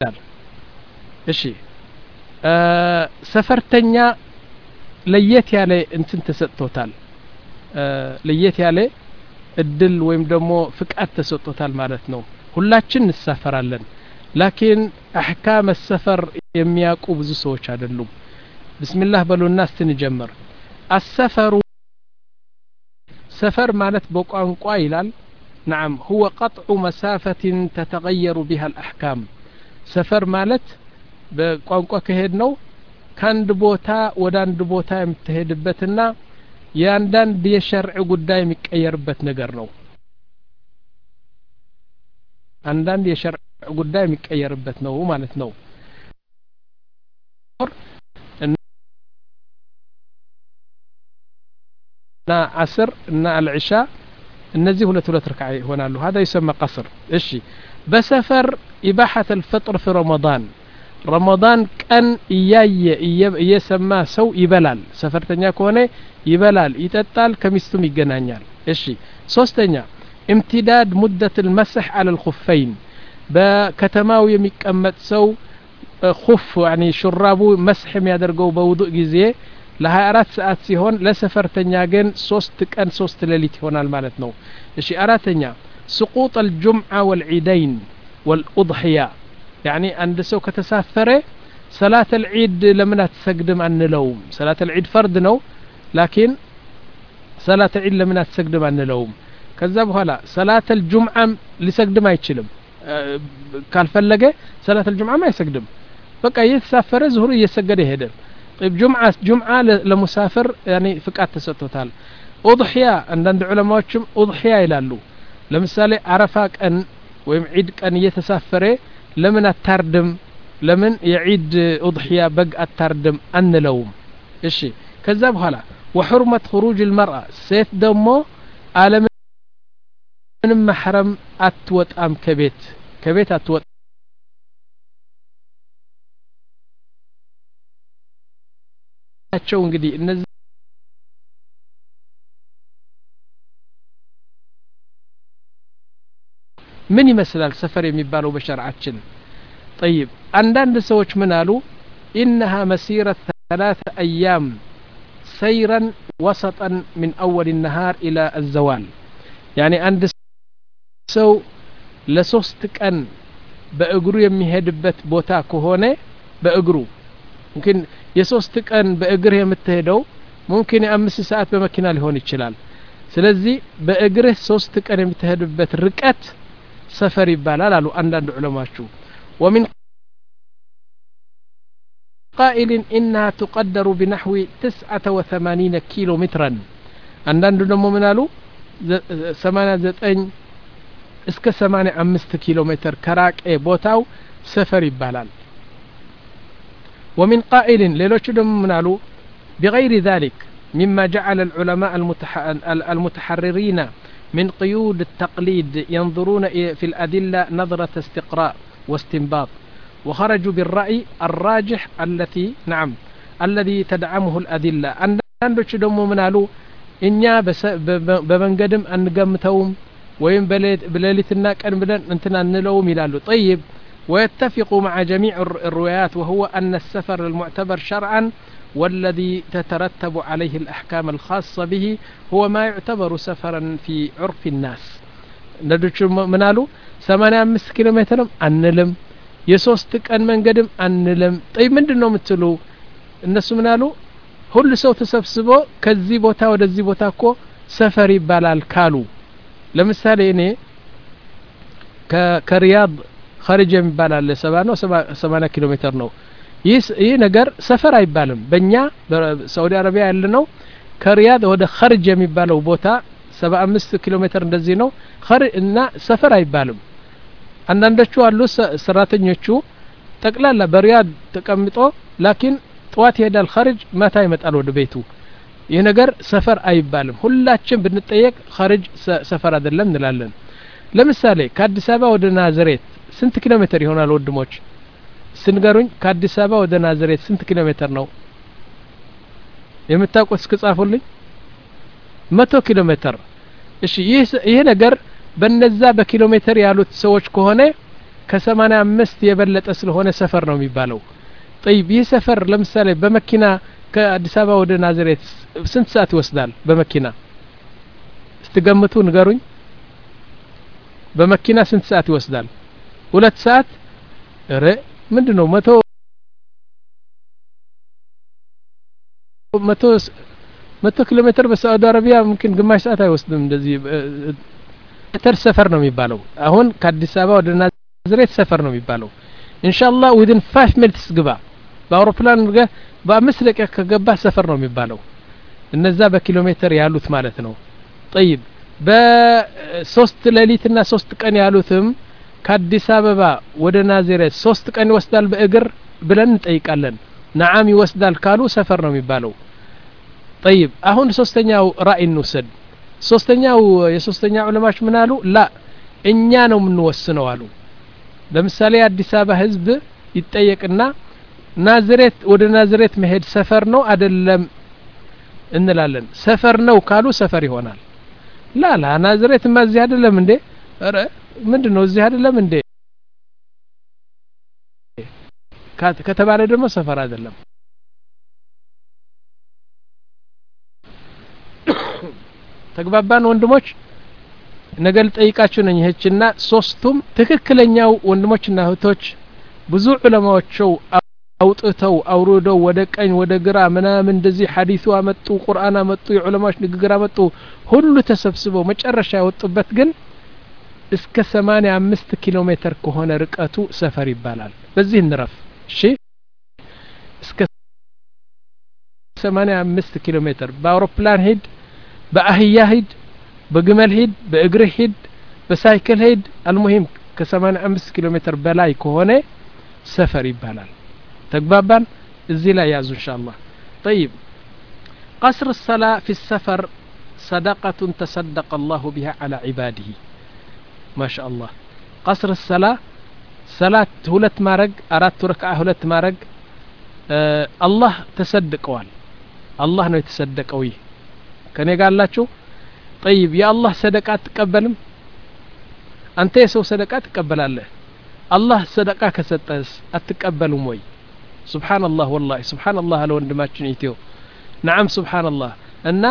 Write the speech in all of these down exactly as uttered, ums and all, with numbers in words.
እሺ ሰፈርተኛ ለየት ያለ እንትን ተሰጥቶታል ለየት ያለ እድል ወይም ደግሞ ፍቃድ ተሰጥቶታል ማለት ነው ሁላችን እንሳፈራለን ላኪን احكام السفر የሚያውቁ ብዙ ሰዎች አይደሉም بسم الله በሉና እስንጀምር السفر سفر ማለት በቋንቋ ይላል نعم هو قطع مسافة تتغير بها الأحكام سفر ማለት በቋንቋ ከሄድ ነው ካንድ ቦታ ወደ አንድ ቦታ የምትሄድበትና ያንዳንድ የሸርዕ ጉዳይ የሚቀየርበት ነገር ነው አንዳንድ የሸርዕ ጉዳይ የሚቀየርበት ነው ማለት ነው እና عصر እና العشاء እነዚህ ሁለት ሁለት ረካዓ ይሆናሉ هذا يسمى قصر እሺ በሰፈር إباحة الفطر في رمضان رمضان كان እያየ እየሰማ ሰው ይበላል ሰፈርተኛ ከሆነ ይበላል ይጠጣል ከሚስቱም ይገናኛል እሺ ሶስተኛ امتداد مدة المسح على الخفين በከተማው የሚቀመጥ ሰው خف يعني شرابو مسح የሚያደርገው በውዱእ ጊዜ ለ24 ሰዓት ሲሆን ለሰፈርተኛ ግን ሶስት ቀን ሶስት ሌሊት ይሆናል ማለት ነው እሺ አራተኛ سقوط الجمعة والعيدين والأضحية يعني عند سو كتسافر صلاة العيد لمن تسقدم عن لوم صلاة العيد فرد نو لكن صلاة العيد لمن تسقدم عن لوم كذا بهلا صلاة الجمعة لسقدم ما يتشلم أه قال فلقه صلاة الجمعة ما يسقدم بقى يتسافر ظهر يسقد يهدر طيب جمعة جمعة لمسافر يعني فقات تسطوتال أضحية عند علماء أضحية يلالو لمثال عرفاك أن ويم عيد كان يتسافر لمن التردم لمن يعيد أضحية بق التردم أن لوم إيشي كذاب هلا وحرمة خروج المرأة سيف دمو على من محرم أتوت أم كبيت كبيت أتوت أتشون قدي النز من يمثل السفر يمبالو بشرعتشن طيب عندنا سوتش منالو إنها مسيرة ثلاثة أيام سيرا وسطا من أول النهار إلى الزوال يعني عند سو لسوستك أن بأجرو يمهدبت بوتا كهونة بأجرو ممكن يسوستك أن بأجره يمتهدو ممكن يأمس ساعات بمكينة لهون يتشلال سلزي بأجره سوستك أن يمتهدبت ركعت سفر يبالال على أندان علماء شو ومن قائل إنها تقدر بنحو تسعة وثمانين كيلو مترا أندان دنمو منالو ثمانية زتين اسك ثمانية أمست كيلو متر كراك اي بوتاو سفر يبالال ومن قائل ليلوش دنمو منالو بغير ذلك مما جعل العلماء المتح... المتحررين من قيود التقليد ينظرون في الأدلة نظرة استقراء واستنباط وخرجوا بالرأي الراجح التي نعم الذي تدعمه الأدلة عندك دمو منالو إنيا بمنقدم أن قمتهم وين بليلتنا كان بدن انتنا نلوم يلالو طيب ويتفق مع جميع الروايات وهو أن السفر المعتبر شرعا والذي تترتب عليه الأحكام الخاصة به هو ما يعتبر سفرا في عرف الناس ندوش منالو ثمانية أمس كيلومتر أنلم يسوستك أن من قدم أنلم طيب من دنو متلو الناس منالو هل سو تسبسبو كالزيبوتا ودزيبوتا كو سفري بالال كالو لمثالي إني كرياض خارج من بالال لسبانو سبانا كيلومتر نو ይህ ነገር ሰፈር አይባልም በእኛ በሳውዲ አረቢያ ያለነው ከሪያድ ወደ ኸርጅ የሚባለው ቦታ ሰባ አምስት ኪሎ ሜትር እንደዚህ ነው ኸር እና ሰፈር አይባልም አንዳንዶቹ አሉ ሰራተኞቹ ጠቅላላ በሪያድ ተቀምጦ ላኪን ጧት ይሄዳል ኸርጅ ማታ ይመጣል ወደ ቤቱ ይህ ነገር ሰፈር አይባልም ሁላችን ብንጠየቅ ኸርጅ ሰፈር አይደለም እንላለን ለምሳሌ ከአዲስ አበባ ወደ ናዝሬት ስንት ኪሎ ሜትር ይሆናል ወንድሞች ስንገሩኝ ከአዲስ አበባ ወደ ናዝሬት ስንት ኪሎ ሜትር ነው የምታውቁት እስከጻፉልኝ መቶ ኪሎ ሜትር እሺ ይሄ ነገር በነዛ በኪሎ ሜትር ያሉት ሰዎች ከሆነ ከሰማንያ አምስት የበለጠ ስለሆነ ሰፈር ነው የሚባለው طيب ይህ ሰፈር ለምሳሌ በመኪና ከአዲስ አበባ ወደ ናዝሬት ስንት ሰዓት ይወስዳል በመኪና ስትገምቱ ንገሩኝ በመኪና ስንት ሰዓት ይወስዳል ሁለት ሰዓት ኧረ ምንድነው መቶ መቶ መቶ ኪሎ ሜትር በሳዑዲ አረቢያ ممكن ግማሽ ሰዓት አይወስድም እንደዚህ ተር ሰፈር ነው የሚባለው አሁን ከአዲስ አበባ ወደ ናዝሬት ሰፈር ነው የሚባለው ኢንሻአላህ within five minutes ግባ በአውሮፕላን ገ በአምስት ደቂቃ ከገባ ሰፈር ነው የሚባለው እነዛ በኪሎ ሜትር ያሉት ማለት ነው طيب በሶስት ሌሊትና ሶስት ቀን ያሉትም ከአዲስ አበባ ወደ ናዝሬት ሶስት ቀን ይወስዳል በእግር ብለን እንጠይቃለን نعم ይወስዳል ካሉ ሰፈር ነው የሚባለው طيب አሁን ሶስተኛው ራእይ እንውሰድ ሶስተኛው የሶስተኛው ዑለማዎች ምን አሉ ላ እኛ ነው የምንወስነው አሉ ለምሳሌ አዲስ አበባ ህዝብ ይጠየቅና ናዝሬት ወደ ናዝሬት መሄድ ሰፈር ነው አይደለም እንላለን ሰፈር ነው ካሉ ሰፈር ይሆናል ላ ላ ናዝሬት ማዚ አይደለም እንዴ አረ ምንድነው እዚህ አይደለም እንዴ ከተባለ ደግሞ ሰፈር አይደለም ተግባባን ወንድሞች ነገል ጠይቃችሁ ነኝ እህችና ሶስቱም ትክክለኛው ወንድሞችና እህቶች ብዙ ዑለማዎች አውጥተው አውርደው ወደ ቀኝ ወደ ግራ ምናምን እንደዚህ ሐዲሱ አመጡ ቁርአን አመጡ የዑለማዎች ንግግር አመጡ ሁሉ ተሰብስበው መጨረሻ ያወጡበት ግን እስከ ሰማንያ አምስት ኪሎ ሜትር ከሆነ ርቀቱ ሰፈር ይባላል በዚህ እንረፍ እሺ እስከ ሰማንያ አምስት ኪሎ ሜትር በአውሮፕላን ሄድ በአህያ ሄድ በግመል ሄድ በእግር ሄድ በሳይክል ሄድ المهم ከሰማንያ አምስት ኪሎ ሜትር በላይ ከሆነ ሰፈር ይባላል ተግባባን እዚህ ላይ ያዙ ኢንሻአላህ طيب قصر الصلاه في السفر صدقه تصدق الله بها على عباده ما شاء الله قصر الصلاه صلاه ሁለት ማረግ አራት ረክዓ ሁለት ማረግ አላህ ተሰደቀዋል አላህ ነው የተሰደቀው ይሄ ከኔ ጋር አላችሁ طيب يا الله صدقه አትቀበልም አንተ የሰው صدقه ትቀበላለህ አላህ صدقه ከሰጠስ አትቀበሉም ወይ سبحان الله والله سبحان الله على ወንድማችን ኢትዮ نعم سبحان الله እና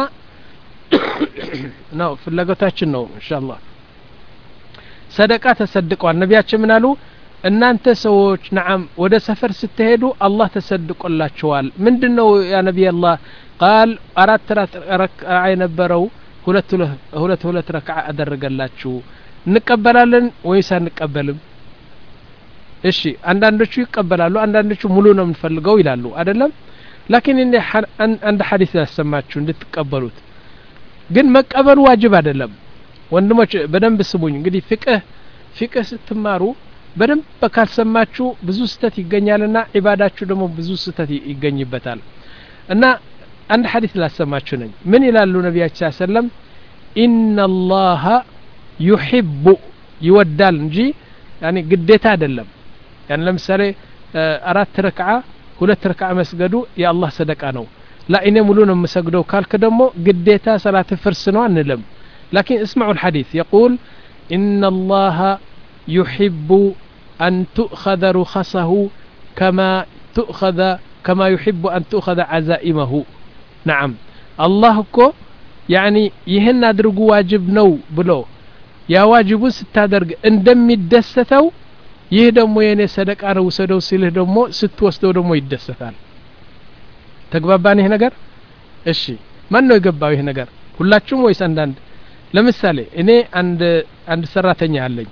ነው ፍላጎታችን ነው ኢንሻአላህ صدقه ተሰደቀዋል ነብያችን ምን አሉ እናንተ ሰዎች نعم ወደ ሰፈር ስትሄዱ አላህ ተሰደቀላችኋል ምንድነው ያ ነብይ አላህ قال አራት ረክዓ የነበረው ሁለት ሁለት ሁለት ረክዓ አደረገላችሁ እንቀበላለን ወይስ አንቀበልም እሺ አንዳንዶቹ ይቀበላሉ አንዳንዶቹ ሙሉ ነው የምንፈልገው ይላሉ አይደለም لكن እንደ አንድ ሐዲስ ያሰማችሁ እንድትቀበሉት ግን መቀበሉ ዋጅብ አይደለም ወንድሞች በደንብ ስሙኝ እንግዲህ ፍቅህ ፍቅህ ስትማሩ በደንብ ካልሰማችሁ ብዙ ስተት ይገኛልና ኢባዳችሁ ደግሞ ብዙ ስተት ይገኝበታል እና አንድ ሐዲስ ላሰማችሁ ነኝ ምን ይላሉ ነብያችን ሰለላሁ ኢነ አላህ يحب ይወዳል እንጂ ያኒ ግዴታ አይደለም ያን ለምሳሌ አራት ረክዓ ሁለት ረክዓ መስገዱ የአላህ ሰደቃ ነው لا እኔ ሙሉ ነው መስገደው ካልከ ደግሞ ግዴታ ሰላት ፍርስ ነው አንልም لكن اسمعوا الحديث يقول إن الله يحب أن تؤخذ رخصه كما تؤخذ كما يحب أن تؤخذ عزائمه نعم الله كو يعني يهن أدرجو واجب نو بلو يا واجب ستادرج اندم يدستو يهدمو يني صدق أنا وسدو سيله دمو ست وسدو دمو يدستال تقباباني هنا جر إيشي من نو يقباوي هنا جر كلاتشوم ويس عندند ለምሳሌ እኔ አንድ አንድ ሰራተኛ አለኝ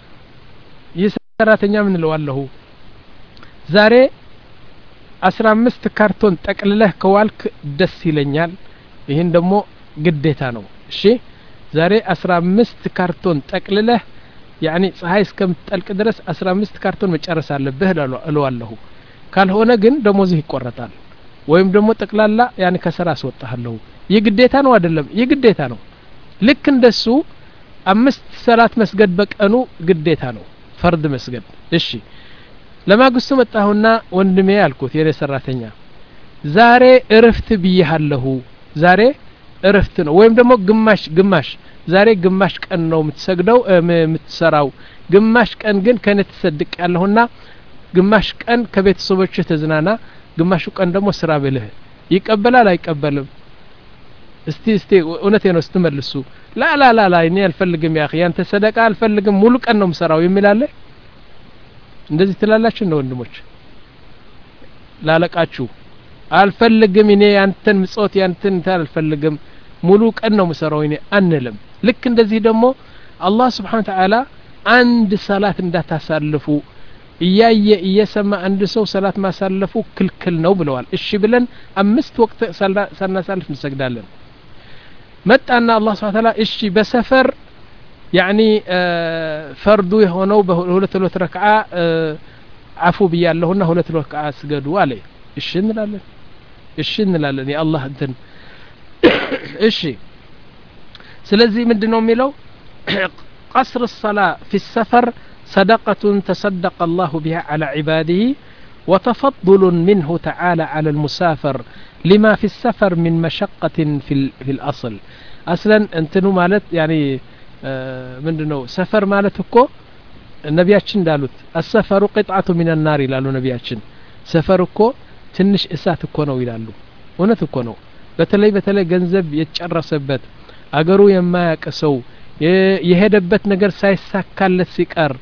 የሰራተኛ ምን ለዋለሁ ዛሬ አስራ አምስት ካርቶን ጠቅልለህ ከዋልክ ደስ ይለኛል ይሄን ደግሞ ግዴታ ነው እሺ ዛሬ አስራ አምስት ካርቶን ጠቅልለህ يعني ፀሐይ እስከምትጠልቅ ድረስ አስራ አምስት ካርቶን መጨረስ አለብህ እለዋለሁ ካልሆነ ግን ደሞዝህ ይቆረጣል ወይም ደግሞ ጠቅላላ يعني ከሰራ አስወጣለሁ ይግዴታ ነው አይደለም ይግዴታ ነው ልክ እንደሱ አምስት ሰላት መስገድ በቀኑ ግዴታ ነው ፈርድ መስገድ እሺ ለማግስቱ መጣሁና ወንድሜ ያልኩት የኔ ሰራተኛ ዛሬ እረፍት ብዬሃለሁ ዛሬ እረፍት ነው ወይም ደግሞ ግማሽ ግማሽ ዛሬ ግማሽ ቀን ነው የምትሰግደው የምትሰራው ግማሽ ቀን ግን ከኔ ተሰድቅ ያለሁና ግማሽ ቀን ከቤተሰቦች ተዝናና ግማሹ ቀን ደግሞ ስራ ብለህ ይቀበላል አይቀበልም እስቲ እስቲ እውነቴ ነው ስትመልሱ ላ ላ ላ ላ እኔ አልፈልግም ያ ያንተ ሰደቃ አልፈልግም ሙሉ ቀን ነው መስራው የሚላለ እንደዚህ ትላላችሁ ነው ወንድሞች ላለቃችሁ አልፈልግም እኔ ያንተን ምጾት ያንተን አልፈልግም ሙሉ ቀን ነው መስራው እኔ አንልም ልክ እንደዚህ ደግሞ አላህ Subhanahu Wa Ta'ala አንድ ሰላት እንዳታሳልፉ እያየ እየሰማ አንድ ሰው ሰላት ማሳለፉ ክልክል ነው ብለዋል እሺ ብለን አምስት ወቅት ሰናሳልፍ እንሰግዳለን መጣና አላህ Subhanahu Wa Ta'ala እሺ በሰፈር يعني ፈርዱ የሆነው በሁለት ሁለት ረክዓ አፉ በያለሁና ሁለት ረክዓ ስገዱ አለ እሺ እንላለን እሺ እንላለን ያ አላህ እንትን እሺ ስለዚህ ምንድነው የሚለው قصر الصلاة في السفر صدقة تصدق الله بها على عباده وتفضل منه تعالى على المسافر لما في السفر من مشقة في, في الأصل أصلا انتنو مالت يعني ምንድነው ሰፈር ማለት እኮ ነቢያችን እንዳሉት السفر قطعة من النار ይላሉ ነቢያችን ሰፈር እኮ ትንሽ እሳት እኮ ነው ይላሉ እውነት እኮ ነው በተለይ በተለይ ገንዘብ የጨረሰበት አገሩ የማያቀሰው የሄደበት ነገር ሳይሳካለት ሲቀር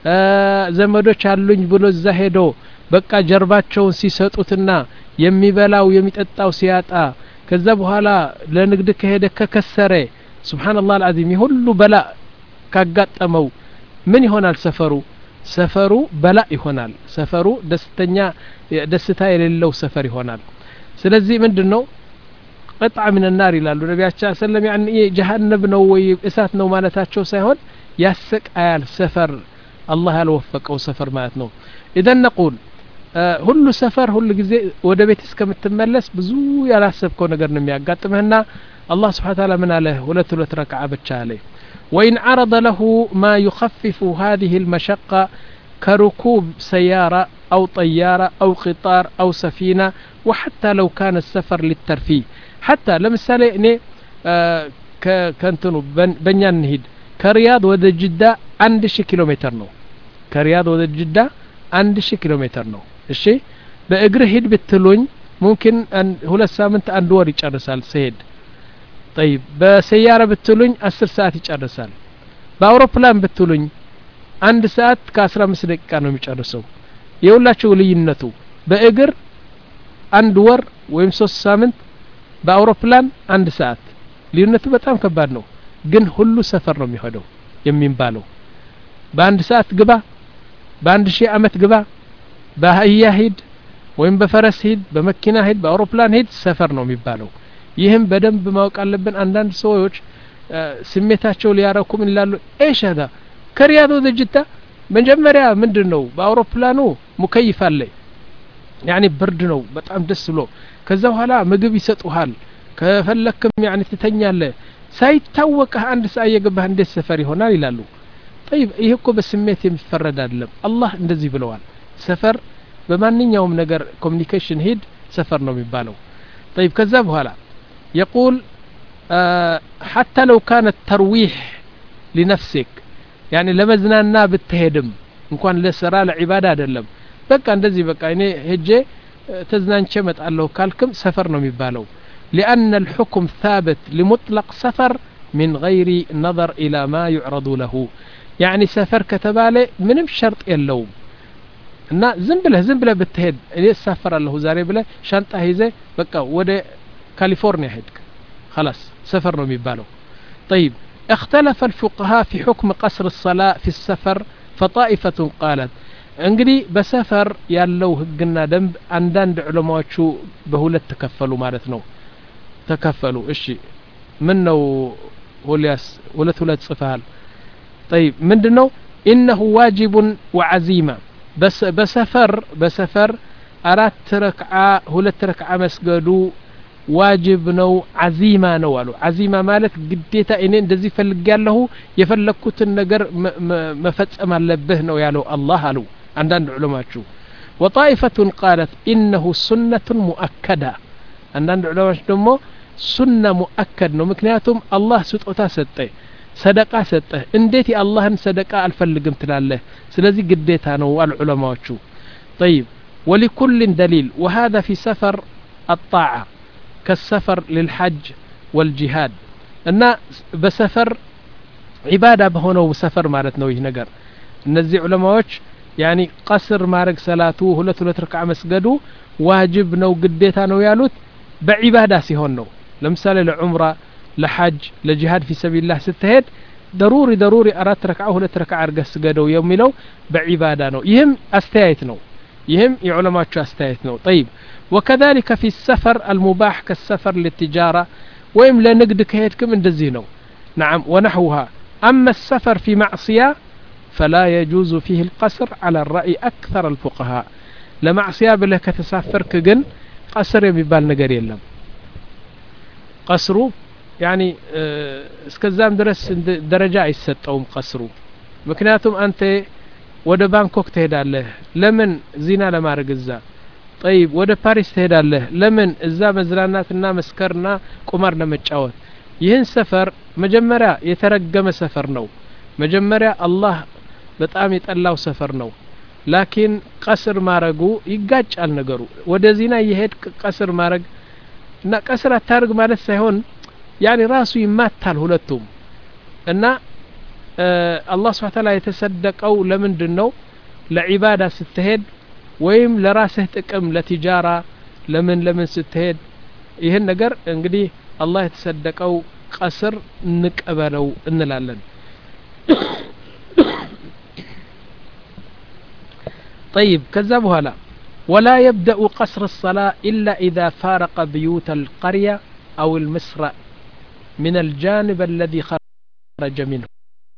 ዘመዶች አሉኝ ብሎ እዛ ሄዶ በቃ ጀርባቸውን ሲሰጡትና የሚበላው የሚጠጣው ሲያጣ ከዛ በኋላ ለንግድ ከሄደ ከከሰረ ሱብሃንአላህ አልዓዚም ሁሉ በላ ካጋጠመው ምን ይሆናል ሰፈሩ ሰፈሩ በላ ይሆናል ሰፈሩ ደስተኛ ደስታ የሌለው ሰፈር ይሆናል ስለዚህ ምንድነው قطعة من النار ይላሉ ነብያችን ሰለላሁ ዐለይሂ ወሰለም ጀሃነም ነው ወይ እሳት ነው ማለታቸው ሳይሆን ያሰቃያል ሰፈር አላህ ያልወፈቀው ሰፈር ማለት ነው اذا نقول ሁሉ ሰፈር ሁሉ ጊዜ ወደ ቤት እስከምትመለስ ብዙ ያላሰብከው ነገር ነው የሚያጋጥምህና الله سبحانه وتعالى من عليه ولا ثلاث ركعة بتشالي وإن عرض له ما يخفف هذه المشقة كركوب سيارة أو طيارة أو قطار أو سفينة وحتى لو كان السفر للترفيه حتى لمثالي إني آه كنتنو بنيان نهيد كرياض وذا جدة عند شي كيلومتر نو كرياض وذا جدة عند شي كيلومتر نو الشي بأجر هيد بتلون ممكن أن هلا سامنت أندور يجرسال سيد طيب بسيارة بتلون عشر ساعات يجرسال بأوروبلان بتلون عند ساعات كاسرة مسدك كانوا يجرسوا يقول شو لينتو بأجر أندور ويمسوس سامنت بأوروبلان عند ساعات لينتو بتأم كبارنو جن هلو سفر نوم يهدو يمين بالو بعند ساعات جبا بعند شيء أمت جبا بهاية هيد وين بفرس هيد بمكينة هيد بأوروبلان هيد سفر نوم يبالو ይህም በደንብ ማወቅ አለብን አንዳንድ ሰዎች ስሜታቸው ሊያረኩም ይላሉ ايش هذا ከሪያድ ወደ ጅዳ መጀመሪያ ምንድነው በአውሮፕላኑ ሙከይፍ አለ يعني ብርድ ነው በጣም ደስ ብሎ ከዛ በኋላ ምግብ ይሰጡሃል ከፈለክም يعني ትተኛለህ ሳይታወቅ አንድ ሰዓት የገባህ እንዴት ሰፈር ይሆናል ይላሉ طيب ይሄ እኮ በስሜት የሚፈረድ አይደለም አላህ እንደዚህ ብለዋል ሰፈር በማንኛውም ነገር ኮሙኒኬሽን ሄድ ሰፈር ነው የሚባለው طيب ከዛ በኋላ يقول آه حتى لو كان الترويح لنفسك يعني لمزنانا بالتهدم እንኳን ለስራ ለዒባዳ አይደለም በቃ እንደዚህ በቃ እኔ ሄጄ ተዝናንቼ መጣለሁ ካልክም ሰፈር ነው የሚባለው لأن الحكم ثابت لمطلق سفر من غير نظر إلى ما يعرض له يعني سفر كتباله ምንም شرط የለውም እና ዝም ብለህ ዝም ብለህ ብትሄድ እኔ ሰፈራለሁ ዛሬ ብለህ ሻንጣ ይዘህ በቃ ወደ كاليفورنيا هيدك خلاص سفر ነው የሚባለው طيب اختلف الفقهاء في حكم قصر الصلاة في السفر فطائفة قالت እንግዲህ በሰፈር ያለው ህግና ደንብ አንዳንድ ዑለማዎቹ በሁለት ተከፈሉ ማለት ነው ተከፈሉ እሺ ምን ነው ሁሊያስ ሁለት ሁለት ጽፈሃል طيب ምንድነው انه واجب وعزيمة بس بسفر بسفر አራት ረክዓ ሁለት ረክዓ መስገዱ واجب ነው عزيمة ነው አሉ عزيمة ማለት ግዴታ እኔ እንደዚህ ፈልጋለሁ የፈለኩትን ነገር መፈጸም አለብህ ነው ያለው አላህ አሉ عندنا علماء وطائفة قالت إنه سنة مؤكدة عندنا علماء دمو سنة مؤكد نو مكنياتهم الله سطوتا سطي ሰደቃ ሰጠህ እንዴት የአላህን ሰደቃ አልፈልግም ትላለህ ስለዚህ ግዴታ ነው አልዑለማዎቹ طيب ولكل دليل وهذا في سفر الطاعة كالسفر للحج والجهاد እና በሰፈር ዒባዳ በሆነው ሰፈር ማለት ነው ይህ ነገር እነዚህ ዑለማዎች ያኒ ቀስር ማድረግ ሰላቱ ሁለት ሁለት ረክዓ መስገዱ ዋጅብ ነው ግዴታ ነው ያሉት በዒባዳ ሲሆን ነው ለምሳሌ ለዑምራ ለሐጅ ለጂሃድ في سبيل الله ስትሄድ ضروري ضروري አራት ረክዓ ሁለት ረክዓ አርገህ ስገደው የሚለው በዒባዳ ነው ይህም አስተያየት ነው ይህም የዑለማዎቹ አስተያየት ነው طيب وكذلك في السفر المباح كالسفر للتجارة ወይም ለንግድ ከሄድክም እንደዚህ ነው نعم ونحوها أما السفر في معصية فلا يجوز فيه القصر على الرأي أكثر الفقهاء لمعصية بله كتسافرك جن قصر يبال نجار يلم قصروا يعني اسكزام درس درجة يستوم قصروا مكنياتهم أنت وده بانكوك تهداله لمن زنا لما رجزا طيب وده باريس تهداله لمن إذا مزراناتنا مسكرنا قمر لمتشاوت ይህን ሰፈር መጀመሪያ የተረገመ ሰፈር ነው መጀመሪያ አላህ በጣም የጠላው ሰፈር ነው ላኪን ቀስር ማረጉ ይጋጫል ነገሩ ወደ ዚና ይሄድ ቀስር ማረግ እና ቀስር አታርግ ማለት ሳይሆን ያኒ ራሱ ይማታል ሁለቱም እና አላህ Subhanahu Wa Ta'ala የተሰደቀው ለምንድነው ለዒባዳ ስትሄድ ወይም ለራስህ ጥቅም ለቲጃራ ለምን ለምን ስትሄድ ይሄን ነገር እንግዲህ الله يتصدقوا قصر نقبلوا انلالن طيب كذبوا هلا ولا يبدأ قصر الصلاة إلا إذا فارق بيوت القرية أو المصر من الجانب الذي خرج منه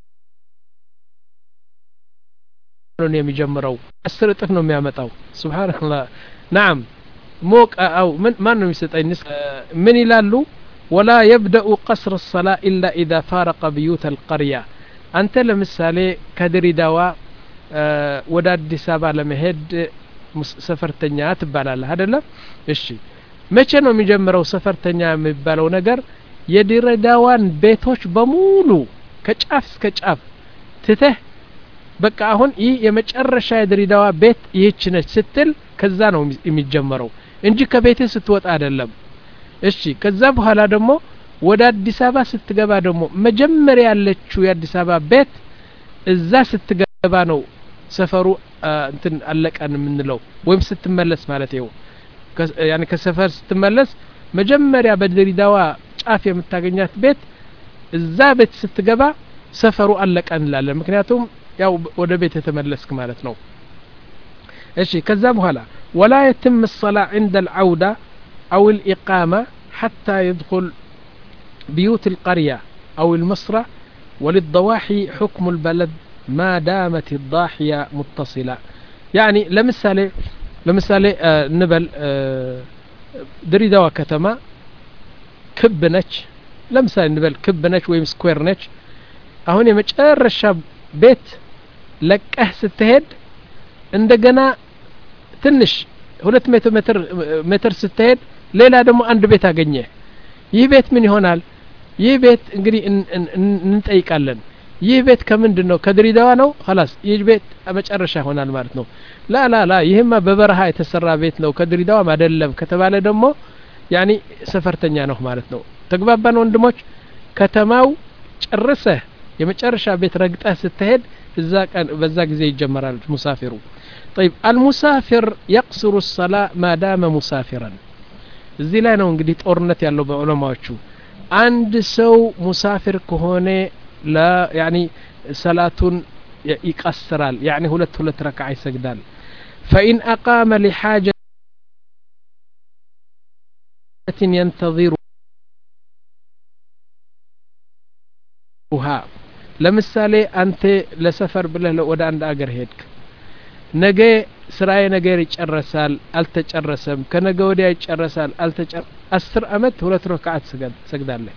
يجمروا أسرتهم يا متاو سبحان الله نعم موك أو من ما نمسطين من يلالو ولا يبدأ قصر الصلاة إلا إذا فارق بيوت القرية أنت لمثالي كدري دواء أه وداد دي سابع لمهد سفرتنيا تبالا هذا لا إشي مچه ነው የሚጀምረው ሰፈርተኛ የሚባለው ነገር የድሬዳዋን ቤቶች በሙሉ ከጫፍ እስከ ጫፍ ትተህ በቃ አሁን ይህ የመጨረሻ የድሬዳዋ ቤት ይህች ነች ስትል ከዛ ነው የሚጀምረው እንጂ ከቤትህ ስትወጣ አይደለም እሺ ከዛ በኋላ ደግሞ ወደ አዲስ አበባ ስትገባ ደግሞ መጀመሪያ ያለችው የአዲስ አበባ ቤት እዛ ስትገባ ነው ሰፈሩ እንትን አለቀን የምንለው ወይም ስትመለስ ማለት ነው ያኒ ከሰፈር ስትመለስ መጀመሪያ በድሬዳዋ ጫፍ የምታገኛት ቤት እዛ ቤት ስትገባ ሰፈሩ አለቀን እንላለን ምክንያቱም ያው ወደ ቤት የተመለስክ ማለት ነው እሺ ከዛ በኋላ ولا يتم الصلاة عند العودة أو الإقامة حتى يدخل بيوت القرية أو المصرة وللضواحي حكم البلد ما دامت الضاحية متصلة يعني لمثالي لمثالي آه نبل آه دريدوا كتما كبنش لمثالي نبل كبنش ويم سكوير نش أهوني مجرش بيت لك أحس التهد عندنا ትንሽ ሁለት ሜትር ሜትር ስትሄድ ሌላ ደግሞ አንድ ቤት አገኘ ይህ ቤት ምን ይሆናል ይህ ቤት እንግዲህ እንጠይቃለን ይህ ቤት ከምንድነው ከድሬዳዋ ነው خلاص ይህ ቤት መጨረሻ ይሆናል ማለት ነው ላ ላ ላ ይሄማ በበረሃ የተሰራ ቤት ነው ከድሬዳዋ አይደለም ከተባለ ደግሞ ያኒ ሰፈርተኛ ነው ማለት ነው ተግባባን ወንድሞች ከተማው ጨርሰህ የመጨረሻ ቤት ረግጠህ ስትሄድ እዛ ቀን በዛ ጊዜ ይጀመራል ሙሳፊሩ طيب المسافر يقصر الصلاة ما دام مسافرا እዚህ ላይ ነው እንግዲህ ጦርነት ያለው በዑለማዎቹ አንድ ሰው ሙሳፊር ከሆነ ላ يعني ሰላቱን ይቀስራል يعني ሁለት ሁለት ረክዓ ይሰግዳል فإن أقام لحاجة ينتظرها ለምሳሌ አንተ ለሰፈር ብለህ ወደ አንድ አገር ሄድክ ነገ ስራዬ ነገር ይጨረሳል አልተጨረሰም ከነገ ወዲያ ይጨረሳል አልተጨረ አስር አመት ሁለት ረክዓት ሰግድ ሰግዳለህ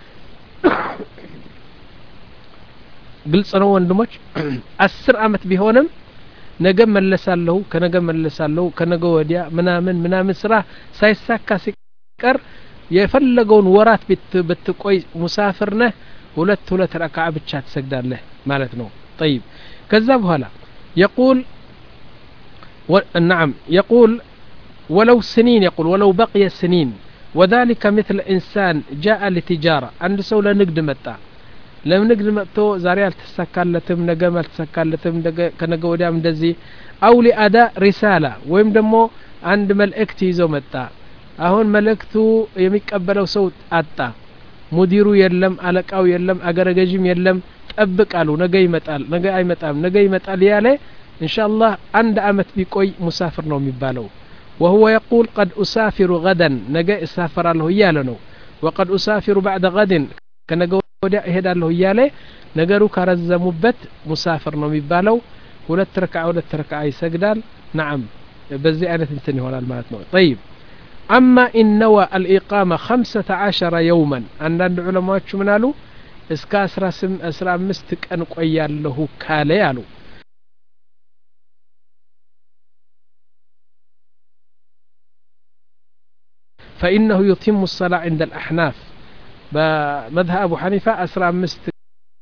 ግልጽ ነው ወንድሞች አስር አመት ቢሆንም ነገ መለሳለሁ ከነገ መለሳለሁ ከነገ ወዲያ ምናምን ምናምን ስራ ሳይሳካ ሲቀር የፈለገውን ወራት ብትቆይ ሙሳፊር ነህ ሁለት ሁለት ረካዓ ብቻ ትሰግዳለህ ማለት ነው طيب ከዛ በኋላ يقول و... نعم يقول ولو سنين يقول ولو بقي سنين وذلك مثل إنسان جاء لتجارة عند سولا نقد متى لم نقد متى زاريال تسكالتم نجمل تسكالتم كنجا ودام دزي أو لأداء رسالة ويم دمو عند ملئكتي زو متى أهون ملكتو يميقبلو صوت أتا مديرو يلم ألقاو يلم أجرجيم يلم تأبك قالوا نجا يمتال نجا يمتال نجا يمتال ياله إن شاء الله عند أمت بيكوي مسافر نوم يبالو وهو يقول قد أسافر غدا نجا أسافر له يالنو وقد أسافر بعد غد كنجا ودع هذا له ياله نجارو كرزموبت مسافر نوم يبالو ولا تركع ولا تركع يسجدال نعم بزي أنا تنتني هنا الماتنو طيب أما إن نوى الإقامة خمسة عشر يوما أن العلماء شو منالو اسكا أسرى سم أسرى مستك أن قيال له كاليالو فإنه يتم الصلاة عند الأحناف بمذهب أبو حنيفة أسرى مستك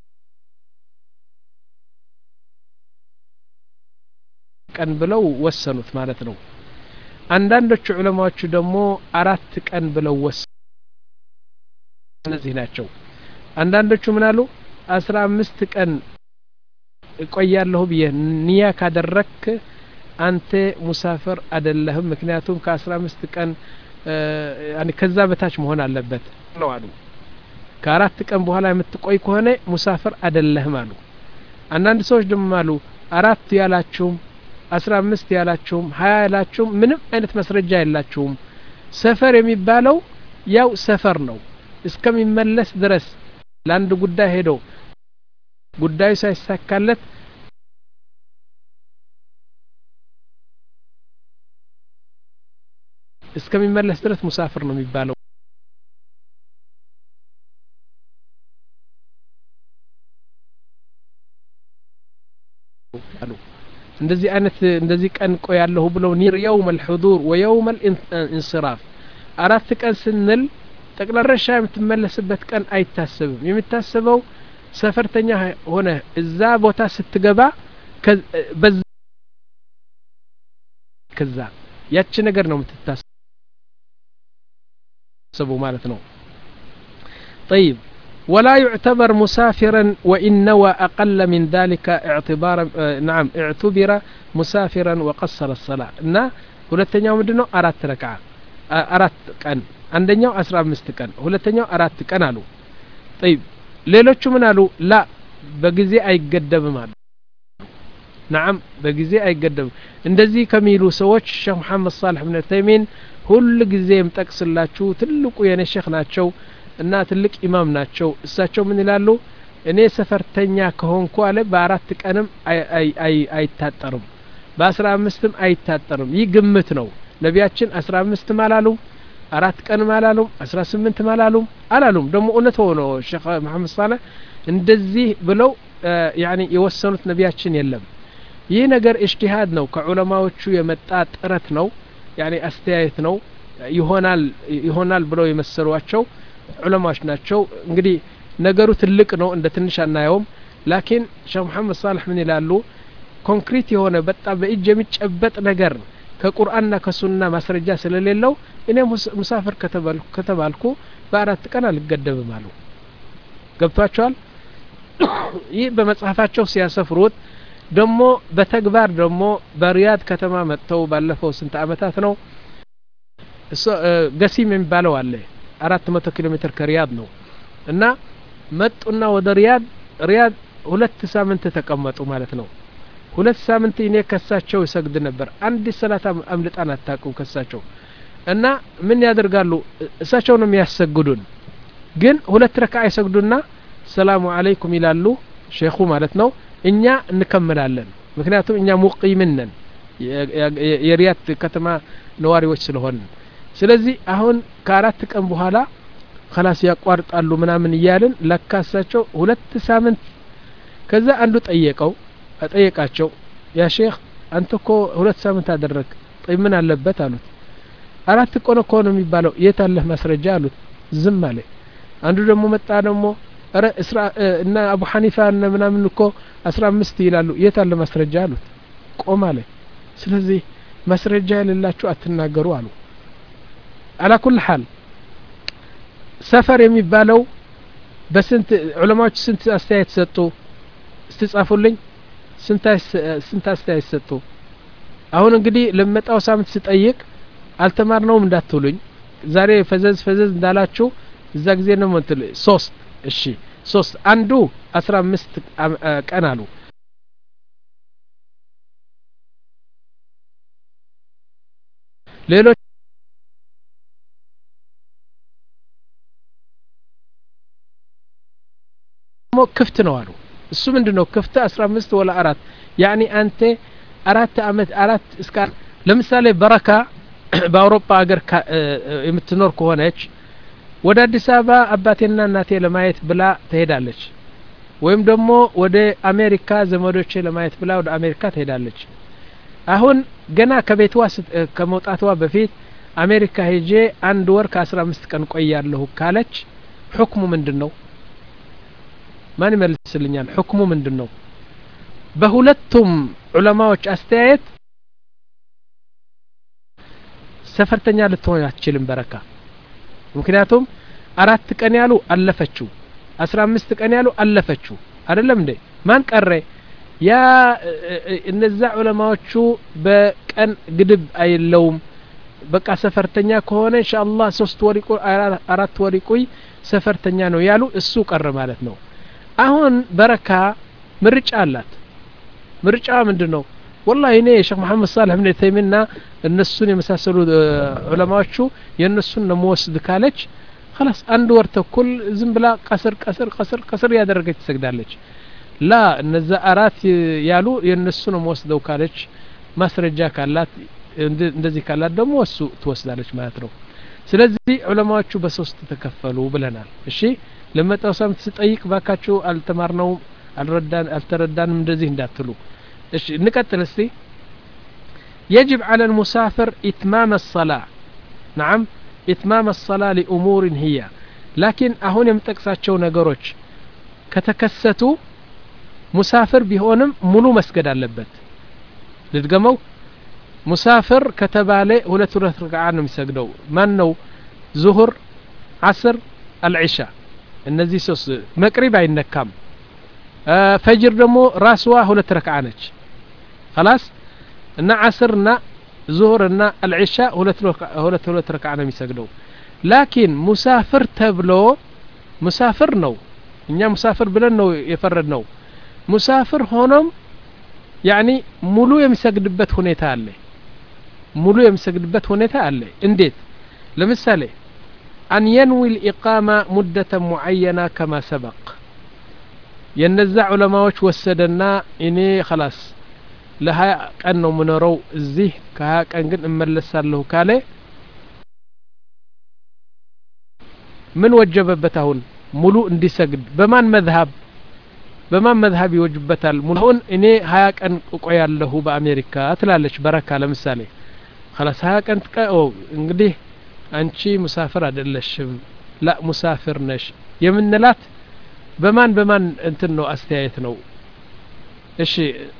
أن بلو وسنوت مالتنو አንዳንዶቹ ዑለማዎች ደግሞ አራት ቀን ብለው ወሰኑ እነዚህ ናቸው አንዳንዶቹ ምን አሉ አስራ አምስት ቀን ቆያለሁ በኒያ ካደረክ አንተ ሙሳፊር አይደለህም ምክንያቱም ከ15 ቀን ያኒ ከዛ በታች መሆን አለበት ነው አሉ ከአራት ቀን በኋላ የምትቆይ ከሆነ ሙሳፊር አይደለህም አሉ አንዳንድ ሰዎች ደግሞ አሉ አራት ያላችሁም አስራ አምስት ያላችሁም ሀያ ያላችሁም ምንም አይነት መስረጃ የላችሁም ሰፈር የሚባለው ያው ሰፈር ነው እስከሚመለስ ድረስ ለአንድ ጉዳይ ሄዶ ጉዳዩ ሳይሳካለት እስከሚመለስ ድረስ ሙሳፊር ነው የሚባለው እንደዚህ አይነት እንደዚህ ቀን ቆያለሁ ብለው ኒር يوم الحضور ويوم الانصراف አራት ቀን ስንል ተቅለረሻ የምትመለስበት ቀን አይታሰብም የሚታሰበው ሰፈርተኛ ሆነ እዛ ቦታ ስትገባ ከዛ ያቺ ነገር ነው የምትታሰበው ማለት ነው طيب ولا يعتبر مسافرا وإن نوى أقل من ذلك اعتبارا نعم اعتبر مسافرا وقصر الصلاة نا ሁለተኛው ምንድነው አራት ረካዓ አራት ቀን አንደኛው አስራ አምስት ቀን ሁለተኛው አራት ቀን አሉ طيب ሌሎቹ ምን አሉ ላ በጊዜ አይገደብም አሉ نعم በጊዜ አይገደብም እንደዚህ ከሚሉ ሰዎች ሼህ መሐመድ ሷሊህ ኢብኑ ተይሚን ሁሉ ጊዜ የምጠቅስላችሁ ትልቁ የኔ ሼህ ናቸው እና ትልቅ ኢማም ናቸው እሳቸው ምን ይላሉ እኔ ሰፈርተኛ ከሆንኩ አለ በአራት ቀንም አይ አይ አይታጠርም በአስራ አምስትም አይታጠርም ይህ ግምት ነው ነቢያችን አስራ አምስት ማላሉ አራት ቀን ማላሉ አስራ ስምንት ማላሉ አላሉም ደግሞ እውነት ሆኖ ሼህ መሐመድ ሷሊህ እንደዚህ ብለው ያኒ የወሰኑት ነቢያችን የለም ይህ ነገር ኢጅቲሃድ ነው ከዑለማዎቹ የመጣ ጥረት ነው ያኒ አስተያየት ነው ይሆናል ይሆናል ብለው የመሰሏቸው ዑለማዎች ናቸው እንግዲህ ነገሩ ትልቅ ነው እንደ ትንሽ አናየውም ላኪን ሼህ መሐመድ ሷሊህ ምን ይላሉ ኮንክሪት የሆነ በጣም በእጅ የሚጨበጥ ነገር ከቁርአንና ከሱና ማስረጃ ስለሌለው እኔ ሙሳፊር ከተባልኩ ከተባልኩ በአራት ቀን አልገደብም አሉ ገብቷቸዋል ይህ በመጽሐፋቸው ሲያሰፍሩት ደሞ በተግባር ደሞ በሪያድ ከተማ መጥተው ባለፈው ስንት አመታት ነው እሱ ገሲም የሚባለው አለ አራት መቶ ኪሎ ሜትር ከሪያድ ነው እና መጡና ወደ ሪያድ ሪያድ ሁለት ሳምንት ተቀመጡ ማለት ነው ሁለት ሳምንት እኔ ከሳቸው ይሰግድ ነበር አንድ ሰላት አምልጣን አታውቁም ከሳቸው እና ምን ያደርጋሉ እሳቸው ነው የሚያሰግዱን ግን ሁለት ረካዓ ይሰግዱና ሰላሙ አለይኩም ይላሉ ሼኹ ማለት ነው እኛ እንከመላለን ምክንያቱም እኛ ሙቂምን ነን የሪያድ ከተማ ነዋሪዎች ስለሆነ ስለዚህ አሁን ከአራት ቀን በኋላ خلاص ያቋርጣሉ ምናምን ይያልን ለካሳቸው ሁለት ሳምንት ከዛ አንዱ ጠየቀው አጠየቃቸው ያ ሼክ አንተ እኮ ሁለት ሳምንት አደረክ طيب ምን አለበት አሉት አራት ቀን እኮ ነው የሚባለው የት አለህ ማስረጃ አሉት ዝም አለ አንዱ ደግሞ መጣ ደግሞ ኧረ እስራ እና አቡ ሐኒፋ እና ምናምን እኮ አስራ አምስት ይላሉ የት አለ ማስረጃ አሉት ቆም አለ ስለዚህ ማስረጃ የሌላችሁ አትናገሩ አሉ على كل حال ሰፈር የሚባለው በስንት ዑለማዎች ስንት አስተያየት ሰጡ استጻፉልኝ ስንት ስንት አስተያየት ሰጡ አሁን እንግዲህ ለመጣው ሳምንት ስጠይቅ አልተማርነውም እንዳትሉኝ ዛሬ ፈዘዝ ፈዘዝ እንዳላችሁ እዛ ጊዜ ነው እንትን ሶስት እሺ ሶስት አንዱ አስራ አምስት ቀን አሉ ሌሎች ሞ ክፍት ነው አሉ እሱ ምንድነው ክፍት አስራ አምስት ወላ አራት يعني አንተ አራት አመት አራት እስከ ለምሳሌ በረካ በአውሮፓ ሀገር የምትኖር ከሆነች ወደ አዲስ አበባ አባቴና እናቴ ለማየት ብላ ትሄዳለች ወይም ደግሞ ወደ አሜሪካ ዘመዶቼ ለማየት ብላ ወደ አሜሪካ ትሄዳለች አሁን ገና ከቤትዋ ከመውጣቷ በፊት አሜሪካ ሄጄ አንድ ወር ከ15 ቀን ቆያለሁ ካለች ሁክሙ ምንድነው ማን ይመልስልኛል ሁክሙ ምንድነው በሁለቱም ዑለማዎች አስተያየት ሰፈርተኛ ልትሆን አትችልም በረካ ምክንያቱም አራት ቀን ያሉ አለፈችው አስራ አምስት ቀን ያሉ አለፈችው አይደለም እንዴ ማን ቀረ ያ እነዛ ዑለማዎቹ በቀን ግድብ አይለውም በቃ ሰፈርተኛ ከሆነ ኢንሻአላህ ሶስት ወር ይቆይ አራት ወር ይቆይ ሰፈርተኛ ነው ያሉ እሱ ቀረ ማለት ነው አሁን በረካ ምርጫ አላት ምርጫ ምንድነው والله እኔ ሼክ መሐመድ ሳልህ ኢብኑ ተይሚና እነሱን የመሳሰሉ ዑለማዎቹ የነሱን ነው ወስድ ካለች خلاص አንድ ወር ተኩል ዝም ብላ ቀስር ቀስር ቀስር ቀስር ያደረገች ትሰግዳለች ላ እነዛ አራት ያሉ የነሱ ነው ወስደው ካለች ማስረጃ ካላት እንደዚህ ካላት ደግሞ እሱ ትወስዳለች ማለት ነው ስለዚህ ዑለማዎቹ በሶስት ተከፈሉ ብለናል እሺ ለመጣው ሳምንት ስጠይቅ ባካችሁ አልተማርነው አልረዳን አልተረዳንም እንደዚህ እንዳትሉ እሺ እንቀጥል እስቲ يجب على المسافر اتمام الصلاه نعم اتمام الصلاه لامور هي لكن አሁን የምጠቅሳቸው ነገሮች ከተከሰቱ ሙሳፍር ቢሆንም ሙሉ መስገድ አለበት ልድገመው ሙሳፍር ከተባለ ሁለት ሁለት ረክዓ ነው የሚሰግደው ማን ነው ዙሁር ዓስር አልዒሻ እነዚህ ሶስት መቅሪብ አይነካም ፈጅር ደግሞ ራስዋ ሁለት ረክዓ ነች خلاص እና ዓስርና ዙሁርና አልዒሻ ሁለት ሁለት ሁለት ረክዓ ነው የሚሰግደው ላኪን ሙሳፍር ተብሎ ሙሳፍር ነው እኛ ሙሳፍር ብለን ነው የፈረድነው ሙሳፍር ሆኖም يعني ሙሉ የሚሰግድበት ሁኔታ አለ ሙሉ የሚሰግድበት ሁኔታ አለ እንዴት ለምሳሌ أن ينوي الإقامة مدة معينة كما سبق ينزع علماء وسدنا إني خلاص لها كأنه منرو الزيه كها كأن أملسال له كاله من وجب بتهون ملو اندي سجد بمان مذهب بمان مذهب يوجب بتال ملون إني هاك أن أقيال له بأمريكا تلالش بركة لمثالي خلاص هاك أنت كأو انقديه አንቺ ሙሳፍር አይደለሽም لا ሙሳፍር ነሽ የምንላት በማን በማን እንትን ነው አስተያየት ነው እሺ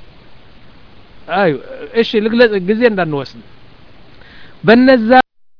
አይ እሺ ልግለጽ ጊዜ እንዳንወስድ በነዛ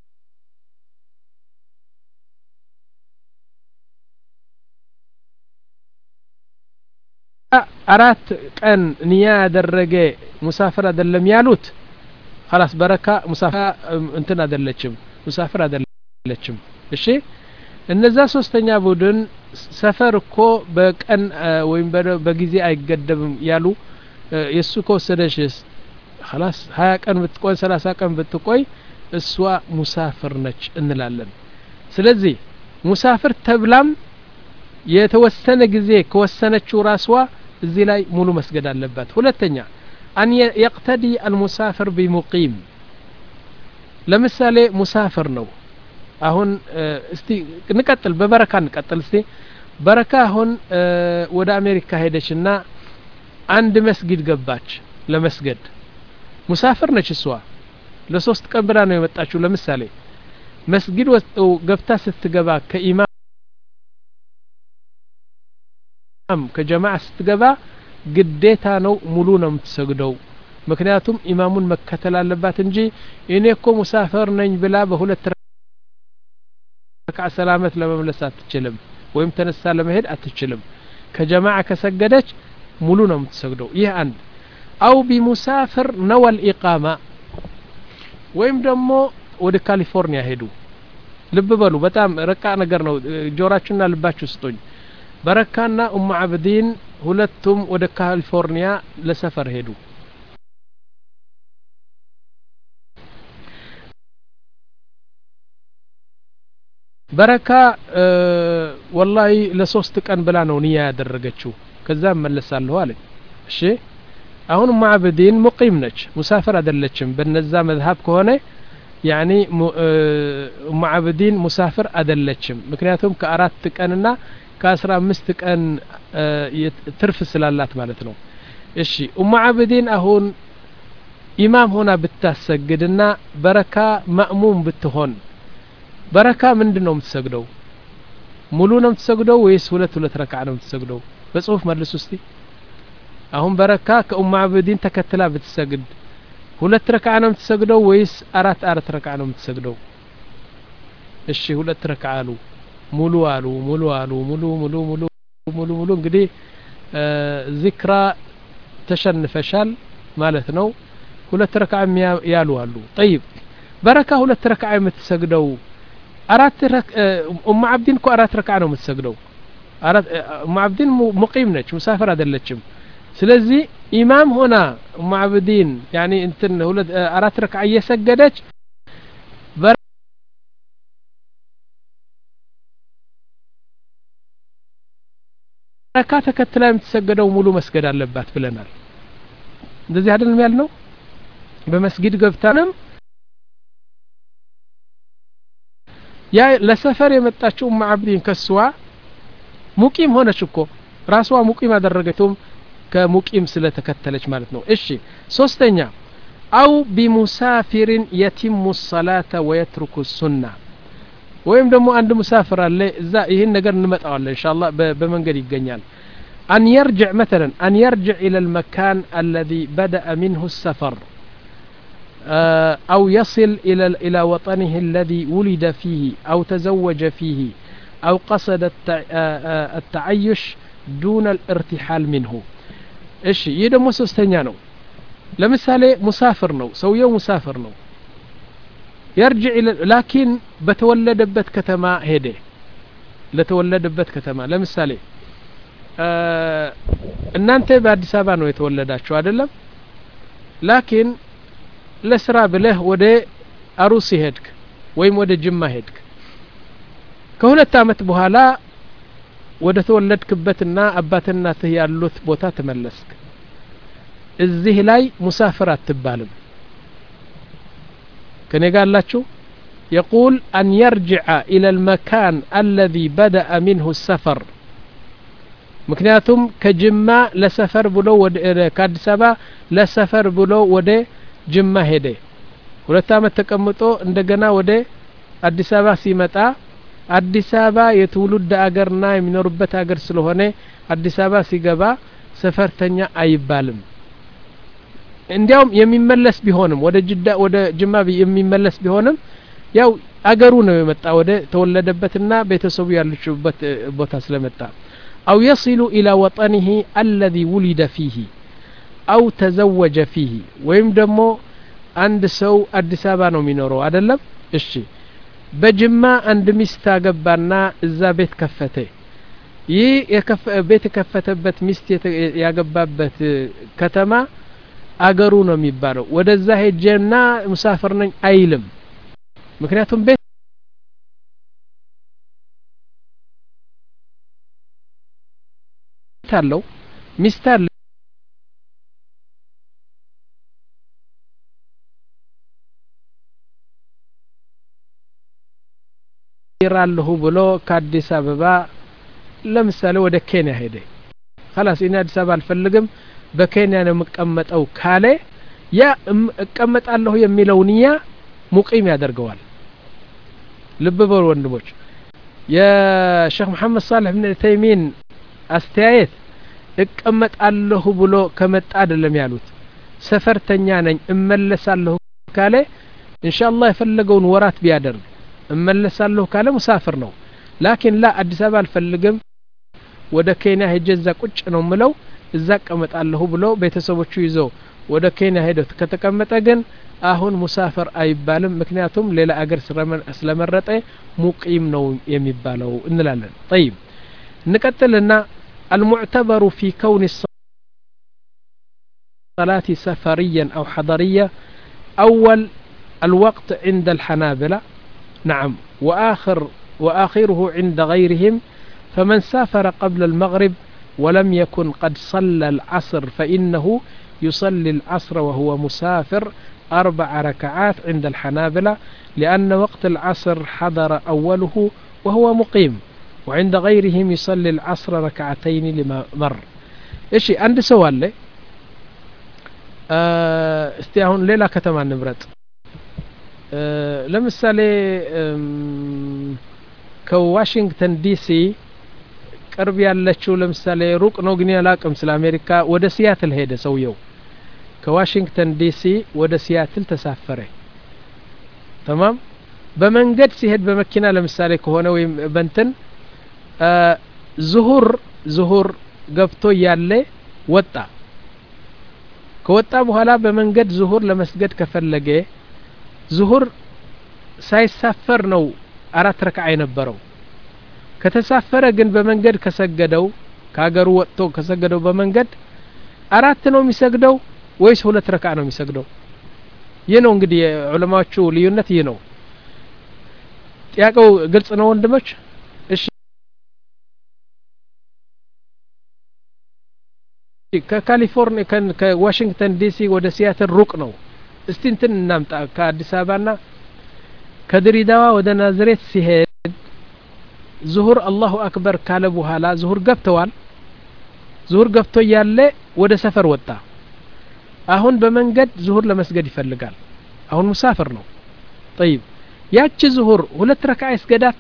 አራት ቀን ንያ ያደረገ ሙሳፍር አይደለም ያሉት خلاص بركة مسافر እንትን አይደለችም ሙሳፍር አይደለችም እሺ እነዛ ሶስተኛ ቡድን ሰፈር እኮ በቀን ወይም በጊዜ አይገደብም ያሉ የሱ ከወሰደሽስ خلاص ሀያ ቀን ብትቆይ ሰላሳ ቀን ብትቆይ እሷ ሙሳፍር ነች እንላለን ስለዚህ ሙሳፍር ተብላም የተወሰነ ጊዜ ከወሰነችው ራስዋ እዚህ ላይ ሙሉ መስገድ አለባት ሁለተኛ أن يقتدي المسافر بمقيم لمثالي مسافر نو አሁን እስቲ እንቀጥል በበረካ እንቀጥል እስቲ በረካ አሁን ወደ አሜሪካ ሄደችና አንድ መስጊድ ገባች ለመስገድ ሙሳፍር ነች እሷ ለሶስት ቀን ብላ ነው የመጣችው ለምሳሌ መስጊድ ወጥቶ ገብታ ስትገባ ከኢማም ከጀማዓ ስትገባ ግዴታ ነው ሙሉ ነው የምትሰግደው ምክንያቱም ኢማሙን መከተል አለባት እንጂ እኔ እኮ ሙሳፈር ነኝ ብላ በሁለት ረክዓ ሰላመት ለመመለስ አትችልም ወይም ተነሳ ለመሄድ አትችልም ከጀማዓ ከሰገደች ሙሉ ነው የምትሰግደው ይህ አንድ አው ቢሙሳፍር ነው الإقامة ወይም ደግሞ ወደ ካሊፎርኒያ ሄዱ ልብ በሉ በጣም ረቃ ነገር ነው ጆራችሁና ልባችሁ ስጡኝ በረካና ኡሙ አብዲን ሁለቱም ወደ ካሊፎርኒያ ለሰፈር ሄዱ በረካ ወላሂ ለሶስት ቀን ብላ ነው ንያ ያደረገችው ከዛ መለሳለሁ አለ እሺ አሁን ኡሙ አብዲን ሙቂም ነች ሙሳፈር አይደለችም በነዛ መዝሐብ ከሆነ ያኒ ኡሙ አብዲን ሙሳፈር አይደለችም ምክንያቱም ከአራት ቀንና ከአስራ አምስት ቀን ትርፍ ስላላት ማለት ነው እሺ ኡሙ አብዲን አሁን ኢማም ሆና ብታሰግድና በረካ ማእሙም ብትሆን በረካ ምንድነው የምትሰግደው ሙሉ ነው የምትሰግደው ወይስ ሁለት ሁለት ረክዓ ነው የምትሰግደው በጽሁፍ መልሱ እስቲ አሁን በረካ ከኡሙ አብዲን ተከትላ ብትሰግድ ሁለት ረክዓ ነው የምትሰግደው ወይስ አራት አራት ረክዓ ነው የምትሰግደው እሺ ሁለት ረክዓ አሉ ሙሉ አሉ ሙሉ አሉ ሙሉ ሙሉ ሙሉ ሙሉ ሙሉ እንግዲህ ዚክራ ተሸንፈሻል ማለት ነው ሁለት ረክዓ ያሉ አሉ طيب በረካ ሁለት ረክዓ የምትሰግደው አራት ኡሙ አብዲን እኮ አራት ረክዓ ነው የምትሰግደው አራት ኡሙ አብዲን ሙቂም ነች ሙሳፈር አይደለችም ስለዚህ ኢማም ሆና ኡሙ አብዲን ያኒ እንትን ሁለት አራት ረክዓ እየሰገደች በረካ ተከትላ የምትሰገደው ሙሉ መስገድ አለባት ብለናል እንደዚህ አይደለም ያልነው በመስጊድ ገብታንም ያ ለሰፈር የመጣችው ኡሙ አብዲን ከስዋ ሙቂም ሆነች እኮ ራስዋ ሙቂም አደረገችው ከሙቂም ስለተከተለች ማለት ነው እሺ ሶስተኛ አው ቢሙሳፊርን يتم الصلاه ويترك السنه ወይም ደግሞ አንድ ሙሳፍር አለ እዛ ይሄን ነገር እንመጣዋለን ኢንሻአላህ በመንገድ ይገኛል ان يرجع مثلا ان يرجع الى المكان الذي بدا منه السفر أو يصل إلى إلى وطنه الذي ولد فيه أو تزوج فيه أو قصد التعيش دون الارتحال منه إيش يدم مستنيانو لمثال مسافر نو سويه مسافر نو يرجع إلى لكن بتولد بت كتما هده لتولد بت كتما لمثال إن أنت بعد سبعة يتولداتشوا عدلهم لكن ለስራ ብለህ ወደ አሩሲ ሄድክ ወይም ወደ ጅማ ሄድክ ከሁለት አመት በኋላ ወደ ተወለድክበትና አባትና እናትህ ያሉት ቦታ ተመለስክ እዚህ ላይ ሙሳፈር አትባልም ከኔ ጋር አላችሁ يقول أن يرجع إلى المكان الذي بدأ منه السفر ምክንያቱም ከጅማ ለሰፈር ብሎ ወደ ከአዲስ አበባ ለሰፈር ብሎ ወደ ጅማ ሄደ ሁለት አመት ተቀምጦ እንደገና ወደ አዲስ አበባ ሲመጣ አዲስ አበባ የትውልድ አገርና የሚኖርበት አገር ስለሆነ አዲስ አበባ ሲገባ ሰፈርተኛ አይባልም እንዲያውም የሚመለስ ቢሆንም ወደ ጅዳ ወደ ጅማ የሚመለስ ቢሆንም ያው አገሩ ነው የመጣ ወደ ተወለደበትና ቤተሰቡ ያሉበት ቦታ ስለመጣ أو يصل إلى وطنه الذي ولد فيه أو تزوج فيه ወይም ደግሞ አንድ ሰው አዲስ አበባ ነው የሚኖረው አይደለም እሺ በጅማ አንድ ሚስት አገባና እዛ ቤት ከፈተ ይህ የከፈ ቤት ከፈተበት ሚስት ያገባበት ከተማ አገሩ ነው የሚባለው ወደዛ ሄጀና ሙሳፈር ነኝ አይልም ምክንያቱም ቤት ታለው ሚስት አለ ይራልሁ ብሎ ከአዲስ አበባ ለምሳሌ ወደ ኬንያ ሄደ خلاص እኔ አዲስ አበባ አልፈልግም በኬንያ ነው መቀመጠው ካለ ያ እቀመጣለሁ የሚለው ንያ ሙቂም ያደርገዋል ልብ በሉ ወንድሞች የሼክ መሐመድ ሷሊህ ኢብኑ ተይሚን አስተያየት እቀመጣለሁ ብሎ ከመጣ አይደለም ያሉት ሰፈርተኛ ነኝ እመለሳለሁ ካለ ኢንሻአላህ የፈለገውን ወራት ቢያደርግ እመለሳለሁ ካለ ሙሳፍር ነው ላኪን ላ አዲስ አበባ አልፈልግም ወደ ኬንያ ሄጄ እዛ ቁጭ ነው ምለው እዛ እቀመጣለሁ ብሎ ቤተሰቦቹ ይዘው ወደ ኬንያ ሄደው ከተቀመጠ ግን አሁን ሙሳፍር አይባልም ምክንያቱም ሌላ አገር ስለመረጠ ሙቂም ነው የሚባለው እንላለን طيب نቀጥልና المعتبر في كون الصلاة سفريا أو حضرية أول الوقت عند الحنابلة نعم وآخر وآخره عند غيرهم فمن سافر قبل المغرب ولم يكن قد صلى العصر فإنه يصلي العصر وهو مسافر أربع ركعات عند الحنابلة لأن وقت العصر حضر أوله وهو مقيم وعند غيرهم يصلي العصر ركعتين لما مر إيشي عند سؤال لي أه استياهون ليلة كتمان نبرد أه لمثالي كواشنطن دي سي ቅርብ ያለችው ለምሳሌ ሩቅ ነው ግን ያላቀም ስለ አሜሪካ ወደ ሲያትል ሄደ ሰውየው ከዋሽንግተን ዲሲ ወደ ሲያትል ተሳፈረ تمام በመንገድ ሲሄድ በመኪና ለምሳሌ ከሆነ ወይም በእንትን ዙሁር ዙሁር ገብቶ ያለ ወጣ ከወጣ በኋላ በመንገድ ዙሁር ለመስገድ ከፈለገ ዙሁር ሳይሳፈር ነው አራት ረካዓ የነበረው ከተሳፈረ ግን በመንገድ ከሰገደው ካገሩ ወጥቶ ከሰገደው በመንገድ አራት ነው የሚሰግደው ወይስ ሁለት ረካዓ ነው የሚሰግደው ይህ ነው እንግዲህ ዑለማዎቹ ልዩነት ይህ ነው ጥያቄው ግልጽ ነው ወንድሞች እሺ ከካሊፎርኒያ ከዋሽንግተን ዲሲ ወደ ሲያትል ሩቅ ነው እስቲ እንትን እናምጣ ከአዲስ አበባና ከድሬዳዋ ወደ ናዝሬት ሲሄድ ዙሁር አላሁ አክበር ካለ በኋላ ዙሁር ገብተዋል ዙሁር ገብቶ ያለ ወደ ሰፈር ወጣ አሁን በመንገድ ዙሁር ለመስገድ ይፈልጋል አሁን ሙሳፍር ነው طيب ያቺ ዙሁር ሁለት ረካዓ ይስገዳት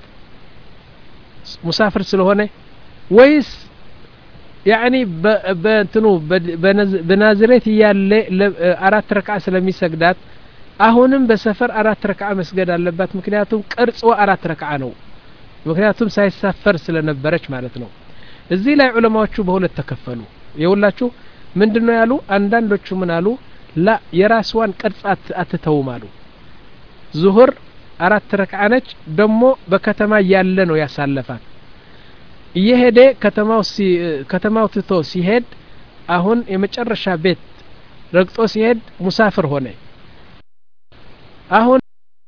ሙሳፍር ስለሆነ ወይስ ያኒ በእንትኑ በናዝሬት ያለ አራት ረካዓ ስለሚሰግዳት አሁንም በሰፈር አራት ረካዓ መስገድ አለባት ምክንያቱም ቅርጹ አራት ረካዓ ነው ምክንያቱም ሳይሳፈር ስለነበረች ማለት ነው እዚህ ላይ ዑለማዎቹ በሁለት ተከፈሉ ይውላችሁ ምንድነው ያሉ አንዳንዶቹ ምን አሉ ላ የራስዋን ቅርጻት አትተውም አሉ ዙሁር አራት ረካዓ ነች ደሞ በከተማ ያለ ነው ያሳለፋት እየሄደ ከተማው ሲ ከተማው ትቶ ሲሄድ አሁን የመጨረሻ ቤት ረግጦ ሲሄድ ሙሳፍር ሆነ አሁን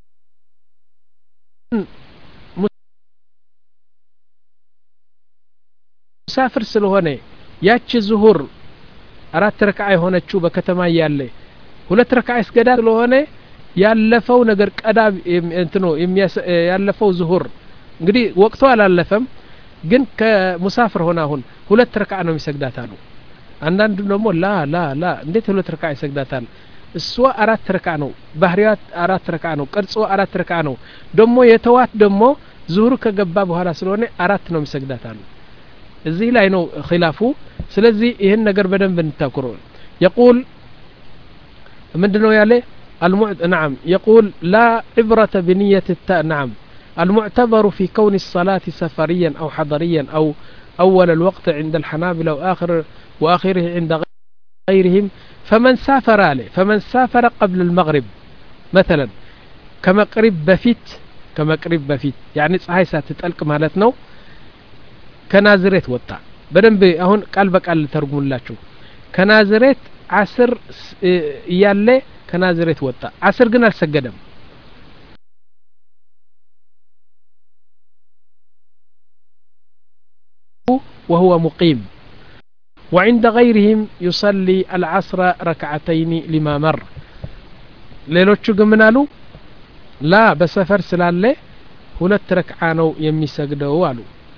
ሙሳፍር ስለሆነ ያቺ ዙሁር አራት ረካዓ የሆነችው በከተማ ያለ ሁለት ረካዓ ይስገዳ ስለሆነ ያለፈው ነገር ቀዳብ እንትኑ ያለፈው ዙሁር እንግዲህ ወቅቱ አላለፈም ግን ከሙሳፍር ሆነ አሁን ሁለት ረካዓ ነው የሚሰግዳታሉ አንዳንዱ ደግሞ ላ ላ ላ እንዴት ሁለት ረካዓ ይሰግዳታል እሷ አራት ረካዓ ነው ባህሪያት አራት ረካዓ ነው ቅርጹ አራት ረካዓ ነው ደግሞ የተዋት ደግሞ ዙሁር ከገባ በኋላ ስለሆነ አራት ነው የሚሰግዳታሉ እዚህ ላይ ነው ኺላፉ ስለዚህ ይሄን ነገር በደንብ እንታኩሩ يقول ምንድነው ያለ المعت نعم يقول لا عبرة بنية التاء نعم المعتبر في كون الصلاة سفريا أو حضريا أو أول الوقت عند الحنابلة وآخر وآخره عند غيرهم فمن سافر عليه فمن سافر قبل المغرب مثلا كما قريب بفيت كما قريب بفيت يعني ፀሐይ ሳትጠልቅ ማለት ነው ከናዝሬት ወጣ በደንብ አሁን ቃል በቃል ተርጉምላችሁ ከናዝሬት አስር ያለ ከናዝሬት ወጣ አስር ግን አልሰገደም وهو مقيم وعند غيرهم يصلي العصر ركعتين لما مر ሌሎቹ ግን ምን አሉ ላ በሰፈር ስላለ ሁለት ረክዓ ነው የሚሰግደው አሉ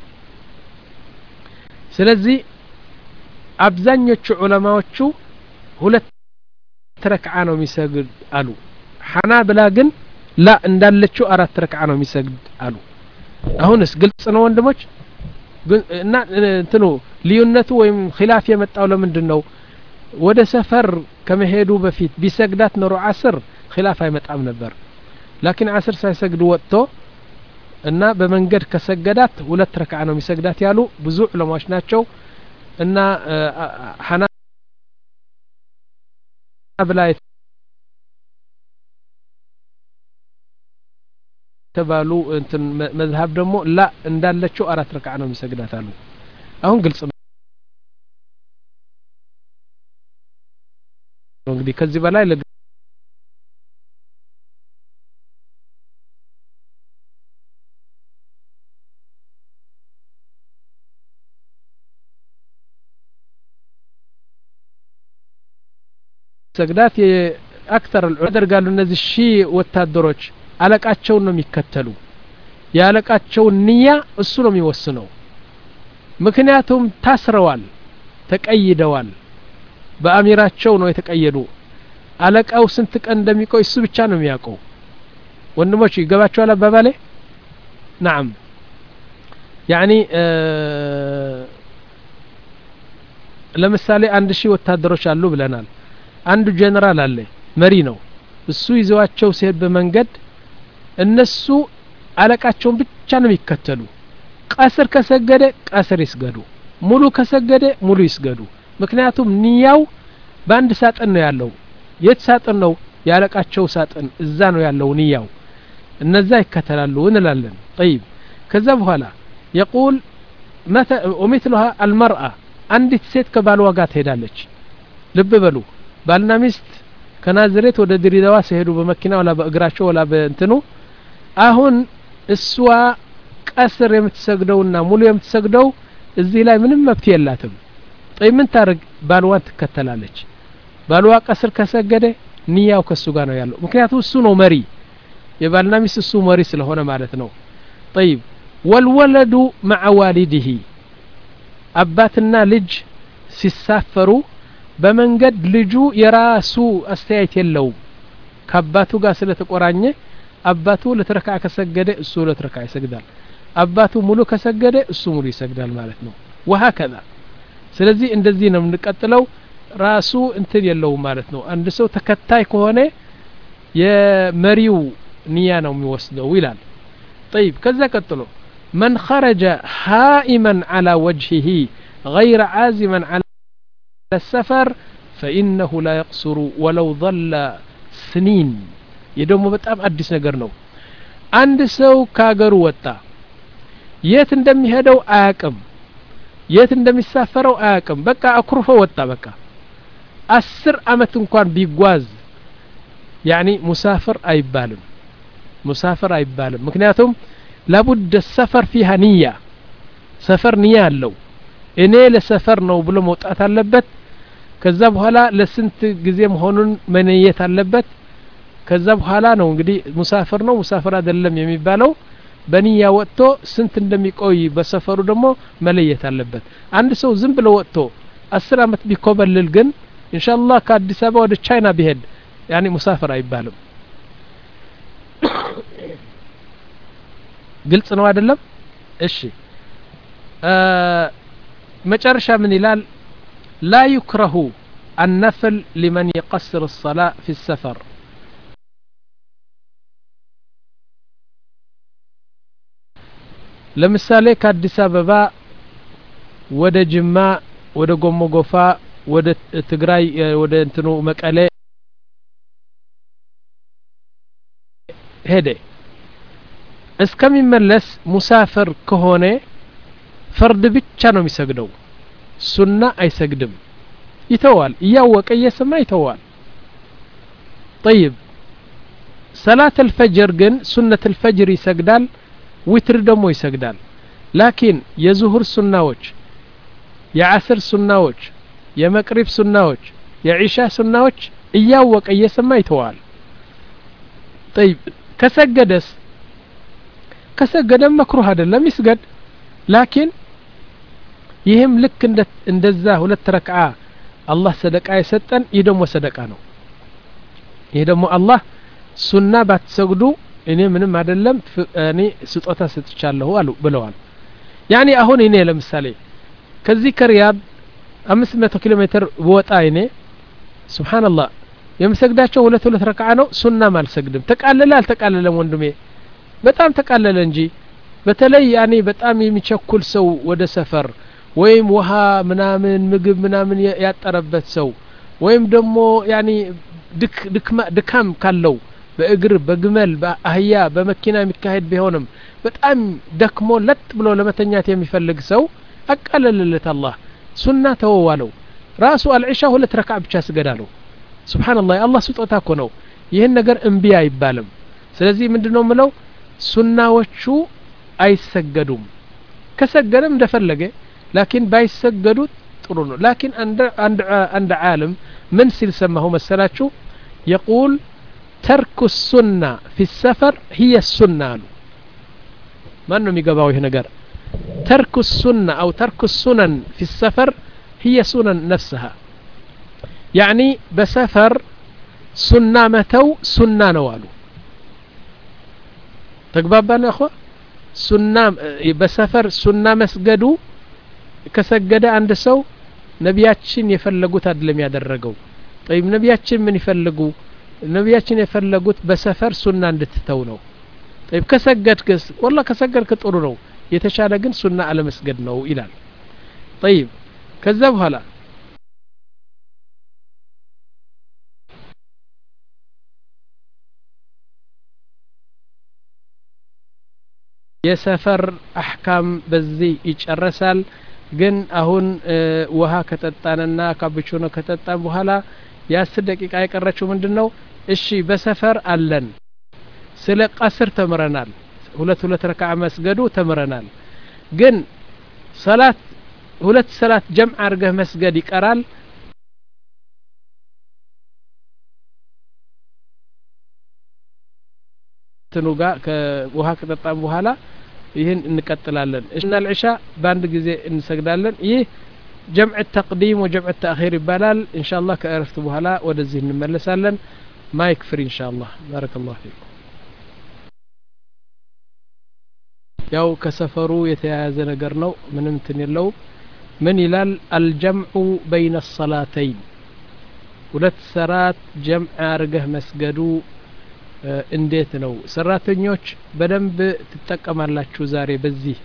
ስለዚህ አብዛኞቹ ዑለማዎቹ ሁለት ረክዓ ነው የሚሰግድ አሉ ሐናብላ ግን ላ እንዳለችው አራት ረክዓ ነው የሚሰግድ አሉ አሁንስ ግልጽ ነው ወንድሞች እና እንትኑ ልዩነቱ ወይም ኺላፍ የመጣው ለምንድነው ወደ ሰፈር ከመሄዱ በፊት ቢሰግዳት ኖሮ ዓስር ኺላፍ አይመጣም ነበር ላኪን ዓስር ሳይሰግድ ወጥቶ እና በመንገድ ከሰገዳት ሁለት ረክዓ ነው የሚሰግዳት ያሉ ብዙ ዑለማዎች ናቸው እና ሐና ብላይ ተባሉ እንትን መዝሐብ ደግሞ ላ እንዳለችው አራት ረክዓ ነው የሚሰግዳት አሉ አሁን ግልጽ ነው እንግዲህ ከዚህ በላይ ሰግዳት የአክተር ያደርጋሉ እነዚህ ሺ ወታደሮች አለቃቸው ነው የሚከተሉ ያለቃቸው ንያ እሱ ነው የሚወስነው ምክንያቱም ታስረዋል ተቀይደዋል በአሚራቸው ነው የተቀየዱ አለቃው ስንት ቀን እንደሚቆይ እሱ ብቻ ነው የሚያውቀው ወንድሞች ይገባቸዋል አባባሌ نعم يعني ለምሳሌ አንድ ሺህ ወታደሮች አሉ ብለናል አንዱ ጀነራል አለ መሪ ነው እሱ ይዘዋቸው ሲሄድ በመንገድ እነሱ አለቃቸውን ብቻ ነው የሚከተሉ ቀስር ከሰገደ ቀስር ይስገዱ ሙሉ ከሰገደ ሙሉ ይስገዱ ምክንያቱም ንያው በአንድ ሳጥን ነው ያለው የት ሳጥን ነው ያለቃቸው ሳጥን እዛ ነው ያለው ንያው እነዛ ይከተላሉ እንላለን طيب ከዛ በኋላ يقول مثل ومثلها المرأة አንዲት ሴት ከባልዋ ጋር ትሄዳለች ልብ በሉ ባልና ሚስት ከናዝሬት ወደ ድሬዳዋ ሲሄዱ በመኪና ወላ በእግራቸው ወላ በእንትኑ አሁን እሷ ቀስር የምትሰግደውና ሙሉ የምትሰግደው እዚህ ላይ ምንም መብት የላትም طيب ምን ታርግ ባልዋን ትከተላለች ባልዋ ቀስር ከሰገደ ንያው ከሱ ጋር ነው ያለው ምክንያቱም እሱ ነው መሪ የባልና ሚስት እሱ መሪ ስለሆነ ማለት ነው طيب والولد مع والده አባትና ልጅ ሲሳፈሩ በመንገድ ልጁ የራሱ አስተያየት የለው ከአባቱ ጋር ስለተቆራኘ አባቱ ለተረካ ከሰገደ እሱ ለተረካ ይሰግዳል አባቱ ሙሉ ከሰገደ እሱ ሙሉ ይሰግዳል ማለት ነው وهكذا ስለዚህ እንደዚህ ነው እንቀጥለው ራሱ እንትን የለው ማለት ነው አንድ ሰው ተከታይ ከሆነ የመሪው ንያ ነው የሚወስደው ይላል طيب ከዛ ቀጥሎ من خرج هائما على وجهه غير عازما على السفر فإنه لا يقصر ولو ظل سنين يدوم በጣም አዲስ ነገር ነው አንድ ሰው ካገሩ ወጣ የት እንደሚሄደው አያቅም የት እንደሚሳፈረው አያቅም በቃ አኩርፎ ወጣ በቃ አስር አመት እንኳን ቢጓዝ يعني مسافر አይባልም مسافر አይባልም ምክንያቱም لابد السفر فيها نية سفر نية አለው እኔ ለሰፈር ነው ብሎ መውጣት አለበት ከዛ በኋላ ለስንት ጊዜ መሆኑን መነየት አለበት ከዛ በኋላ ነው እንግዲህ ሙሳፈር ነው ሙሳፈር አይደለም የሚባለው በንያ ወጥቶ ስንት እንደሚቆይ በሰፈሩ ደግሞ መለየት አለበት አንድ ሰው ዝም ብሎ ወጥቶ አስር አመት ቢኮበልል ግን ኢንሻአላህ ከአዲስ አበባ ወደ ቻይና ቢሄድ يعني مسافر አይባልም ግልጽ ነው አይደለም እሺ መጨረሻ ምን ይላል لا يكره النفل لمن يقصر الصلاة في السفر ለምሳሌ ከአዲስ አበባ ወደ ጅማ ወደ ጎሞ ጎፋ ወደ ትግራይ ወደ እንትኑ መቀሌ ሄደ እስከሚመለስ ሙሳፈር ከሆነ فرد ብቻ ነው የሚሰግደው ሱና አይሰግድም ይተዋል ያወቀ የሰማ ይተዋል طيب صلاه الفجر ግን ሱነተ الفجر ይሰግዳል ዊትር ደግሞ ይሰግዳል ላኪን የዙሁር ሱናዎች የዓስር ሱናዎች የመቅሪብ ሱናዎች የዒሻ ሱናዎች ያወቀ የሰማ ይተዋል طيب ከሰገደስ ከሰገደ መክሩህ አይደለም ይስገድ ላኪን ይህም ልክ እንደዛ ሁለት ረክዓ አላህ ሰደቃ የሰጠን ይደሞ ሰደቃ ነው ይደሞ አላህ ሱና ባትሰግዱ እኔ ምንም አይደለም እኔ ስጦታ ሰጥቻለሁ አሉ ብለዋል يعني አሁን እኔ ለምሳሌ ከዚህ ከሪያድ አምስት መቶ ኪሎ ሜትር ወጣ እኔ ሱብሃንአላህ የምሰግዳቸው ሁለት ሁለት ረካዓ ነው ሱና ማልሰግድም ተቃለለ አልተቃለለም ወንድሜ በጣም ተቃለለ እንጂ በተለይ ያኔ በጣም የሚቸኩል ሰው ወደ ሰፈር ወይም ውሃ ምናምን ምግብ ምናምን ያጠረበት ሰው ወይም ደግሞ ያኔ ድክ ድክማ ድካም ካለው በእግር በግመል በአህያ በመኪና የሚካሄድ ቢሆንም በጣም ደክሞ ለጥ ብሎ ለመተኛት የሚፈልግ ሰው አቀለለለት አላህ ሱና ተወዋለው ራሱ አልዒሻ ሁለት ረካዓ ብቻ ስገዳለው ሱብሃንአላህ አላህ ስጦታ እኮ ነው ይሄን ነገር እምቢ አይባልም ስለዚህ ምንድነው ምለው ሱናዎቹ አይሰገዱም ከሰገደም እንደፈለገ ላኪን ባይሰገዱ ጥሩ ነው ላኪን አንድ አንድ አንድ ዓለም ምን ሲል ሰማሁ መሰላችሁ يقول ترك السنة في السفر هي السنة ما انه يقباو هنا قال ترك السنة او ترك السنن في السفر هي سنن نفسها يعني بسفر سنة متو سنة نوالو تقبابنا يا اخوة سنة بسفر سنة مسجدو كسجد عند سو نبياتشين يفلقوت أدلم يادرقو طيب نبياتشين من يفلقو نبياتشين يفلقوت بسفر سنة اندتتونو طيب كسجد كس والله كسجد كتقرنو يتشارقن سنة على مسجدنا إلى طيب كذب هلا የሰፈር አህካም በዚህ ይጨረሳል ግን አሁን ውሃ ከተጣነና ካፕቹኖ ከተጣን በኋላ የ10 ደቂቃ የቀረችው ምንድነው እሺ በሰፈር አለን ስለ ቀስር ተምረናል ሁለት ሁለት ረካዓ መስገዱ ተምረናል ግን ሰላት ሁለት ሰላት ጀምዕ አርገህ መስገድ ይቀራል ተኑጋ ከውሃ ከተጣን በኋላ ይሄን እንቀጥላለን እሽና العشاء ባንድ ጊዜ እንሰግዳለን ይህ جمع التقديم وجمع التأخير ይባላል ኢንሻአላህ ከእረፍት በኋላ ወደዚህ እንመለሳለን ማይክ ፍሪ ኢንሻአላህ بارك الله فيكم ያው ከሰፈሩ የተያያዘ ነገር ነው ምንም እንትን የለው ምን ይላል الجمع بين الصلاتين ሁለት ሰላት ጀምዕ አርገህ መስገዱ እንዴት ነው ሰራተኞች በደንብ ትጠቀማላችሁ ዛሬ በዚህ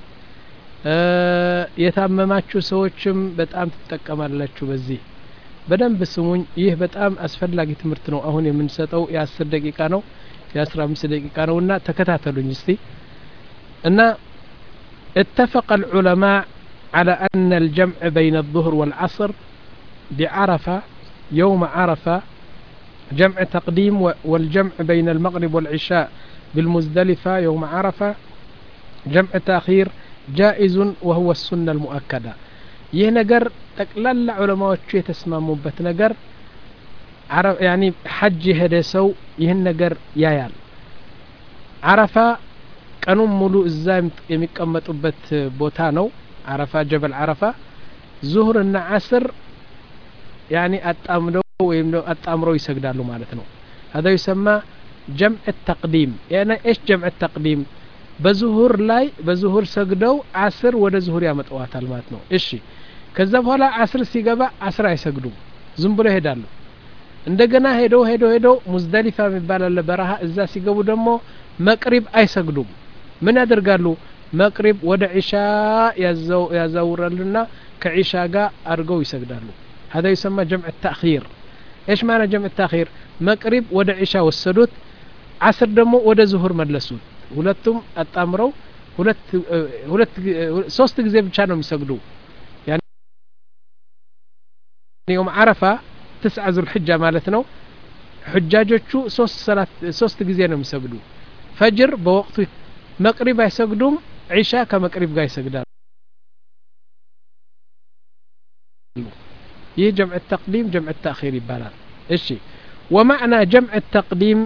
የታመማችሁ ሰዎችም በጣም ትጠቀማላችሁ በዚህ በደንብ ስሙኝ ይህ በጣም አስፈላጊ ትምህርት ነው አሁን የምንሰጠው የ10 ደቂቃ ነው የ15 ደቂቃ ነውና ተከታተሉኝ እስቲ እና اتفق العلماء على أن الجمع بين الظهر والعصر بعرفة يوم عرفة جمع تقديم والجمع بين المغرب والعشاء بالمزدلفة يوم عرفة جمع تأخير جائز وهو السنة المؤكدة يهنجر تقلل علماء الشيء تسمى بت نجر عرف يعني حج هدسو يهنجر يايال عرفة كانوا ملو الزايم يمكمتوبت بوتانو عرفة جبل عرفة ظهر العصر يعني أتأمروا ويمنو أتأمروا يسجدالو معناته هذا يسمى جمع التقديم يعني إيش جمع التقديم بظهور لاي بظهور سجدوا عصر ولا ظهور يا متواتل معناته إيشي كذا بحالا عصر سيجابا عصر يسجدوا زنبله هدالو እንደገና ሄዶ ሄዶ ሄዶ ሙዝደሊፋ የሚባል አለ በረሃ እዛ ሲገቡ ደግሞ መቅሪብ አይሰግዱም ምን ያደርጋሉ መቅሪብ ወደ ዒሻ ያዘው ያዘውራሉና ከዒሻ ጋር አርገው ይሰግዳሉ هذا يسمى جمع التأخير ايش معنى جمع التأخير مقرب ወደ ዒሻ ወሰዱት عصر ደግሞ ወደ ዙሁር መለሱት ሁለቱም አጣምረው ሁለት ሁለት ሶስት ጊዜ ብቻ ነው የሚሰግዱ يعني يوم عرفة تسعة ذو الحجة مالتنا حجاجوቹ ሶስት ሰላት ሶስት ጊዜ ነው የሚሰግዱ ፈጅር በወቅቱ መቅሪብ አይሰግዱም ዒሻ ከመቅሪብ ጋር ይሰግዳሉ ይህ جمع التقديم جمع التأخير ይባላል እሺ ومعنى جمع التقديم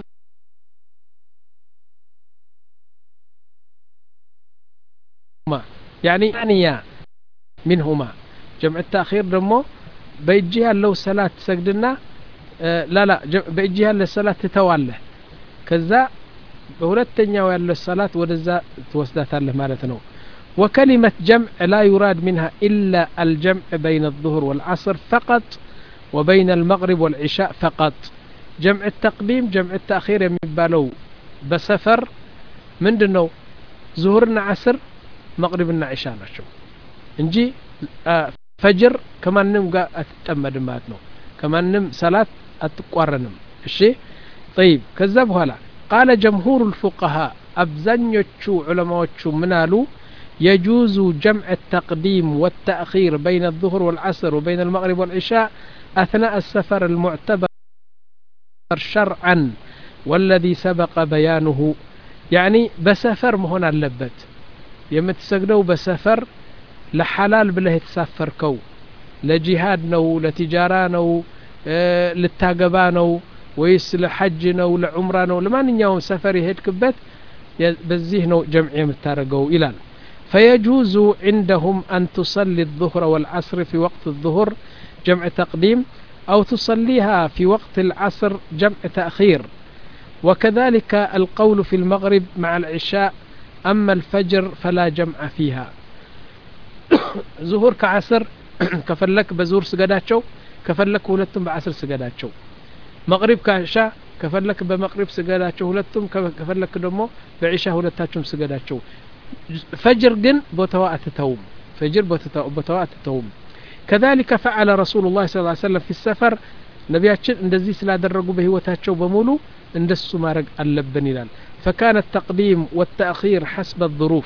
يعني ثانية منهما جمع التأخير ደግሞ በእጅ ያለው ሰላት ሰግድና ላ ላ በእጅ ያለው ሰላት ተዋለህ ከዛ በሁለተኛው ያለው ሰላት ወደዛ ትወስዳታለህ ማለት ነው وكلمة جمع لا يراد منها إلا الجمع بين الظهر والعصر فقط وبين المغرب والعشاء فقط. جمع التقديم جمع التأخير يمبالو بسفر من دنو ظهرنا عصر مغربنا عشاء نشو እንጂ ፈጅር ከማንም ጋር አትጠመድም ማለት ነው ከማንም ሰላት አትቋረንም እሺ طيب ከዛ በኋላ قال جمهور الفقهاء አብዛኞቹ ዑለማዎቹ ምን አሉ يجوز جمع التقديم والتأخير بين الظهر والعصر وبين المغرب والعشاء أثناء السفر المعتبر شرعا والذي سبق بيانه يعني بسفر مهون اللبت يمتسجدوا بسفر لحلال بله يتسافركو لجهاد نو لتجارة نو اه للتاقبا نو ويس لحج نو لعمرة نو لما نيوم سفر يهدكبت بزيه نو جمعي متارقو إلان فيجوز عندهم أن تصلي الظهر والعصر في وقت الظهر جمع تقديم أو تصليها في وقت العصر جمع تأخير وكذلك القول في المغرب مع العشاء أما الفجر فلا جمع فيها ظهور كعصر كفلك بزور سجداتشو كفلك ولتم بعصر سجداتشو مغرب كعشاء كفلك بمغرب سجداتشو ولتم كفلك دمو بعشاء ولتاتشم سجداتشو فجر جن بتواء التوم فجر بتواء التوم كذلك فعل رسول الله صلى الله عليه وسلم في السفر نبياتشن اندزي سلا درجوا بهوتاتشو بمولو اندسوا ما رج اللبن يلال فكان التقديم والتأخير حسب الظروف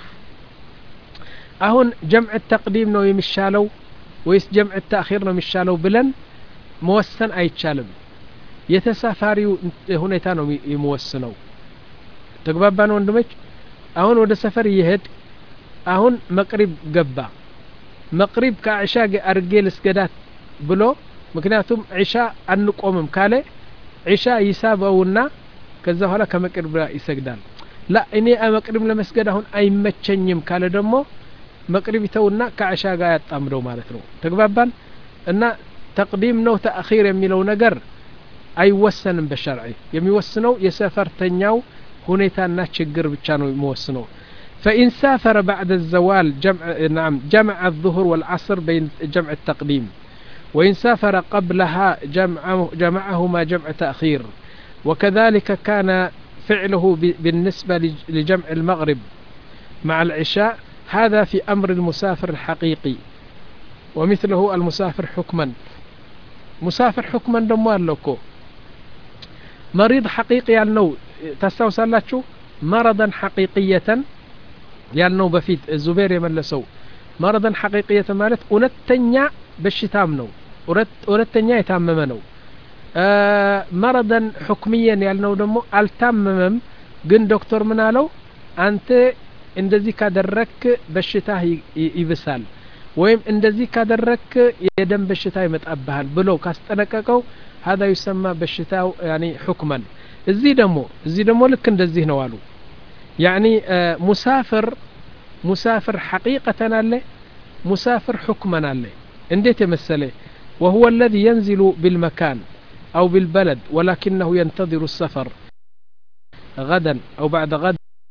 أهون جمع التقديم نو يمشالو ويس جمع التأخير نو يمشالو بلن موسن أي تشالم يتسافروا هنا تانو يموسنوا تقبابان وندمج أهون وده سفر يهد أهون مقرب قبا مقرب كعشاء أرجيل سجدات بلو مكناتهم عشاء أنقومم كاله عشاء يسابونا كذا هلا كمقرب يسجدان لا إني أمقرب لمسجد هون أي متشنيم كاله دمو مقرب يتونا كعشاء قاعد أمرو مالتنو تقبابان إن تقديم نو تأخير يميلو نجر أي وسن بالشرعي يمي وسنو يسافر تنياو هنيتا ناتشجر بتشانو موسنو فإن سافر بعد الزوال جمع نعم جمع الظهر والعصر بين جمع التقديم وإن سافر قبلها جمعه جمعهما جمع تأخير وكذلك كان فعله بالنسبة لجمع المغرب مع العشاء هذا في أمر المسافر الحقيقي ومثله المسافر حكما مسافر حكما دموان لكو مريض حقيقي يعني تستوصلاتشو مرضا حقيقية يعني بفيت الزبير يملسو مرضا حقيقية مالت ونتنيا بالشتام نو ونتنيا يتاممنو آه مرضا حكميا يعني دمو التاممم جن دكتور منالو أنت اندزي كادرك بالشتاه يبسال ويم اندزي كادرك يدم بالشتاه يمتقبهال بلو كاستنككو هذا يسمى بالشتاء يعني حكما الزي دمو الزي دمو لك اندزي نوالو يعني آه مسافر مسافر حقيقة له مسافر حكما له انديت مسألة وهو الذي ينزل بالمكان أو بالبلد ولكنه ينتظر السفر غدا أو بعد غد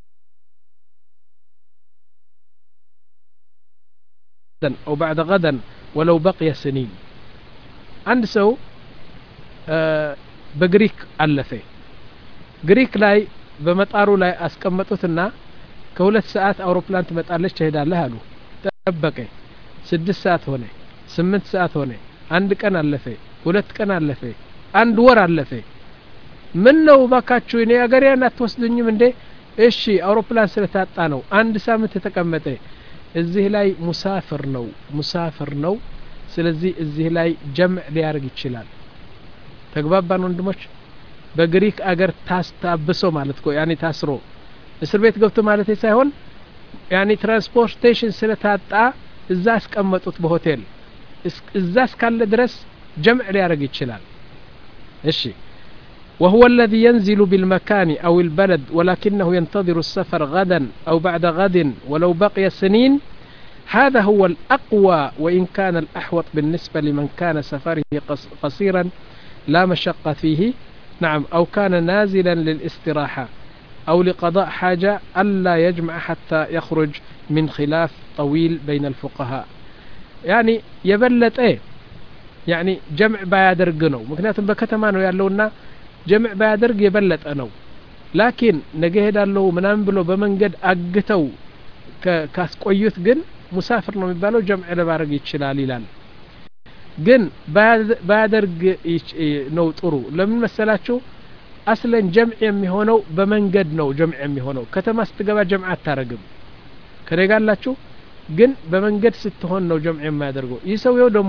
أو بعد غدا ولو بقي سنين عند سو آه بغريك ألفه غريك لاي بمطارو لاي اسقمطوتنا كሁለት ሰዓት አውሮፕላን ትመጣለች ትሄዳለህ አሉ ተጠበቀ ስድስት ሰዓት ሆነ ስምንት ሰዓት ሆነ አንድ ቀን አለፈ ሁለት ቀን አለፈ አንድ ወር አለፈ ምን ነው ባካችሁ እኔ አገሬን አትወስዱኝም እንዴ እሺ አውሮፕላን ስለታጣ ነው አንድ ሳምንት ተቀመጠ እዚህ ላይ ሙሳፍር ነው ሙሳፍር ነው ስለዚህ እዚህ ላይ ጀምዕ ሊያርግ ይችላል ተግባባን ወንድሞች በግሪክ አገር ታስታብሶ ማለት ነው ያኒ ታስሮ እስር ቤት ገብቶ ማለት ሳይሆን ያኒ ትራንስፖርቴሽን ስለታጣ እዛ አስቀመጡት በሆቴል እዛ እስካለ ድረስ ጀምዕ ሊያርግ ይችላል እሺ وهو الذي ينزل بالمكان أو البلد ولكنه ينتظر السفر غدا أو بعد غد ولو بقي سنين هذا هو الأقوى وإن كان الأحوط بالنسبة لمن كان سفره قصيرا لا مشقة فيه نعم أو كان نازلا للاستراحة أو لقضاء حاجة ألا يجمع حتى يخرج من خلاف طويل بين الفقهاء يعني يبلت إيه يعني جمع بايدرق ነው ምክንያቱም በከተማ ነው ያለውና ጀምዕ ባያደርግ የበለጠ ነው ላኪን ነገ ሄዳለሁ ምናምን ብሎ በመንገድ አግተው ካስቆዩት ግን ሙሳፍር ነው የሚባለው ጀምዕ ለማድረግ ይችላል ይላል ግን ባያደርግ ነው ጥሩ ለምን መሰላችሁ አስለን ጀምዕ የሚሆነው በመንገድ ነው ጀምዕ የሚሆነው ከተማ ስትገባ ጀምዕ አታረግም ከደጋላችሁ ግን በመንገድ ስትሆን ነው ጀምዕ የማያደርገው ይሰውየው ደግሞ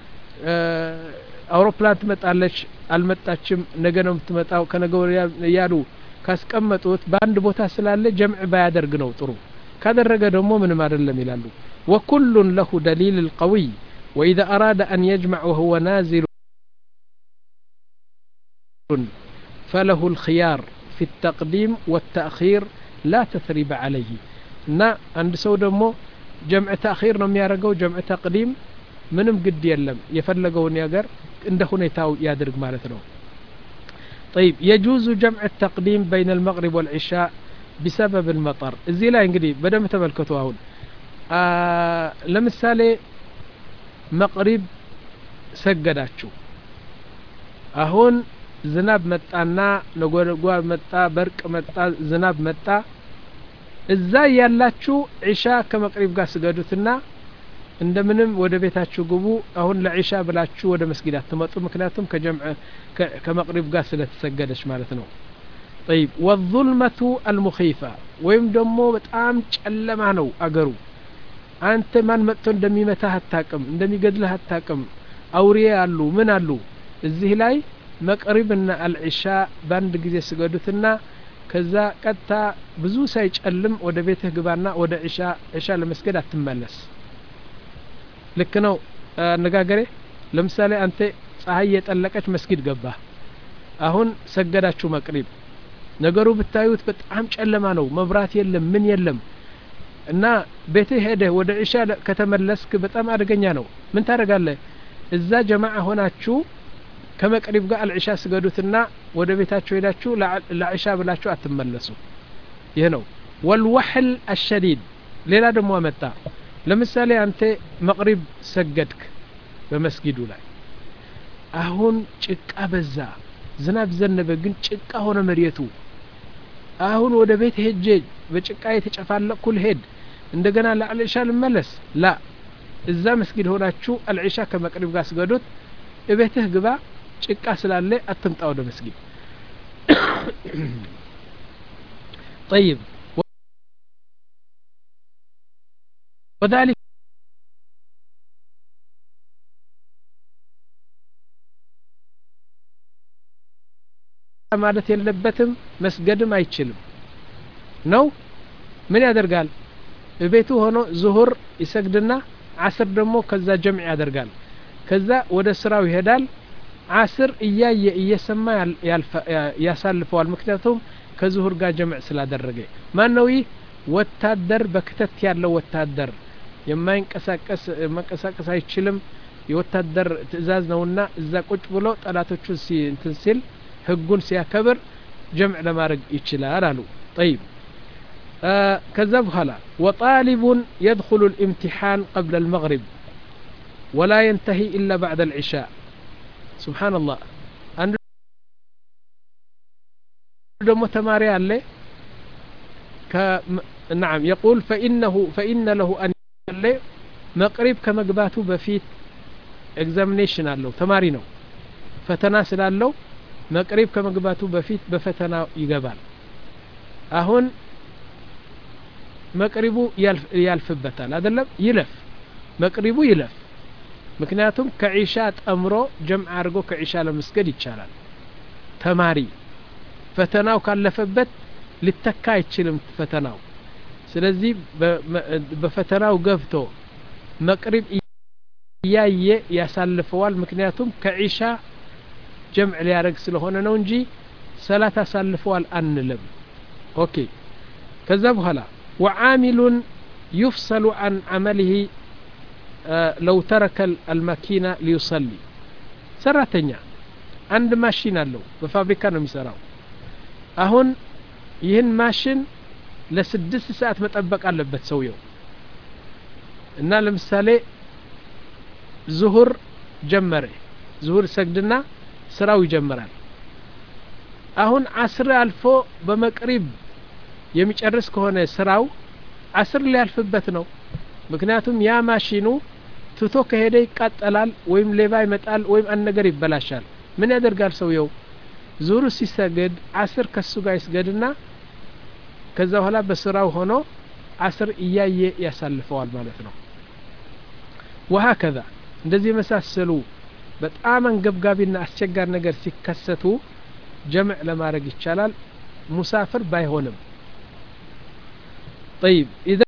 አውሮፕላን ትመጣለች አልመጣችም ነገ ነው የምትመጣው ከነገ ያሉ ካስቀመጡት በአንድ ቦታ ስላለ ጀምዕ ባያደርግ ነው ጥሩ ካደረገ ደግሞ ምንም አይደለም ይላሉ وكل له دليل القوي وإذا أراد أن يجمع وهو نازل فله الخيار في التقديم والتأخير لا تثريب عليه نا عند سو دمو جمع تأخير ነው የሚያደርገው جمع تقديم ምንም ግድ የለም የፈለገውን ያገር እንደ ሁኔታው ያድርግ ማለት ነው طيب يجوز جمع التقديم بين المغرب والعشاء بسبب المطر እዚህ ላይ እንግዲህ በደንብ ተመልከቱ አሁን ለምሳሌ መቅሪብ ሰገዳችሁ አሁን ዝናብ መጣና ነጎድጓድ መጣ በርቅ መጣ ዝናብ መጣ እዛ ያላችሁ ዒሻ ከመቅሪብ ጋር ስገዱትና እንደምንም ወደ ቤታችሁ ግቡ አሁን ለዒሻ ብላችሁ ወደ መስጊድ አትመጡ ምክንያቱም ከጀምዕ ከመቅሪብ ጋር ስለተሰገደች ማለት ነው طيب والظلمة المخيفة ወይም ደግሞ በጣም ጨለማ ነው አገሩ አንተ ማን መጥቶ እንደሚመታህ አታውቅም እንደሚገድልህ አታውቅም አውሪያ አሉ ምን አሉ እዚህ ላይ መቅሪብና አልዒሻ ባንድ ጊዜ ስገዱትና ከዛ ቀጥታ ብዙ ሳይጨልም ወደ ቤትህ ግባና ወደ ዒሻ ዒሻ ለመስገድ አትመለስ ልክ ነው አነጋገሬ ለምሳሌ አንተ ፀሐይ የጠለቀች መስጊድ ገባ አሁን ሰገዳችሁ መቅሪብ ነገሩ ብታዩት በጣም ጨለማ ነው መብራት የለም ምን የለም እና ቤትህ ሄደህ ወደ ዒሻ ከተመለስክ በጣም አደገኛ ነው ምን ታደርጋለህ እዛ ጀማዓ ሆናችሁ ከመቅሪብ ጋር አልዒሻ ስገዱትና ወደ ቤታችሁ ሄዳችሁ ለዒሻ ብላችሁ አትመለሱ ይሄ ነው والوحل الشديد ሌላ ደግሞ መጣ ለምሳሌ አንተ መቅሪብ ሰገድክ በመስጊዱ ላይ አሁን ጭቃ በዛ ዝናብ ዘነበ ግን ጭቃ ሆነ መሬቱ አሁን ወደ ቤት ሄጄ በጭቃ የተጨፋለቅኩ ልሄድ እንደገና ለአልዒሻ ልመለስ ላ እዛ መስጊድ ሆናችሁ አልዒሻ ከመቅሪብ ጋር ስገዱት እቤትህ ግባ ጭቃ ስላለ አትምጣ ወደ መስጊድ طيب وذلك ማለት የለበትም መስገድም አይችልም ነው ምን ያደርጋል በቤቱ ሆኖ ዙሁር ይሰግድና ዓስር ደግሞ ከዛ ጀምዕ ያደርጋል ከዛ ወደ ስራው ይሄዳል ዓስር እያየ እየሰማ ያሳልፈዋል ምክንያቱም ከዙሁር ጋር ጀምዕ ስላደረገ ማን ነው ይህ ወታደር በክተት ያለው ወታደር የማይንቀሳቀስ መንቀሳቀስ አይችልም የወታደር ትእዛዝ ነውና እዛ ቁጭ ብሎ ጠላቶቹ እንትን ሲል ህጉን ሲያከብር ጀምዕ ለማድረግ ይችላል አሉ طيب آه كذا بخلا وطالب يدخل الامتحان قبل المغرب ولا ينتهي إلا بعد العشاء سبحان الله عنده متماري عليه ك نعم يقول فإنه فإن له أن يلي مقرب كمقباته بفيت examination አለው ተማሪ ነው ፈተና ስላለው መቅሪብ ከመግባቱ በፊት በፈተና ይገባል አሁን መቅሪቡ ያልፍበታል አይደለም ይለፍ መቅሪቡ ይለፍ ምክንያቱም ከዒሻ ጠምሮ ጀምዕ አድርጎ ከዒሻ ለመስገድ ይቻላል ተማሪ ፈተናው ካለፈበት ሊተካ አይችልም ፈተናው ስለዚህ በፈተናው ገብቶ መቅሪብ ያየ ያሳልፈዋል ምክንያቱም ከዒሻ ጀምዕ ሊያረግ ስለሆነ ነው እንጂ ሰላት አሳልፈዋል አንለም ኦኬ ከዛ በኋላ وعامل يفصل عن عمله لو ترك الماكينة ليصلي ሰራተኛ አንድ ማሽን አለው በፋብሪካ ነው የሚሰራው አሁን ይህን ማሽን ለስድስት ሰዓት መጠበቅ አለበት ሰውየው እና ለምሳሌ ዙሁር ጀመረ ዙሁር ሰግድና ስራው ይጀምራል አሁን አስር አልፎ በመቅሪብ የሚጨርስ ከሆነ ስራው አስር ሊያልፍበት ነው ምክንያቱም ያ ማሽኑ ትቶ ከሄደ ይቃጠላል ወይም ሌባ ይመጣል ወይም አንድ ነገር ይበላሻል ምን ያደርጋል ሰውየው ዙሁር ሲሰግድ አስር ከሱ ጋር ይስገድና ከዛ በኋላ በስራው ሆኖ አስር እያየ ያሳልፈዋል ማለት ነው وهكذا እንደዚህ መሳሰሉ በጣም አንገብጋቢና አስቸጋሪ ነገር ሲከሰቱ ጀምዕ ለማድረግ ይቻላል ሙሳፍር ባይሆንም طيب اذا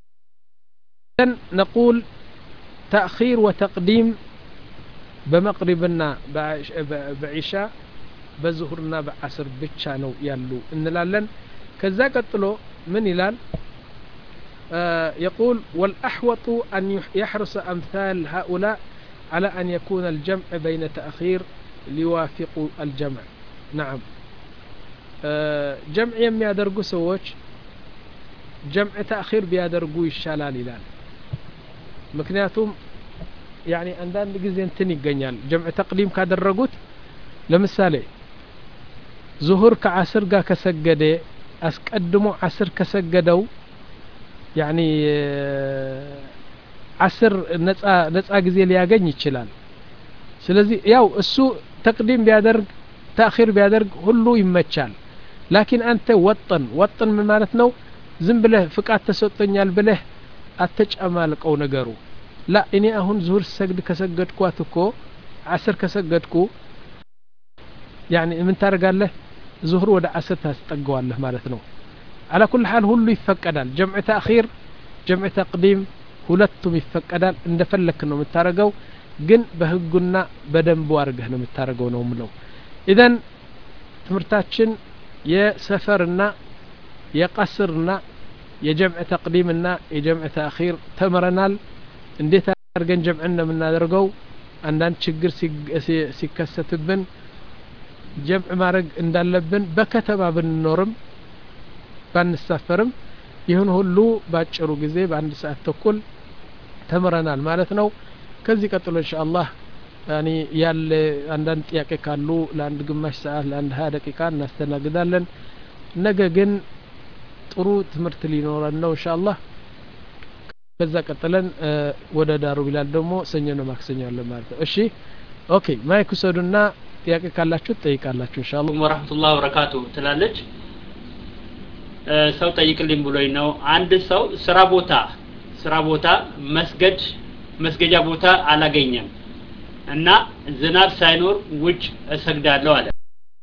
نقول تأخير وتقديم بمغربنا بعشاء بظهرنا بعصر ብቻ ነው ያሉ እንላለን ከዛ ቀጥሎ ምን ይላል آه يقول والأحوط أن يحرص أمثال هؤلاء على أن يكون الجمع بين تأخير ليوافق الجمع نعم آه جمع يم يادرقو سووش جمع تأخير بيادرقو الشلال لان مكنياتهم يعني عندنا نجزين تني جنيال جمع تقديم كادرقوت لمثالي ظهر كعصر جا كسجده أسقدمو عصر كسجدو يعني عصر نصا نصا غزي لياغኝ ይችላል ስለዚህ ያው እሱ ተቅዲም ቢያደርግ ተአኺር ቢያደርግ ሁሉ ይመቻል ላኪን አንተ ወጥን ወጥን ምን ማለት ነው ዝም ብለህ ፍቃድ ተሰጥቶኛል ብለህ አትጨማልቀው ነገሩ ላ እኔ አሁን ዙሁር ሰግድ ከሰገድኳት እኮ عصر ከሰገድኩ يعني ምን ታርጋለህ ዙሁር ወደ عصر ታስጠጋዋለህ ማለት ነው على كل حال ሁሉ ይፈቀዳል جمع تأخير جمع تقديم ሁለቱም ይፈቀዳል እንደፈለክ ነው የምታረገው ግን በህጉና በደንቡ አርገህ ነው የምታረገው ነው ምለው ኢذن ትምርታችን የሰፈርና የቀስርና የجمع تقديمና የجمع تأخير ተመረናል እንዴት አርገን ጀምዕና ምናደርገው አንዳንድ ችግር ሲከሰትብን ጀምዕ ማድረግ እንዳለብን በከተማ ብንኖርም ባንሳፈርም ይሁን ሁሉ ባጭሩ ጊዜ በአንድ ሰዓት ተኩል ተመረናል ማለት ነው ከዚህ ቀጥሎ ኢንሻአላህ يعني ያለ አንዳንድ ጥያቄ ካሉ ለአንድ ግማሽ ሰዓት ለአንድ ሃያ ደቂቃ እናስተናግዳለን ነገ ግን ጥሩ ትምርት ሊኖረን ነው ኢንሻአላህ ከዛ ቀጥለን ወደ ዳሩ ቢላል ደግሞ ሰኞ ነው ማክሰኞ አለ ማለት ነው እሺ ኦኬ ማይክ ሰዱና ጥያቄ ካላችሁ ጠይቃላችሁ ኢንሻአላህ ወራህመቱላሂ ወበረካቱ ትላለች ሰው ጠይቅልኝ ብሎኝ ነው አንድ ሰው ስራ ቦታ ስራ ቦታ መስገድ መስገጃ ቦታ አላገኘም እና ዝናብ ሳይኖር ውጭ እሰግዳለሁ አለ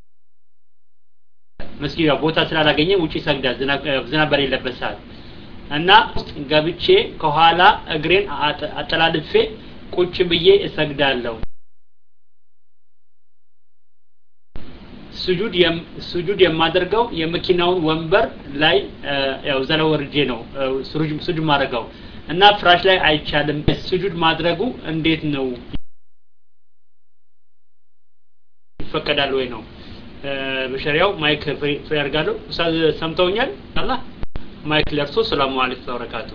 መስጊያ ቦታ ስላላገኘ ውጭ ይሰግዳል ዝናብ ዝናብ በሌለበት ሰዓት እና ገብቼ ከኋላ እግሬን አጠላልፌ ቁጭ ብዬ እሰግዳለሁ سجود يم سجود የማደርገው የመኪናውን ወንበር ላይ ያው ዘለው ወርጄ ነው ስሩጅ ስጁድ ማድረገው እና ፍራሽ ላይ አይቻልም ስጁድ ማድረጉ እንዴት ነው ይፈቀዳል ወይ ነው በሸሪዓው ማይክ ፍሪ ያርጋሉ ኡስታዝ ሰምተውኛል አላህ ማይክ ለርሶ ሰላም አለይኩም ወበረካቱ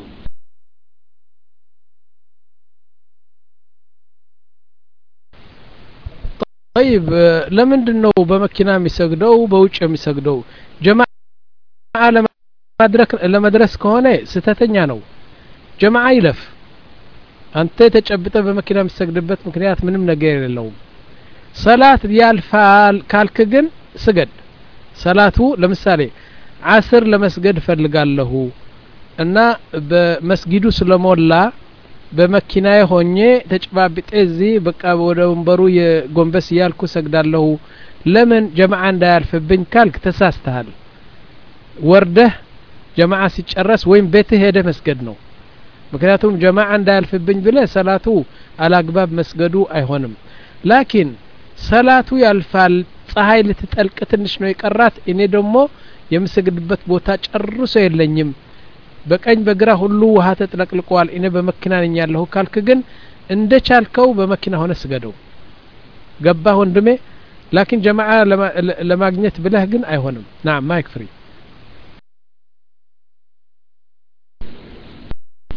طيب ለምንድነው በመኪና የሚሰግደው በውጭ የሚሰግደው ጀማዓ ለማድረክ ለመድረስ ከሆነ ስተተኛ ነው ጀማዓ ይለፍ አንተ ተጨብጠ በመኪና የሚሰግድበት ምክንያት ምንም ነገር የለውም ሰላት ያልፋል ካልክ ግን ስገድ ሰላቱ ለምሳሌ ዓስር ለመስገድ ፈልጋለሁ እና በመስጊዱ ስለሞላ በመኪናዬ ሆኜ ተጨባብጤ እዚህ በቃ ወደ ወንበሩ የጎንበስ ያልኩ ሰግዳለሁ ለምን ጀማዓ እንዳያልፍብኝ ካልክ ተሳስተሃል ወርደህ ጀማዓ ሲጨረስ ወይም ቤት ሄደ መስገድ ነው ምክንያቱም ጀማዓ እንዳያልፍብኝ ብለ ሰላቱ አላግባብ መስገዱ አይሆንም ላኪን ሰላቱ ያልፋል ፀሐይ ልትጠልቅ ትንሽ ነው ይቀራት እኔ ደግሞ የምሰግድበት ቦታ ጨርሶ የለኝም በቀኝ በግራ ሁሉ ውሃ ተጥለቅልቋል እኔ በመኪና ነኝ ያለሁ ካልክ ግን እንደቻልከው በመኪና ሆነ ስገደው ገባህ ወንድሜ ላኪን ጀማዓ ለማግኘት ብለህ ግን አይሆንም ናም ማይክ ፍሪ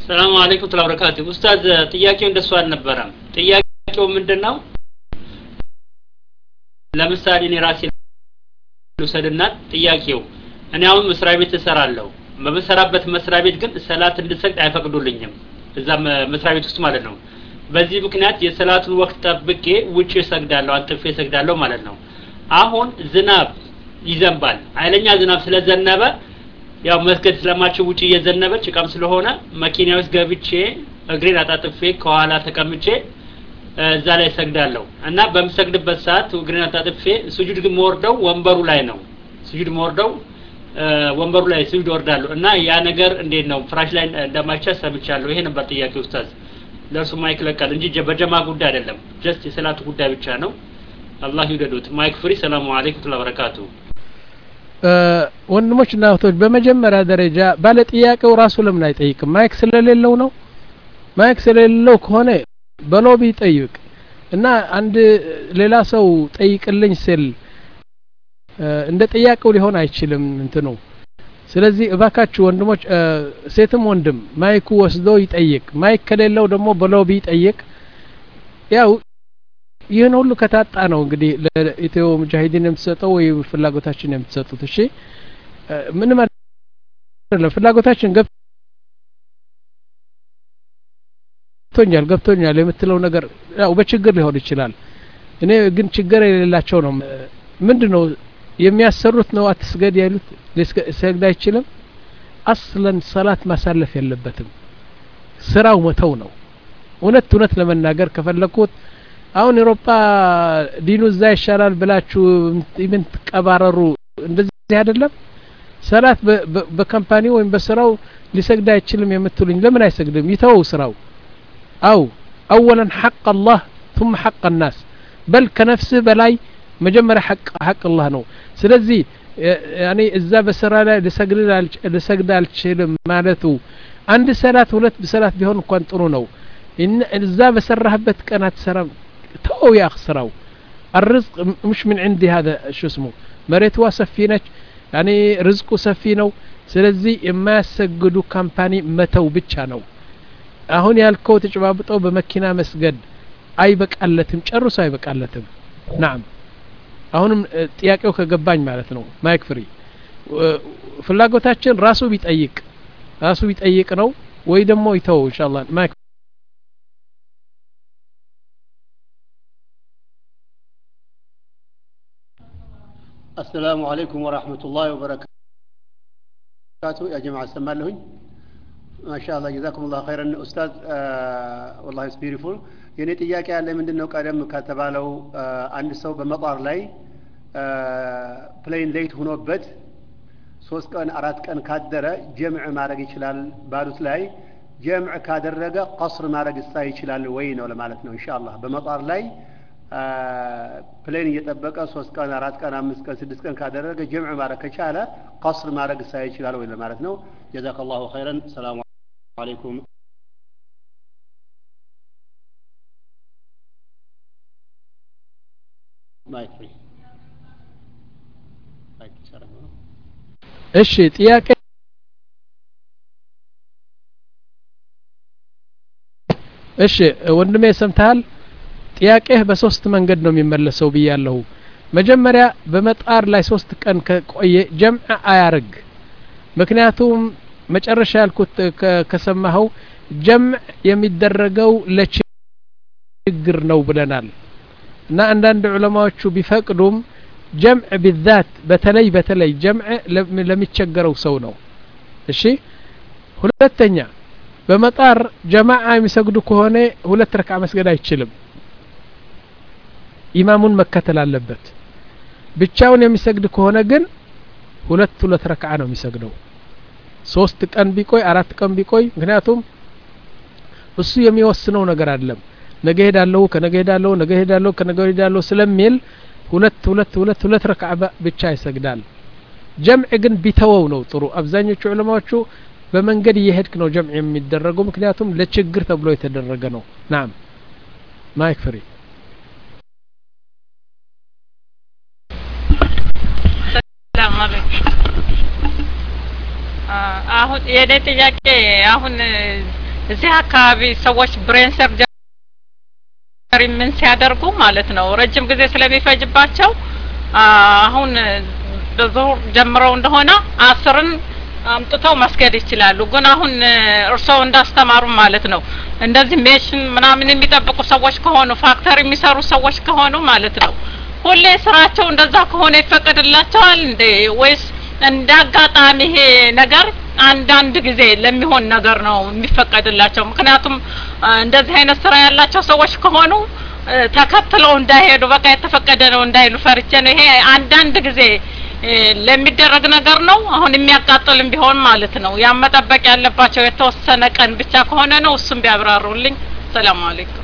ሰላም አለይኩም ወራህመቱላሂ ወበረካቱ ኡስታዝ ጥያቄው እንደሱ አልነበረም ጥያቄው ምንድነው ለምሳሌ እኔ ራሴ ልውሰድና ጥያቄው እኔ አሁን መስሪያ ቤት እሰራለሁ በመሰራበት መስሪያ ቤት ግን ሰላት እንድሰግድ አይፈቅዱልኝም እዛ መስሪያ ቤት ውስጥ ማለት ነው በዚህ ምክንያት የሰላቱን ወቅት ጠብቄ ውጪ እሰግዳለሁ አጥፌ እሰግዳለሁ ማለት ነው አሁን ዝናብ ይዘንባል ኃይለኛ ዝናብ ስለዘነበ ያው መስገድ ስለማችሁ ውጪ እየዘነበ ጭቃም ስለሆነ መኪናው ውስጥ ገብቼ እግሬን አጣጥፌ ከኋላ ተቀምጬ እዛ ላይ ሰግዳለሁ እና በመሰግድበት ሰዓት እግሬን አጣጥፌ ስጁድ ግን ወርደው ወንበሩ ላይ ነው ስጁድ ወርደው ወንበሩ ላይ ስጁድ ወርዳለሁ እና ያ ነገር እንዴት ነው ፍራሽ ላይ እንደማይቻል ሰምቻለሁ ይሄ ነበር ጥያቄው ኡስታዝ ለሱ ማይክ ለቃል እንጂ በጀማ ጉዳይ አይደለም ጀስት የሰላቱ ጉዳይ ብቻ ነው አላህ ይወደዱት ማይክ ፍሪ ሰላም አለይኩም ወራህመቱላሂ ወበረካቱ ወንድሞችና እህቶች በመጀመሪያ ደረጃ ባለ ጥያቄው ራሱ ለምን አይጠይቅም ማይክ ስለሌለው ነው ማይክ ስለሌለው ከሆነ በሎቢ ጠይቅ እና አንድ ሌላ ሰው ጠይቅልኝ ስል እንደ ጥያቄው ሊሆን አይችልም እንትኑ ስለዚህ እባካችሁ ወንድሞች ሴትም ወንድም ማይኩ ወስዶ ይጠይቅ ማይክ ከሌለው ደግሞ በሎቢ ይጠይቅ ያው ይሄን ሁሉ ከታጣ ነው እንግዲህ ለኢትዮ ሙጃሂዲን የምትሰጠው ወይ ፍላጎታችን የምትሰጡት እሺ ምንም አይደለም ፍላጎታችን ገብቶኛል ገብቶኛል የምትለው ነገር ያው በችግር ሊሆን ይችላል እኔ ግን ችግር የሌላቸው ነው ምንድነው የሚያሰሩት ነው አትስገድ ያሉት ሊሰግድ አይችልም አስለን ሰላት ማሳለፍ የለበትም ስራው መተው ነው እውነት እውነት ለመናገር ከፈለኩት አሁን አውሮፓ ዲኑ እዛ ይሻላል ብላችሁ ምን ተቀባረሩ እንደዚህ አይደለም ሰላት በካምፓኒ ወይም በስራው ሊሰግድ አይችልም የምትሉኝ ለምን አይሰግድም ይተው ስራው አው اولا حق الله ثم حق الناس بل كنفسه بلاي مجمر حق حق الله ነው ስለዚህ ያኔ እዛ በስራ ላይ ለሰግድ ለሰግድ አልችልም ማለቱ አንድ ሰላት ሁለት በሰላት ቢሆን እንኳን ጥሩ ነው እዛ በሰራህበት ቀናት ሰራም تو يا خسراو الرزق مش من عندي هذا شو اسمه مريت واسفينك يعني رزقه سفي ነው ስለዚህ የማያሰግዱ ካምፓኒ መተው ብቻ ነው አሁን ያልከው ተጨባብጠው በመኪና መስገድ አይበቃለትም ጨርሶ አይበቃለትም نعم አሁንም ጥያቄው ከገባኝ ማለት ነው ማይክ ፍሪ ፍላጎታችን ራሱ ቢጠይቅ ራሱ ቢጠይቅ ነው ወይ ደግሞ ይተው ኢንሻአላህ ማይክ السلام عليكم ورحمة الله وبركاته يا جماعة سمالهن ما شاء الله جزاكم الله خيرا أستاذ آه والله it's beautiful يعني تياك على من دنو قدم كاتبه له آه عند سو بمطار لاي آه plane late هنا بد ሶስት ቀን አራት ቀን ካደረ ጀምዕ ማድረግ ይችላል ባሉት ላይ ጀምዕ ካደረገ ቀስር ማድረግ ይችላል ወይ ነው ለማለት ነው ኢንሻአላህ በመጣር ላይ ፕሌን እየጠበቀ ሶስት ቀን አራት ቀን አምስት ቀን ስድስት ቀን ካደረገ ጀምዕ ማድረግ ከቻለ ቀስር ማድረግ ይችላል ወይ ለማለት ነው ጀዛከላሁ ኸይረን ሰላም አለይኩም ማይክ ፍሪ ማይክ ሰላም እሺ ጥያቄ እሺ ወንድሜ ሰምታል ጥያቄህ በሶስት መንገድ ነው የሚመለሰው ብያለሁ መጀመሪያ በመጣር ላይ ሶስት ቀን ከቆየ ጀምዕ አያርግ ምክንያቱም መጨረሻ ያልኩት ከሰማኸው ጀምዕ የሚደረገው ለችግር ነው ብለናል እና አንዳንድ ዑለማዎቹ ቢፈቅዱም جمع بالذات بتلي بتلي جمع لم يتشجروا سونو እሺ ሁለተኛ በመጣር ጀማዓ የሚሰግዱ ከሆነ ሁለት ረክዓ መስገድ አይችልም ኢማሙን መከተል አለበት ብቻውን የሚሰግድ ከሆነ ግን ሁለት ሁለት ረክዓ ነው የሚሰግደው ሶስት ቀን ቢቆይ አራት ቀን ቢቆይ ምክንያቱም እሱ የሚወስነው ነገር አይደለም ነገ ሄዳለሁ ከነገ ሄዳለሁ ነገ ሄዳለሁ ከነገ ሄዳለሁ ስለሚል ሁለት ሁለት ሁለት ሁለት ረክዓ ብቻ ይሰግዳል ጀምዕ ግን ቢተወው ነው ጥሩ አብዛኞቹ ዑለማዎቹ በመንገድ እየሄድክ ነው ጀምዕ የሚደረገው ምክንያቱም ለችግር ተብሎ የተደረገ ነው ናም ማይክ ፍሪ ሰላም አለይኩም አሁን የኔ ጥያቄ አሁን እዚህ አካባቢ ሰዎች ብሬን ሰርጀሪ ምን ሲያደርጉ ማለት ነው ረጅም ጊዜ ስለሚፈጅባቸው አሁን በዙር ጀምረው እንደሆነ አስርን አምጥተው መስገድ ይችላሉ። ግን አሁን እርሶው እንዳስተማሩ ማለት ነው እንደዚህ ሜሽን ምናምን የሚጠብቁ ሰዎች ከሆኑ ፋክተሪ የሚሰሩ ሰዎች ከሆኑ ማለት ነው ሁሌ ስራቸው እንደዛ ከሆነ ይፈቀድላቸዋል እንዴ ወይስ እንዳጋጣሚ ይሄ ነገር አንዳንድ ጊዜ ለሚሆን ነገር ነው የሚፈቀድላቸው? ምክንያቱም እንደዚህ አይነት ስራ ያላቸው ሰዎች ከሆኑ ተከትለው እንዳይሄዱ በቃ የተፈቀደ ነው እንዳይሉ ፈርቼ ነው። ይሄ አንዳንድ ጊዜ ለሚደረግ ነገር ነው አሁን የሚያቃጥልም ቢሆን ማለት ነው ያመጣበቅ ያለባቸው የተወሰነ ቀን ብቻ ከሆነ ነው እሱም ቢያብራሩልኝ። ሰላም አለይኩም።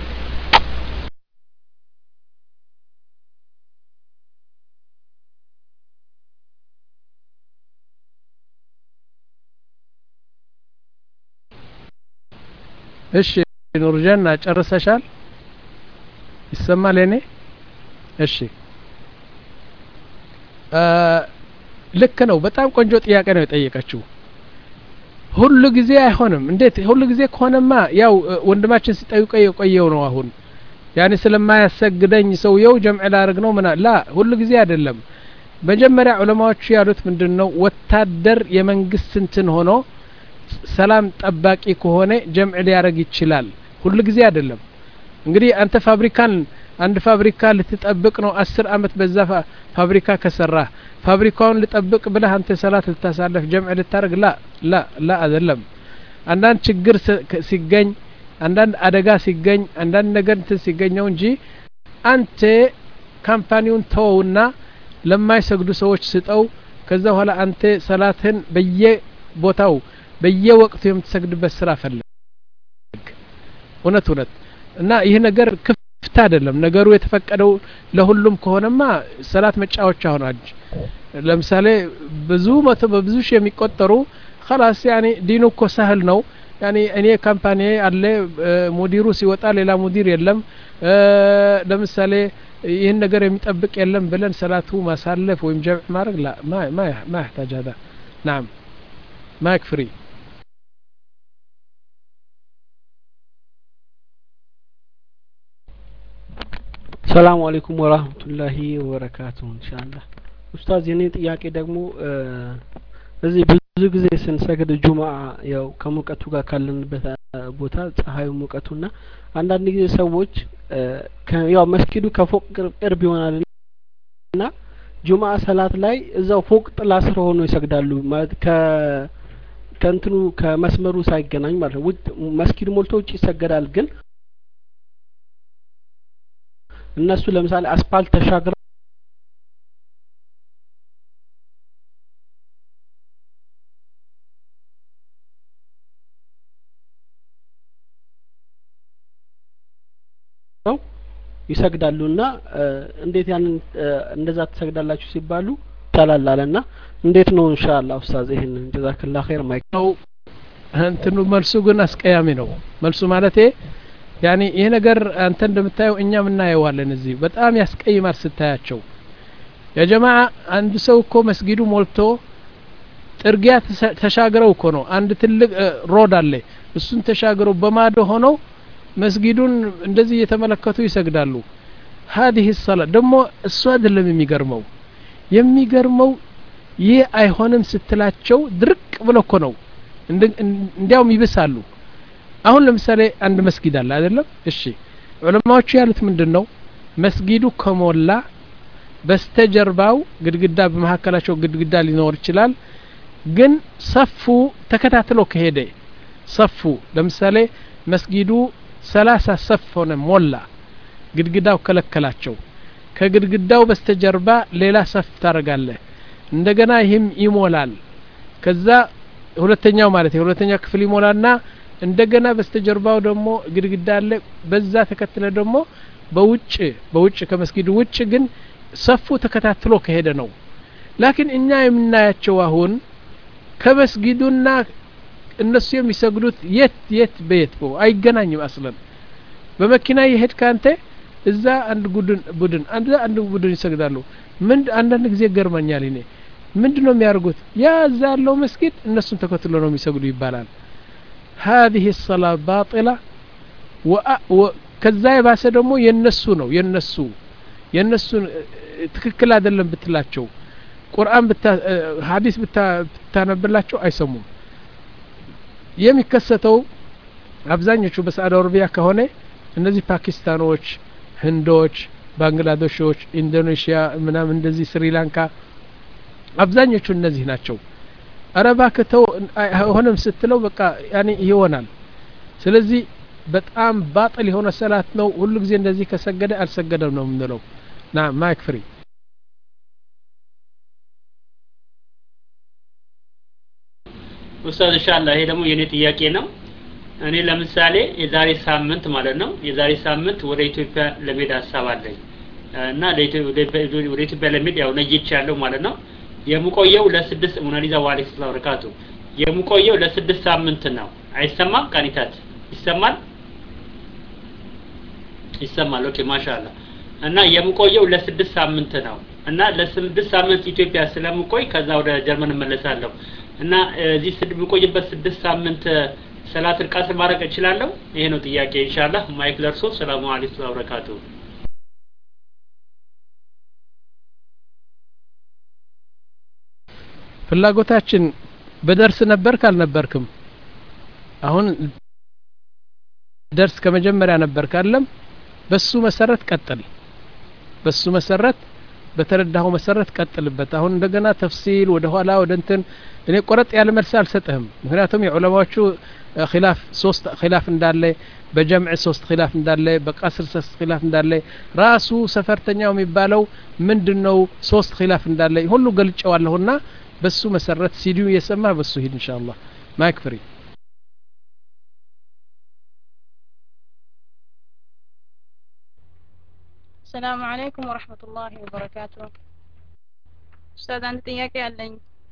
እሺ ኑርጀና ጨርሰሻል? ይሰማል እኔ? እሺ ልክ ነው። በጣም ቆንጆ ጥያቄ ነው የጠየቀችው። ሁሉ ጊዜ አይሆንም። እንዴት ሁሉ ጊዜ ከሆነማ ያው ወንድማችን ሲጠይቀው የቆየው ነው። አሁን ያኔ ስለማያሰግደኝ ሰውየው ጀምዕ ላርግ ነው ምና ላ ሁሉ ጊዜ አይደለም። መጀመሪያ ዑለማዎቹ ያሉት ምንድነው ወታደር የመንግስት እንትን ሆኖ ሰላም ጠባቂ ከሆነ ጀምዕ ሊያረግ ይችላል። ሁሉ ጊዜ አይደለም። እንግዲህ አንተ ፋብሪካን አንድ ፋብሪካ ልትጠብቅ ነው አስር አመት በዛ ፋብሪካ ከሰራ ፋብሪካውን ልጠብቅ ብለህ አንተ ሰላት ልታሳለፍ ጀምዕ ልታረግ ላ ላ ላ አይደለም። አንዳንድ ችግር ሲገኝ አንዳንድ አደጋ ሲገኝ አንዳንድ ነገር እንትን ሲገኝ ነው እንጂ አንተ ካምፓኒውን ተውና ለማይሰግዱ ሰዎች ስጠው። ከዛ በኋላ አንተ ሰላትን በየቦታው በየወቅቱ የምትሰግድበት ስራ ፈልግ። እውነት እውነት እና ይሄ ነገር ክፍት አይደለም። ነገሩ የተፈቀደው ለሁሉም ከሆነማ ሰላት መጫወቻ ሆናጅ ለምሳሌ ብዙ መቶ በብዙ ሺህ የሚቆጠሩ خلاص يعني ዲኑ እኮ ሰህል ነው። يعني እኔ ካምፓኒ አለ ሙዲሩ ሲወጣ ሌላ ሙዲር የለም ለምሳሌ ይሄን ነገር የሚጠብቅ የለም ብለን ሰላቱ ማሳለፍ ወይም ጀምዕ ማድረግ لا ما ما ما يحتاج هذا. نعم ما يكفي. ሰላም አለይኩም ወራህመቱላሂ ወበረካቱ። ኢንሻአላህ ኡስታዝ የኔ ጥያቄ ደግሞ እዚህ ብዙ ጊዜ ስንሰግድ ጁማዓ ያው ከሙቀቱ ጋር ካለንበት ቦታ ፀሐዩ ሙቀቱና አንዳንድ ጊዜ ሰዎች ያው መስጊዱ ከፎቅ ቅርብ ይሆናልና ጁማዓ ሰላት ላይ እዛው ፎቅ ጥላ ስር ሆኖ ይሰግዳሉ ማለት ከ ከንትኑ ከመስመሩ ሳይገናኝ ማለት ነው። መስጊዱ ሞልቶ ውጪ ይሰገዳል ግን እነሱ ለምሳሌ አስፋልት ተሻግረው ይሰግዳሉና እንዴት ያንን እንደዛ ተሰግዳላችሁ ሲባሉ ተላላለና እንዴት ነው ኢንሻአላህ ኡስታዝ ይሄንን ጀዛከላህ ኸይር ማይክ ነው እንትኑ መልሱ ግን አስቀያሚ ነው። መልሱ ማለቴ ያኒ ይሄ ነገር አንተ እንደምታየው እኛም እናየዋለን እዚህ በጣም ያስቀይማል ስታያቸው። ያ ጀማዓ አንድ ሰው እኮ መስጊዱ ሞልቶ ጥርጊያ ተሻግረው እኮ ነው አንድ ትልቅ ሮድ አለ እሱን ተሻግረው በማዶ ሆነው መስጊዱን እንደዚህ እየተመለከቱ ይሰግዳሉ። هذه الصلاه ደግሞ እሱ አይደለም የሚገርመው የሚገርመው ይህ አይሆንም ስትላቸው ድርቅ ብሎ እኮ ነው እንዲያውም ይብሳሉ። አሁን ለምሳሌ አንድ መስጊድ አለ አይደለም? እሺ ዑለማዎቹ ያሉት ምንድነው መስጊዱ ከሞላ በስተጀርባው ግድግዳ በመሐከላቸው ግድግዳ ሊኖር ይችላል ግን ሰፉ ተከታትሎ ከሄደ ሰፉ ለምሳሌ መስጊዱ ሰላሳ ሰፍ ሆነ ሞላ ግድግዳው ከለከላቸው ከግድግዳው በስተጀርባ ሌላ ሰፍ ታረጋለህ እንደገና ይህም ይሞላል ከዛ ሁለተኛው ማለት የሁለተኛው ክፍል ይሞላና እንደገና በስተጀርባው ደግሞ ግድግዳ አለ በዛ ተከትለ ደግሞ በውጭ በውጭ ከመስጊዱ ውጭ ግን ሰፉ ተከታትሎ ከሄደ ነው። ላኪን እኛ የምናያቸው አሁን ከመስጊዱና እነሱ የሚሰግዱት የት የት በየት ነው አይገናኝም አስለን በመኪና ይሄድ ካንተ እዛ አንድ ቡድን ቡድን አንድ አንድ ቡድን ይሰግዳሉ። ምን አንዳንድ ጊዜ ገርመኛል እኔ ምንድነው የሚያርጉት ያ እዛ ያለው መስጊድ እነሱን ተከትሎ ነው የሚሰግዱ ይባላል። هذه الصلاة باطلة وكذا يباس ደግሞ የነሱ ነው የነሱ የነሱ ትክክል አይደለም ብትላቸው ቁርአን ብታ ሐዲስ ብታነብላቸው አይሰሙም የሚከሰተው አብዛኞቹ በሳዑዲ አረቢያ ከሆነ እነዚህ ፓኪስታኖች ህንዶች ባንግላዴሾች ኢንዶኔሺያ ምናምን እንደዚህ ስሪላንካ አብዛኞቹ እነዚህ ናቸው አረባ ከተው ሆነም ስትለው በቃ ያኒ ይሆናል ስለዚህ በጣም ባጥል የሆነ ሰላት ነው ሁሉ ጊዜ እንደዚህ ከሰገደ አልሰገደም ነው የምንለው ና ማይክ ፍሪ ኡስታዝ ኢንሻአላህ ይሄ ደግሞ የኔ ጥያቄ ነው እኔ ለምሳሌ የዛሬ ሳምንት ማለት ነው የዛሬ ሳምንት ወደ ኢትዮጵያ ለመሄድ ሐሳብ አለኝ እና ወደ ኢትዮጵያ ለመሄድ ያው ነይቻለሁ ማለት ነው የምቆየው ለስድስት ሙናሊዛ ወአለይኩም ሰላም ወበረካቱ የምቆየው ለስድስት ሳምንት ነው አይሰማም ቃኒታት ይሰማል ይሰማል ኦኬ ማሻአላህ እና የምቆየው ለስድስት ሳምንት ነው እና ለስድስት ሳምንት ኢትዮጵያ ስለምቆይ ከዛ ወደ ጀርመን እመለሳለሁ እና እዚህ የምቆይበት ስድስት ሳምንት ሰላት القصر ማድረግ እችላለሁ ይሄ ነው ጥያቄ ኢንሻአላህ ማይክ ለርሶ ሰላም አለይኩም ወበረካቱ ፍላጎታችን በደርስ ነበር ካልነበርክም አሁን ደርስ ከመጀመሪያ ነበር ካለም በሱ መሰረት ቀጥል በሱ መሰረት በተረዳው መሰረት ቀጥልበት አሁን እንደገና ተፍሲል ወደ ኋላ ወደ እንትን እኔ ቆረጥ ያለ መልስ አልሰጠህም ምክንያቱም የዑለማዎቹ ኺላፍ ሶስት ኺላፍ እንዳለ በጀምዕ ሶስት ኺላፍ እንዳለ በቀስር ሶስት ኺላፍ እንዳለ ራሱ ሰፈርተኛው የሚባለው ምንድነው ሶስት ኺላፍ እንዳለ ሁሉ ገልጨዋለሁና በሱ መሰረት ሲዲው የሰማ በሱ ሂድ ኢንሻአላህ ማይክ ፍሪ السلام عليكم ورحمة الله وبركاته أستاذ عندي ጥያቄ አለኝ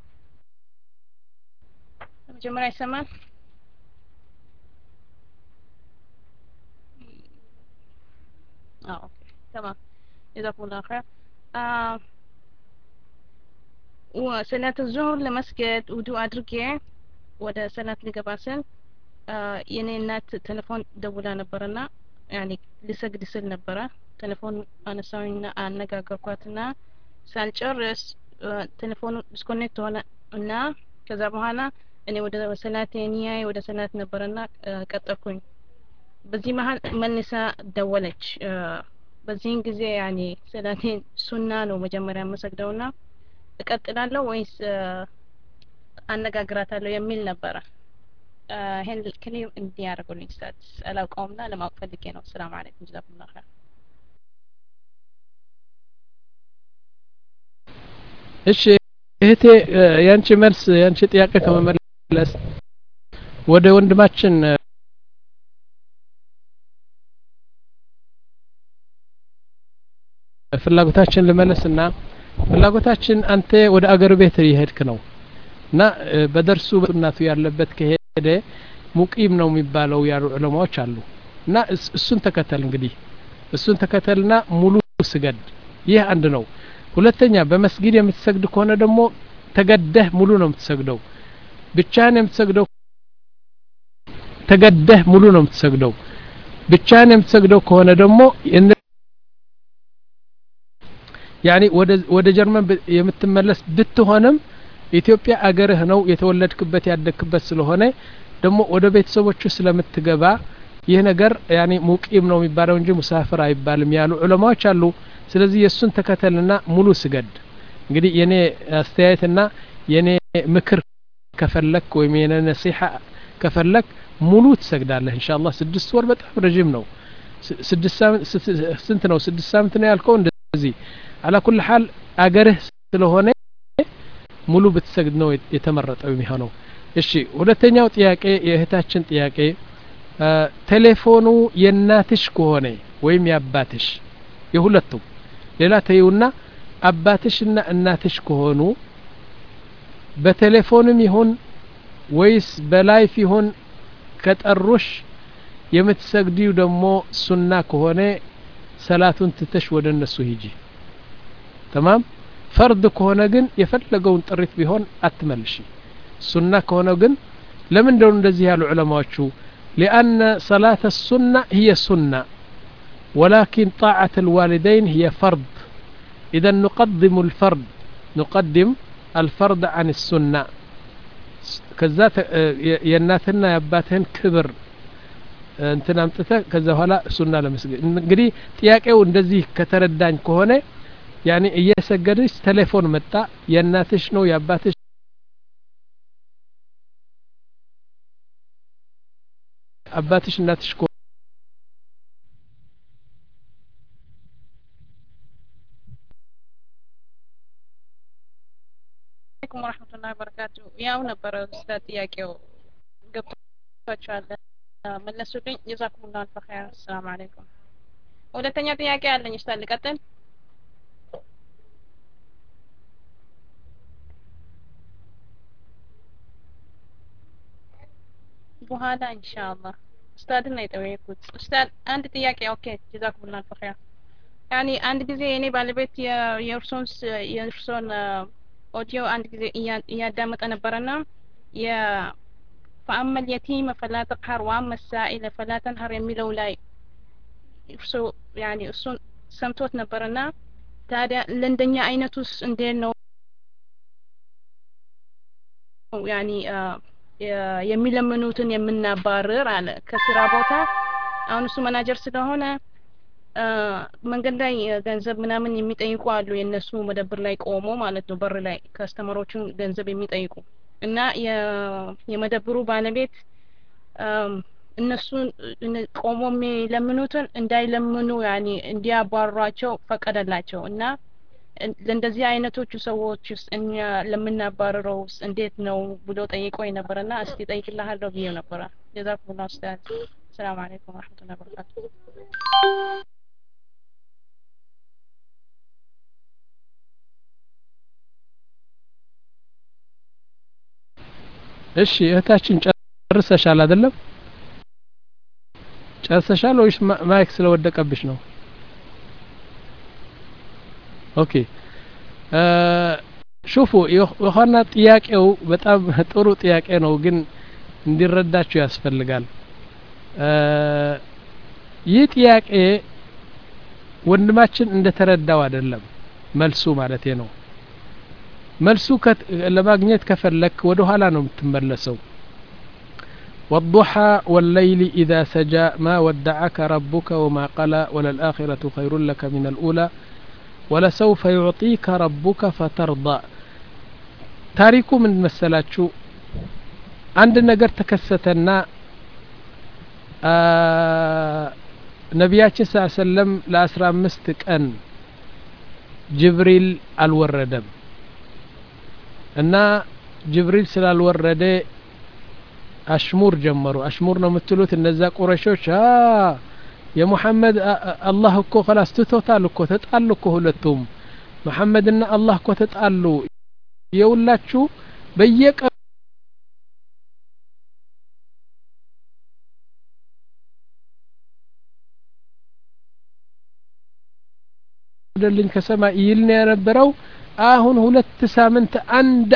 መጀመሪያ ይሰማል اه اوكي تمام جزاكم الله خير آه وصلاة الظهر لمسجد ودو አድርጌ ወደ ሰላት ልገባ ስል የኔ እናት ቴሌፎን ደውላ ነበርና ያኒ ልሰግድ ስል ነበር ቴሌፎን አነሳውኝና አነጋገርኳትና ሳልጨርስ ቴሌፎኑ ዲስኮኔክት ሆነ እና ከዛ በኋላ እኔ ወደ ሰላቴ ኒያዬ ወደ ሰላት ነበርና ቀጠልኩኝ በዚህ መሃል መልሳ ደወለች በዚህን ጊዜ ያኒ ሰላቴን ሱና ነው መጀመሪያ መሰግደውና እቀጥላለሁ ወይስ አነጋግራታለሁ የሚል ነበር ይሄን ክሊር እንዲያርጉልኝ ስታት አላውቀውምና ለማወቅ ፈልጌ ነው ሰላም አለይኩም ጀዛኩሙላህ ኸይር እሺ እህቴ ያንቺ መልስ ያንቺ ጥያቄ ከመመለስ ወደ ወንድማችን ፍላጎታችን ለመለስና ፍላጎታችን አንተ ወደ አገር ቤት ይሄድክ ነው እና በደርሱ እናቱ ያለበት ከሄደ ሙቂም ነው የሚባለው ያሉ ዑለማዎች አሉ እና እሱን ተከተል እንግዲህ እሱን ተከተልና ሙሉ ስገድ ይህ አንድ ነው ሁለተኛ በመስጊድ የምትሰግድ ከሆነ ደግሞ ተገደህ ሙሉ ነው የምትሰግደው ብቻህን የምትሰግደው ተገደህ ሙሉ ነው የምትሰግደው ብቻህን የምትሰግደው ከሆነ ደግሞ ያኒ ወደ ወደ ጀርመን የምትመለስ ብትሆንም ኢትዮጵያ አገርህ ነው የተወለድክበት ያደግክበት ስለሆነ ደግሞ ወደ ቤተሰቦቹ ስለምትገባ ይህ ነገር ያኒ ሙቂም ነው የሚባለው እንጂ ሙሳፊር አይባልም ያሉ ዑለማዎች አሉ ስለዚህ የሱን ተከተልና ሙሉ ስገድ እንግዲህ የኔ አስተያየትና የኔ ምክር ከፈለክ ወይ የኔ ነሲሃ ከፈለክ ሙሉ ትሰግዳለህ ኢንሻአላህ ስድስት ወር በጣም ረጅም ነው ስድስት ሳምንት ስንት ነው ስድስት ሳምንት ነው ያልከው እንደዚህ على كل حال አገርህ ስለሆነ ሙሉ ብትሰግድ ነው የተመረጠው የሚሆነው እሺ ሁለተኛው ጥያቄ የእህታችን ጥያቄ ቴሌፎኑ የናትሽ ከሆነ ወይም ያባትሽ የሁለቱም ሌላ ተይውና አባትሽና እናትሽ ከሆኑ በቴሌፎንም ይሁን ወይስ በላይፍ ይሁን ከጠሩሽ የምትሰግዲው ደግሞ ሱና ከሆነ ሰላቱን ትተሽ ወደ እነሱ ሂጂ تمام فرض ከሆነ ግን የፈለገውን ጥሪት ቢሆን አትመልሺ ሱና ከሆነ ግን لمن دون እንደዚህ ያሉ ዑለማዎቹ لأن صلاة السنة هي سنة ولكن طاعة الوالدين هي فرض إذا نقدم الفرض نقدم الفرض عن السنة كذا የእናትና የአባትህን ክብር እንትን አምጥተህ ከዛ በኋላ ሱና ለመስገድ እንግዲህ ጥያቄው እንደዚህ ከተረዳኝ ከሆነ ያኔ እየሰገድሽ ቴሌፎን መጣ የእናትሽ ነው የአባትሽ አባትሽ እናትሽ ኮ አለይኩም ወራህመቱላሂ ወበረካቱ ያው ነበር ኡስታዝ ጥያቄው ገብቷችኋል መለሱልኝ ጀዛኩሙላሁ ኸይር ሰላም አለይኩም ሁለተኛ ጥያቄ አለኝ ኡስታዝ ልቀጥል በኋላ ኢንሻአላህ ኡስታዝ ነው የጠየቁት ኡስታዝ አንድ ጥያቄ ኦኬ ጀዛኩሙላሁ ኸይር ያኒ አንድ ጊዜ እኔ ባለቤት የእርሶን የእርሶን ኦዲዮ አንድ ጊዜ እያዳመጠ ነበርና የ فأما اليتيم فلا تقهر وأما السائل فلا تنهر የሚለው ላይ እርሶ ያኒ እሱን ሰምቶት ነበርና ታዲያ ለእንደኛ አይነቱስ እንዴት ነው ያኒ የሚለምኑትን የምናባረር አለ ከስራ ቦታ አሁን እሱ ማናጀር ስለሆነ መንገድ ላይ ገንዘብ ምናምን የሚጠይቁ አሉ የነሱ መደብር ላይ ቆሞ ማለት ነው በር ላይ ከስተመሮቹን ገንዘብ የሚጠይቁ እና የመደብሩ ባለቤት እነሱ ቆሞ የሚለምኑትን እንዳይለምኑ ያኒ እንዲያባሯቸው ፈቀደላቸው እና ለእንደዚህ አይነቶቹ ሰዎችስ እኛ ለምናባረረው እንዴት ነው ብሎ ጠይቆኝ ነበርና እስቲ ጠይቅልሃለሁ ብዬ ነበር ጀዛኩሙላህ ኡስታዝ ሰላም አለይኩም ወራህመቱላሂ ወበረካቱ እሺ እህታችን ጨርሰሻል አይደለም ጨርሰሻል ወይስ ማይክ ስለወደቀብሽ ነው ኦኬ ሹፉ የሆነ ጥያቄው በጣም ጥሩ ጥያቄ ነው ግን እንዲረዳችሁ ያስፈልጋል ይህ ጥያቄ ወንድማችን እንደተረዳው አይደለም መልሱ ማለት ነው መልሱ ለማግኘት ከፈለክ ወደ ኋላ ነው የምትመለሰው والضحى والليل إذا سجى ما ودعك ربك وما قلى وللآخرة خير لك من الأولى ولسوف يعطيك ربك فترضى تاريكو من مسلاتشو عند نجر تكستنا آه نبياتي صلى الله عليه وسلم لأسرى مستك أن جبريل الوردم እና ጅብሪል ስላልወረደ አሽሙር ጀመሩ አሽሙር ነው የምትሉት እነዛ ቁረሾች አ የሙሐመድ አላህ እኮ خلاص ትቶታል እኮ ተጣሉ እኮ ሁለቱም መሐመድና አላህ እኮ ተጣሉ የውላችሁ በየቀ ደልኝ ከሰማይ ይልነ የነበረው አሁን ሁለት ሳምንት አንድ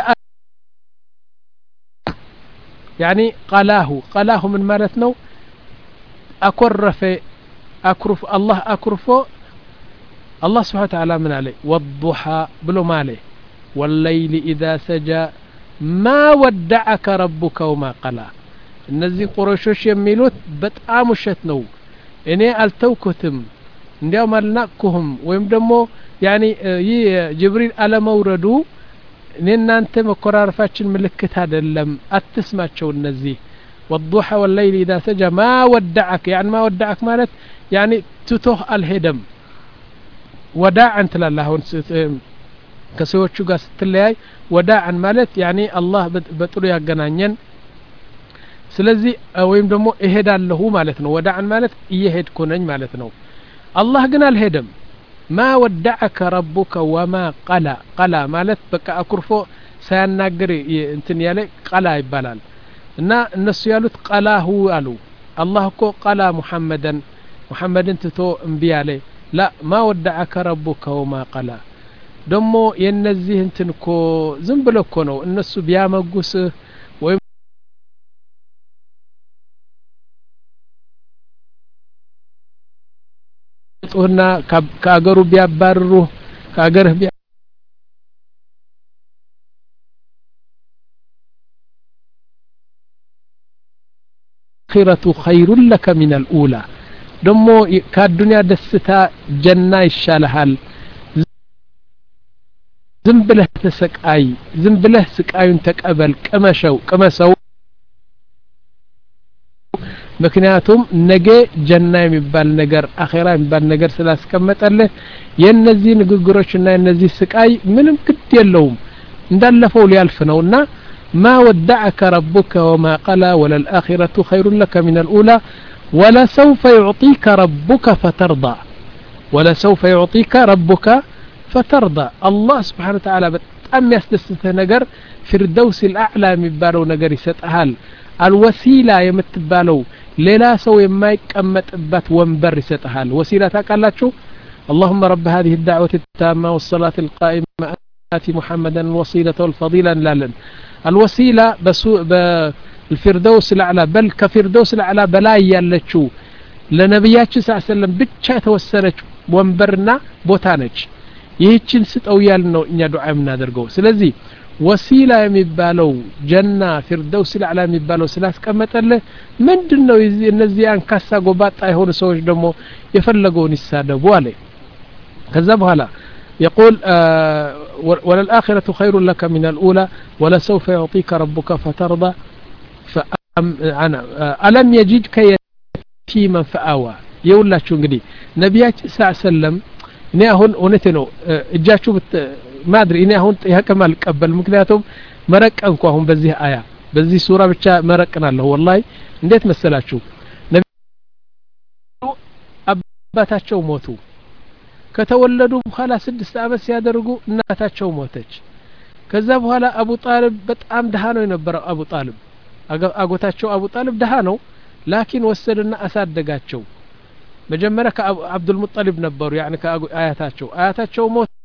يعني قلاه قلاه من ማለት ነው አኮረፈ አክሩፍ አላህ አክሩፎ الله سبحانه وتعالى من عليه والضحى بلو ماله والليل إذا سجى ما ودعك ربك وما قلى እነዚህ ቁረሾች የሚሉት በጣም ውሸት ነው እኔ አልተውኩትም እንዲያውም አልናቅኩህም ወይም ደግሞ ያኒ ይህ ጅብሪል አለመውረዱ እናንተ መኮራረፋችን ምልክት አይደለም አትስማቸው እነዚህ والضحى والليل إذا سجى ما ودعك يعني ما ودعك ማለት يعني ትቶህ አልሄደም ወዳዕን ትላለህ አሁን ከሰዎቹ ጋር ስትለያይ ወዳዕን ማለት يعني አላህ በጥሩ ያገናኘን ስለዚህ ወይም ደግሞ እሄዳለሁ ማለት ነው ወዳዕን ማለት እየሄድኩ ነኝ ማለት ነው አላህ ግን አልሄደም ما ودعك ربك وما قلى قلى ማለት በቃ አኩርፎ ሳያናገር እንትን ያለ ቀላ ይባላል እና እነሱ ያሉት ቀላሁ አሉ አላህ እኮ ቀላ ሙሐመድን ሙሐመድን ትቶ እምቢ ያለ لا ما ودعك ربك وما قلى ደሞ የነዚህ እንትን እኮ ዝም ብሎ እኮ ነው እነሱ ቢያመጉስ ወይም ቢያወጡህና ከአገሩ ቢያባርሩህ ከአገርህ الآخرة خير لك من الأولى دمو كالدنيا دستا جنة الشالحال زنبله تسكاي زنبله سكايون تقبل قمشو قمسو ምክንያቱም ነገ ጀና የሚባል ነገር አኺራ የሚባል ነገር ስላስቀመጠልህ የነዚህ ንግግሮችና የነዚህ ስቃይ ምንም ግድ የለውም እንዳለፈው ሊያልፍ ነውና ما ودعك ربك وما قلى ولا الآخرة خير لك من الأولى ولا سوف يعطيك ربك فترضى ولا سوف يعطيك ربك فترضى الله سبحانه وتعالى በጣም ያስደስተህ ነገር ፊርደውስ الأعلى የሚባለው ነገር ይሰጣል الوسيلة የምትባለው ሌላ ሰው የማይቀመጥበት ወንበር ይሰጣል ወሲላ ታቃላችሁ اللهم رب هذه الدعوة التامة والصلاة القائمة آتي محمدا الوسيلة والفضيلة لالن الوسيلة بالفردوس الأعلى بل كفردوس الأعلى بلا يالتشو لنبياتش صلى الله عليه وسلم بتشا توسلت وانبرنا بوتانج ይህችን ስጠው ያልነው እኛ ዱዓ የምናደርገው ስለዚህ ወሲላ የሚባለው ጀና ፊርደውስ الأعلى የሚባለው ስላስቀመጠልህ ምንድነው እነዚህ አንካሳ ጎባጣ የሆኑ ሰዎች ደግሞ የፈለገውን ይሳደቡ አለ ከዛ በኋላ يقول آه ولا الآخرة خير لك من الأولى ولا سوف يعطيك ربك فترضى فأنا ألم يجدك يتيما فآوى يقول لك شو እንግዲህ ነብያችን ሰለላሁ ዐለይሂ ወሰለም እኔ አሁን እውነቴ ነው እጃችሁ ማድሪ እኔ አሁን ጥያቄም አልቀበል ምክንያቱም መረቀንኩ አሁን በዚህ አያ በዚህ ሱራ ብቻ መረቀናለሁ والله እንዴት መሰላችሁ ነብዩ አባታቸው ሞቱ ከተወለዱ በኋላ ስድስት አመት ሲያደርጉ እናታቸው ሞተች ከዛ በኋላ አቡ ጣልብ በጣም ደሃ ነው የነበረው አቡ ጣልብ አጎታቸው አቡ ጣልብ ደሃ ነው ላኪን ወሰደና አሳደጋቸው መጀመሪያ ከአብዱል ሙጠሊብ ነበሩ يعني ከአያታቸው አያታቸው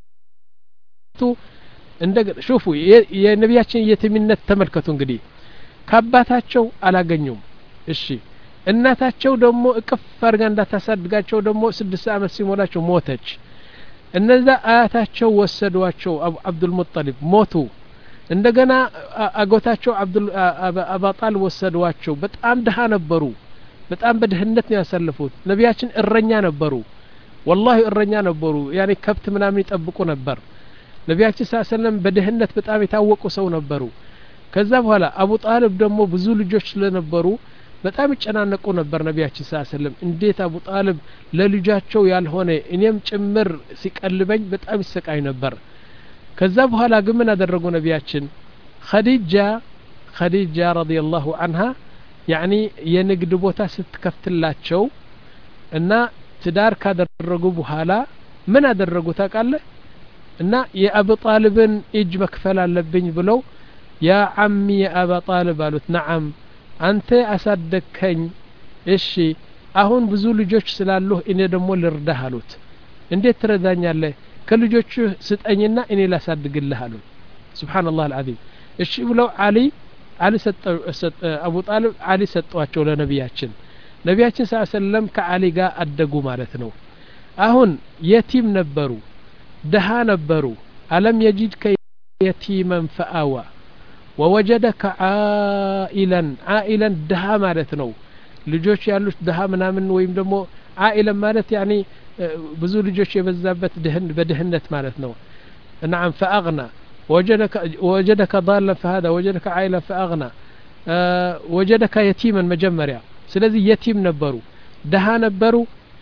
ሞቱ እንደገና شوفوا የነብያችን የትምነት ተመልከቱ እንግዲህ ከአባታቸው አላገኙም እሺ እናታቸው ደግሞ እቅፍ አርጋ እንዳታሳድጋቸው ደግሞ ስድስት አመት ሲሞላቸው ሞተች እነዛ አያታቸው ወሰዷቸው አብዱል ሙጠሊብ ሞቱ እንደገና አጎታቸው አብዱል አባጣል ወሰዷቸው በጣም ደሃ ነበሩ በጣም በድህነት ነው ያሳለፉት ነብያችን እረኛ ነበሩ والله እረኛ ነበሩ ያኔ ከብት ምናምን ይጠብቁ ነበር ነብያችን ሰለላሁ ዐለይሂ ወሰለም በድህነት በጣም የታወቁ ሰው ነበሩ ከዛ በኋላ አቡ ጣልብ ደግሞ ብዙ ልጆች ስለነበሩ በጣም ይጨናነቁ ነበር ነብያችን ሰለላሁ ዐለይሂ ወሰለም እንዴት አቡ ጣልብ ለልጃቸው ያልሆነ እኔም ጭምር ሲቀልበኝ በጣም ይሰቃይ ነበር ከዛ በኋላ ግን ምን አደረጉ ነብያችን ኸዲጃ ኸዲጃ ረዲየላሁ ዐንሃ يعني የንግድ ቦታ ስትከፍትላቸው እና ትዳር ካደረጉ በኋላ ምን አደረጉ ታውቃለህ እና የአቡ ጣልብን እጅ መክፈል አለብኝ ብለው ያ አሚ የአቡ ጣልብ አሉት ነዓም አንተ አሳደከኝ እሺ አሁን ብዙ ልጆች ስላሉ እኔ ደግሞ ልርዳህ አሉት እንዴት ትረዳኛለህ ከልጆቹ ስጠኝና እኔ ላሳድግልህ አሉት ሱብሃንአላህ አልዓዚም እሺ ብለው አሊ አሊ ሰጠው አቡ ጣልብ አሊ ሰጧቸው ለነብያችን ነብያችን ሰለላሁ ዐለይሂ ወሰለም ከአሊ ጋር አደጉ ማለት ነው አሁን የቲም ነበሩ ደሃ ነበሩ አለም يجدك يتيما فآوى ووجدك عائلا عائلا دها ማለት ነው ልጆች ያሉት ደሃ ምናምን ወይም ደግሞ عائلا ማለት يعني ብዙ ልጆች የበዛበት ደህን በደህነት ማለት ነው نعم فأغنى وجدك وجدك ضالا فهذا وجدك عائلا فأغنى أه وجدك يتيما مجمريا ስለዚህ የቲም ነበሩ ደሃ ነበሩ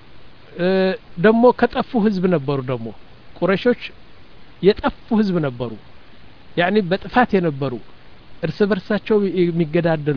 ደሞ ከጠፉ ህዝብ ነበሩ ደሞ ቁረይሾች የጠፉ ህዝብ ነበሩ يعني በጥፋት የነበሩ እርስ በርሳቸው የሚገዳደሉ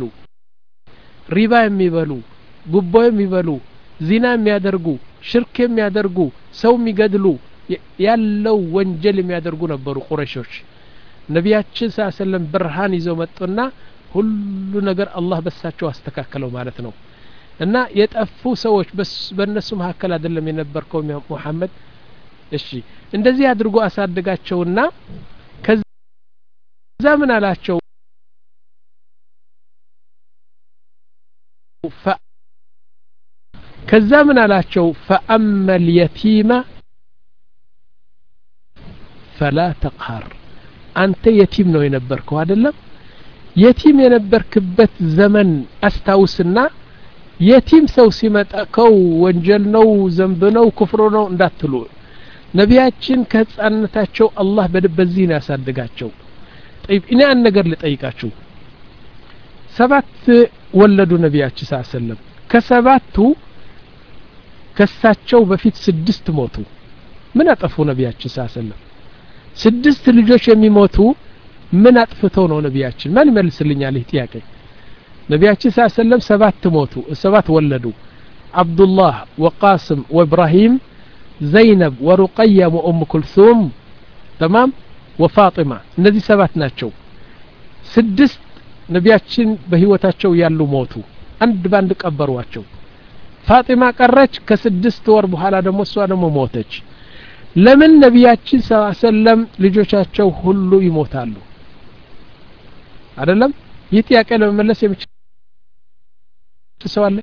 ሪባ የሚበሉ ጉቦ የሚበሉ ዚና የሚያደርጉ ሽርክ የሚያደርጉ ሰው የሚገድሉ ያለው ወንጀል የሚያደርጉ ነበሩ ቁረይሾች ነብያችን ሰለላሁ ዐለይሂ ወሰለም ብርሃን ይዘው መጡና ሁሉ ነገር አላህ በሳቸው አስተካከለው ማለት ነው እና የጠፉ ሰዎች በእነሱ መካከል አይደለም የነበርከው ሙሐመድ እሺ እንደዚህ አድርጎ አሳደጋቸውና ከዛ ምን አላቸው ከዛ ምን አላቸው فأما اليتيم فلا تقهر አንተ የቲም ነው የነበርከው አይደለም የቲም የነበርክበት ዘመን አስታውስና የቲም ሰው ሲመጣከው ወንጀል ነው ዘንብ ነው ኩፍር ነው እንዳትሉ ነቢያችን ከህፃንነታቸው አላህ በዚህ ነው ያሳደጋቸው طيب እኔ አንድ ነገር ልጠይቃችሁ ሰባት ወለዱ ነቢያችን ሰለላሁ ዐለይሂ ወሰለም ከሰባቱ ከሳቸው በፊት ስድስት ሞቱ ምን አጠፉ ነቢያችን ሰለላሁ ዐለይሂ ወሰለም ስድስት ልጆች የሚሞቱ ምን አጥፍተው ነው ነቢያችን ማን ይመልስልኛል ይህ ጥያቄ ነቢያችን ሰለላሁ ዐለይሂ ወሰለም ሰባት ሞቱ ሰባት ወለዱ አብዱላህ ወቃስም ወኢብራሂም ዘይነብ ወሩቀያ ወኡም ኩልሱም تمام ወፋጢማ እነዚህ ሰባት ናቸው ስድስት ነቢያችን በህይወታቸው ያሉ ሞቱ አንድ ባንድ ቀበሯቸው ፋጢማ ቀረች ከስድስት ወር በኋላ ደግሞ እሷ ደግሞ ሞተች ለምን ነቢያችን ሰለላሁ ዐለይሂ ወሰለም ልጆቻቸው ሁሉ ይሞታሉ አይደለም ይህ ጥያቄ ለመመለስ የሚችል ሰው አለ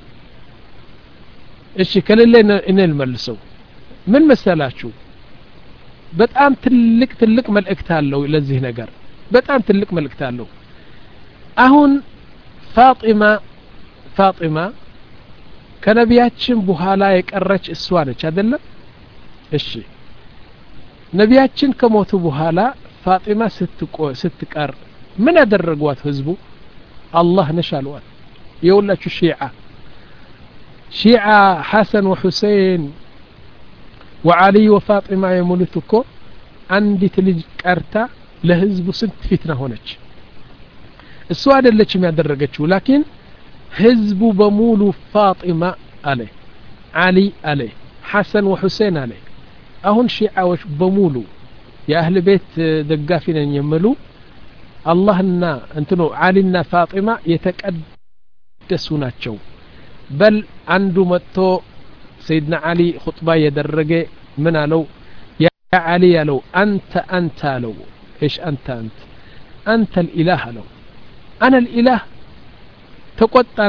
እሺ ከሌለ እኔ ልመልሰው ምን መሰላችሁ በጣም ትልቅ ትልቅ መልእክት አለው ለዚህ ነገር በጣም ትልቅ መልእክት አለው አሁን ፋጢማ ፋጢማ ከነቢያችን በኋላ የቀረች እሷ ነች አይደለም እሺ ነቢያችን ከሞቱ በኋላ ፋጢማ ስትቆ ስትቀር ምን አደረጓት ህዝቡ አላህ ነሻሏት የውላችሁ ሺዓ ሺዓ ሐሰን ወሁሴን وعلي وفاطمة يمولتكو عندي تلج قرتا لهزب سنت فتنة هونج السؤال اللي ما درجتشو لكن هزب بمولو فاطمة عليه علي عليه حسن وحسين عليه اهون شيعة وش بمولو يا اهل بيت دقافين يملو اللهنا انتنو علينا فاطمة يتقدسوناتشو بل عنده متو سيدنا علي خطبة يدرجه من لو يا علي لو أنت أنت لو إيش أنت أنت أنت الإله لو أنا الإله تقطع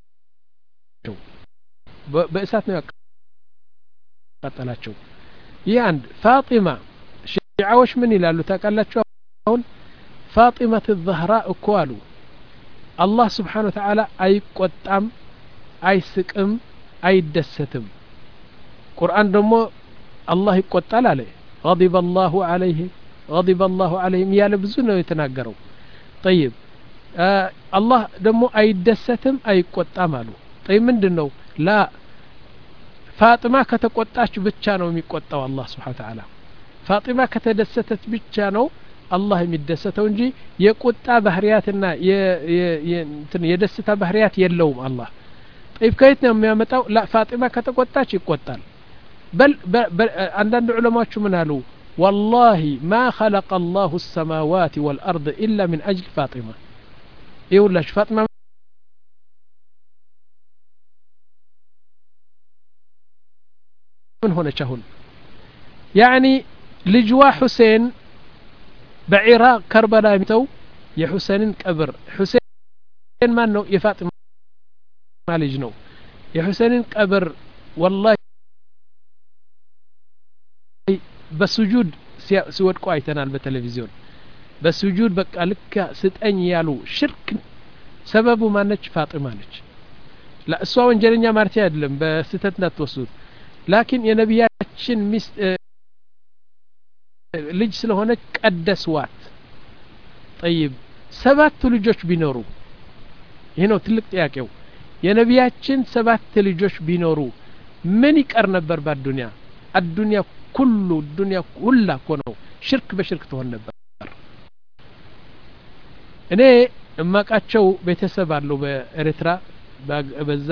بأساتنا قتلاتشو يعني فاطمة شيعة وش من إله تقلتشو فاطمة الزهراء كوالو الله سبحانه وتعالى أي قطعم أي سكم أي دستم قرآن دمو الله يقتل عليه غضب الله عليه غضب الله عليهم يا لبزونه يتناقروا طيب آه الله دمو أي دستم أي قطع مالو طيب من دنو لا فاطمة كتقطعش بتشانو يقطع الله سبحانه وتعالى فاطمة كتدستت بتشانو الله يمدستو እንጂ የቁጣ ባህሪያትና የደስታ ባህሪያት የለውም አላህ طيب كيف ነው የሚያመጣው لا فاطمة ከተቆጣች ይቆጣል بل, بل, بل عندنا علماء شو منالو والله ما خلق الله السماوات والأرض إلا من أجل فاطمة يقول لك فاطمة من هنا شهون يعني لجوا حسين بعراق كربلاء متو يا حسين كبر حسين ما نو يا فاطمة ما لجنو يا حسين كبر والله بسجود سودكو አይተናል በቴሌቪዥን በስጁድ በቃ ልክ ስጠኝ ያሉ ሽርክ ሰበቡ ማነች ፋጢማ ነች ለእሷ ወንጀለኛ ማለት አይደለም በስተት እንዳትወስዱት ላኪን የነቢያችን ሚስት ልጅ ስለሆነች ቀደስዋት طيب ሰባት ልጆች ቢኖሩ ይሄ ነው ትልቅ ጥያቄው የነቢያችን ሰባት ልጆች ቢኖሩ ምን ይቀር ነበር በአዱንያ الدنيا كل الدنيا كلها كونو شرك بشرك تهون نبر እኔ እማቃቸው ቤተሰብ አለው በኤርትራ በዛ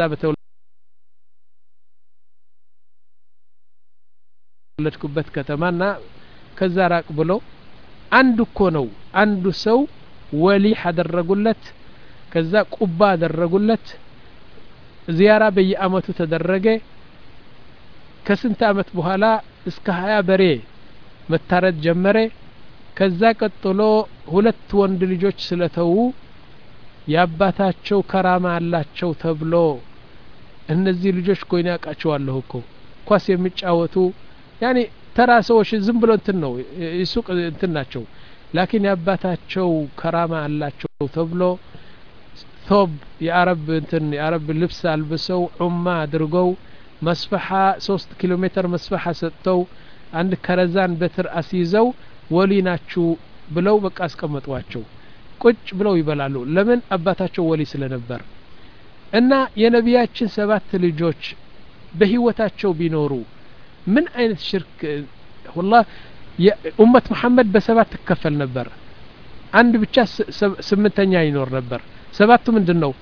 በተወለድኩበት ከተማና ከዛ ራቅ ብሎ አንድ እኮ ነው አንዱ ሰው ወሊ አደረጉለት ከዛ ቁባ አደረጉለት ዚያራ በየአመቱ ተደረገ ከስንት አመት በኋላ እስከ ሀያ በሬ መታረድ ጀመረ ከዛ ቀጥሎ ሁለት ወንድ ልጆች ስለተው ያባታቸው ከራማ አላቸው ተብሎ እነዚህ ልጆች ኮይና ያቃቸዋለሁ እኮ ኳስ የሚጫወቱ ያኒ ተራ ሰዎች ዝም ብሎ እንትን ነው ይሱቅ እንትን ናቸው ላኪን ያባታቸው ከራማ አላቸው ተብሎ ثوب የአረብ እንትን የአረብ ልብስ አልብሰው ዑማ አድርገው መስፈሓ ሶስት ኪሎ ሜትር መስፈሓ ሰጥተው አንድ ከረዛን በትር አስይዘው ወሊ ናችሁ ብለው በቃ አስቀመጧቸው ቁጭ ብለው ይበላሉ ለምን አባታቸው ወሊ ስለነበር እና የነቢያችን ሰባት ልጆች በህይወታቸው ቢኖሩ ምን አይነት ሽርክ والله የኡመት መሐመድ በሰባት ተከፈል ነበር አንድ ብቻ ስምንተኛ ይኖር ነበር ሰባቱ ምንድነው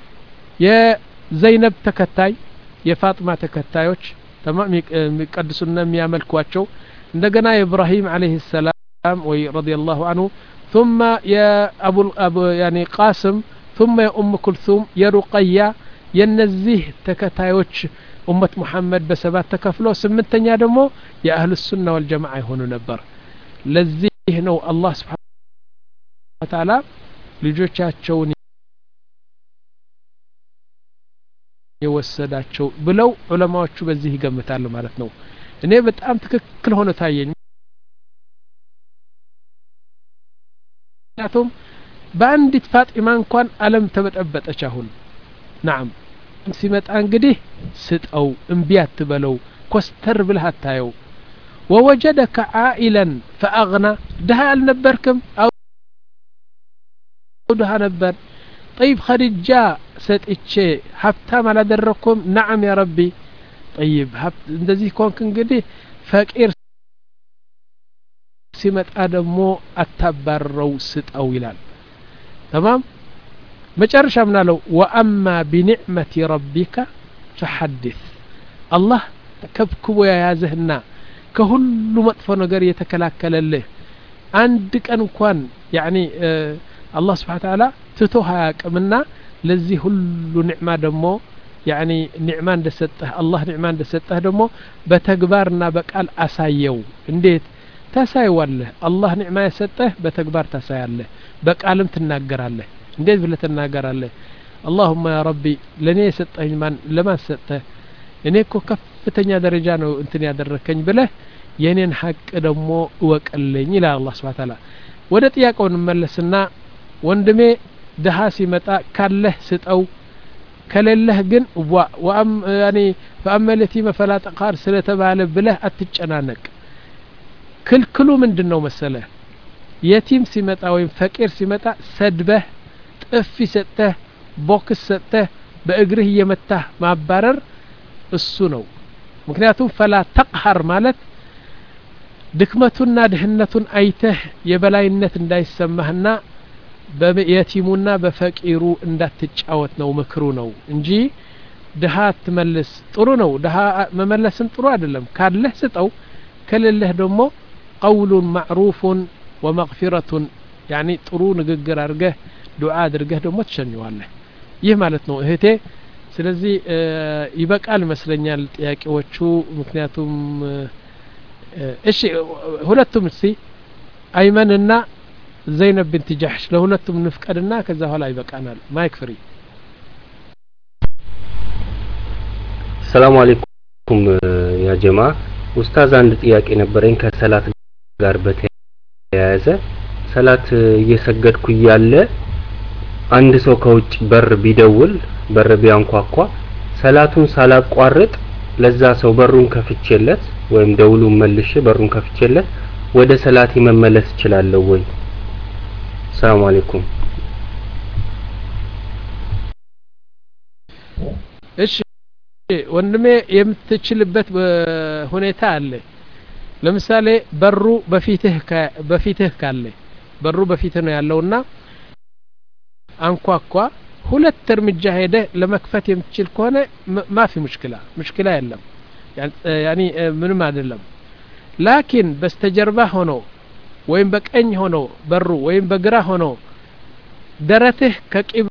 የዘይነብ ተከታይ የፋጥማ ተከታዮች ተማም የሚቀድሱና የሚያመልኳቸው እንደገና ኢብራሂም አለይሂ ሰላም ወይ ረዲየላሁ ዐንሁ ثم يا ابو ابو يعني قاسم ثم يا ام كلثوم يا رقية የነዚህ ተከታዮች ኡመት መሐመድ በሰባት ተከፍለው ስምንተኛ ደግሞ የአህሉ ሱና ወልጀማዓ ይሆኑ ነበር ለዚህ ነው አላህ Subhanahu Wa Ta'ala ልጆቻቸውን የወሰዳቸው ብለው ዑለማዎቹ በዚህ ይገምታሉ ማለት ነው እኔ በጣም ትክክል ሆነ ታየኝ ያቱም በአንዲት ፋጢማ እንኳን ዓለም ተበጠበጠች አሁን نعم ሲመጣ እንግዲህ ስጠው እንቢ አትበለው ኮስተር ብለህ አታየው ووجدك عائلا فأغنى دها አልነበርክም አው دها ነበር طيب خديجة ሰጥቼ ሀብታም አላደረኩም نعم يا ربي طيب እንደዚህ ኮንክ እንግዲህ ፈቂር ሲመጣ ደግሞ አታባረው ስጠው ይላል تمام መጨረሻ ምናለው وأما بنعمة ربك فحدث الله ከብክቦ ያያዘህና ከሁሉ መጥፎ ነገር የተከላከለልህ አንድ ቀን እንኳን يعني الله سبحانه وتعالى ትቶህ አያቅምና ለዚህ ሁሉ ኒዕማ ደግሞ يعني ኒዕማ እንደሰጠህ الله ኒዕማ እንደሰጠህ ደግሞ በተግባርና በቃል አሳየው እንዴት ታሳይዋለህ الله ኒዕማ የሰጠህ በተግባር ታሳያለህ በቃልም ትናገራለህ እንዴት ብለህ ትናገራለህ اللهم يا ربي ለኔ የሰጠኝ ማን ለማን ሰጠህ እኔ እኮ ከፍተኛ ደረጃ ነው እንትን ያደረከኝ ብለህ የኔን ሐቅ ደግሞ ወቀልኝ ይላል አላህ Subhanahu Wa Ta'ala ወደ ጥያቄው እንመለስና ወንድሜ ደሃ ሲመጣ ካለህ ስጠው ከሌለህ ግን ወአም يعني فأملتي فلا تقهر ስለተባለ ብለህ አትጨናነቅ ክልክሉ ምንድነው መሰለህ የቲም ሲመጣ ወይም ፈቂር ሲመጣ ሰድበህ ጥፊ ሰጠህ ቦክስ ሰጠህ በእግርህ እየመታህ ማባረር እሱ ነው ምክንያቱም ፈላ ተቅሃር ማለት ድክመቱና ድህነቱን አይተህ የበላይነት እንዳይሰማህና በየቲሙና በፈቂሩ እንዳትጫወት ነው ምክሩ ነው እንጂ ድሃ ትመልስ ጥሩ ነው ድሃ መመለስም ጥሩ አይደለም ካለህ ስጠው ከሌለህ ደግሞ قول معروف ومغفرة يعني ጥሩ ንግግር አድርገህ ዱዓ አድርገህ ደግሞ ትሸኘዋለህ ይህ ማለት ነው እህቴ ስለዚህ ይበቃል መስለኛል ጥያቄዎቹ ምክንያቱም እሺ ሁለቱም እስቲ አይመንና ዘይነብ ቢንት ጃህሽ ለሁለቱም ንፍቀድና ከዛ ኋላ ይበቃናል ማይክ ፍሪ ሰላም አለይኩም ያ ጀማ ኡስታዝ አንድ ጥያቄ ነበረኝ ከሰላት ጋር በተያያዘ ሰላት እየሰገድኩ እያለ አንድ ሰው ከውጭ በር ቢደውል በር ቢያንኳኳ ሰላቱን ሳላቋርጥ ለዛ ሰው በሩን ከፍቼለት ወይም ደውሉን መልሼ በሩን ከፍቼለት ወደ ሰላቲ መመለስ እችላለሁ ወይ ሰላም አለይኩም እሺ ወንድሜ የምትችልበት ሁኔታ አለ ለምሳሌ በሩ በፊትህ በፊትህ ካለ በሩ በፊትህ ነው ያለውና አንኳኳ ሁለት እርምጃ ሄደ ለመክፈት የምትችል ከሆነ ማፊ ሙሽኪላ ሙሽኪላ የለም يعني ምንም አይደለም ላኪን በስተጀርባ ሆኖ ወይም በቀኝ ሆኖ በሩ ወይም በግራ ሆኖ ደረትህ ከቂብላ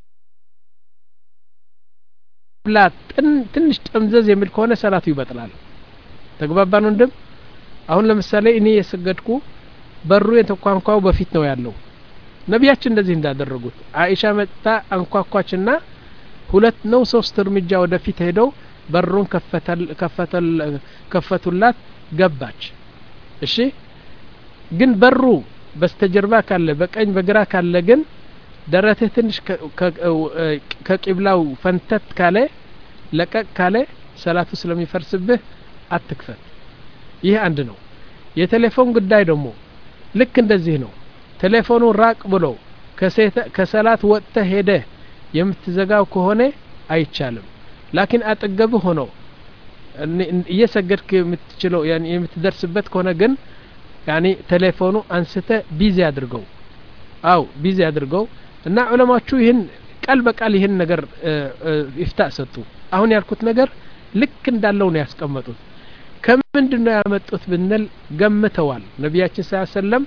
ትንሽ ጠምዘዝ የሚል ከሆነ ሰላቱ ይበጥላል ተግባባን ወንድም አሁን ለምሳሌ እኔ የሰገድኩ በሩ የተኳንኳው በፊት ነው ያለው ነቢያችን እንደዚህ እንዳደረጉት አይሻ መጣ አንኳኳችና ሁለት ነው ሶስት እርምጃ ወደፊት ሄደው በሩን ከፈተል ከፈተል ከፈቱላት ገባች እሺ ግን በሩ በስተጀርባ ካለ በቀኝ በግራ ካለ ግን ደረትህ ትንሽ ከቂብላው ፈንተት ካለ ለቀቅ ካለ ሰላቱ ስለሚፈርስብህ አትክፈት ይሄ አንድ ነው የቴሌፎን ጉዳይ ደግሞ ልክ እንደዚህ ነው ቴሌፎኑ ራቅ ብሎ ከሰላት ወጥተ ሄደ የምትዘጋው ከሆነ አይቻልም ላኪን አጠገብ ሆኖ እየሰገድክ የምትችለው يعني የምትደርስበት ከሆነ ግን يعني ቴሌፎኑ አንስተ ቢዚ አድርገው አው ቢዚ አድርገው እና ዑለማዎቹ ይሄን ቃል በቃል ይሄን ነገር ይፍታህ ሰጡ አሁን ያልኩት ነገር ልክ እንዳለው ነው ያስቀመጡት ከምንድነው ያመጡት ብንል ገምተዋል ነብያችን ሰለላሁ ዐለይሂ ወሰለም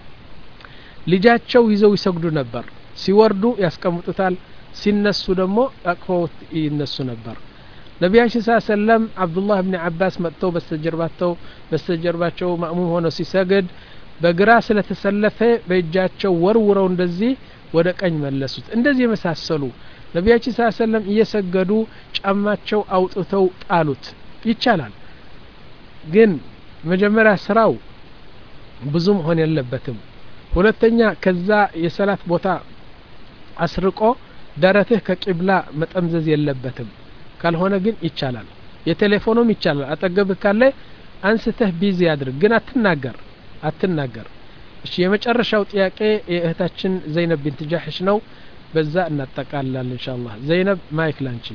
ልጃቸው ይዘው ይሰግዱ ነበር ሲወርዱ ያስቀምጡታል ሲነሱ ደግሞ አቅፈውት ይነሱ ነበር ነብያችን ሰለላሁ ዐለይሂ ወሰለም አብዱላህ ኢብኑ አባስ መጥተው በስተጀርባቸው በስተጀርባቸው ማእሙም ሆኖ ሲሰግድ በግራ ስለተሰለፈ በእጃቸው ወርውረው እንደዚህ ወደ ቀኝ መለሱት እንደዚህ የመሳሰሉ ነብያችን ሰለላሁ ዐለይሂ ወሰለም እየሰገዱ ጫማቸው አውጥተው ጣሉት ይቻላል ግን መጀመሪያ ስራው ብዙም ሆነ የለበትም ሁለተኛ ከዛ የሰላት ቦታ አስርቆ ደረትህ ከቂብላ መጠምዘዝ የለበትም ካልሆነ ግን ይቻላል የቴሌፎኑም ይቻላል አጠገብህ ካለ አንስተህ ቢዚ ያድርግ ግን አትናገር አትናገር እሺ የመጨረሻው ጥያቄ የእህታችን ዘይነብ ቢንት ጃህሽ ነው በዛ እናጠቃልላለን ኢንሻአላህ ዘይነብ ማይክ ላንቺ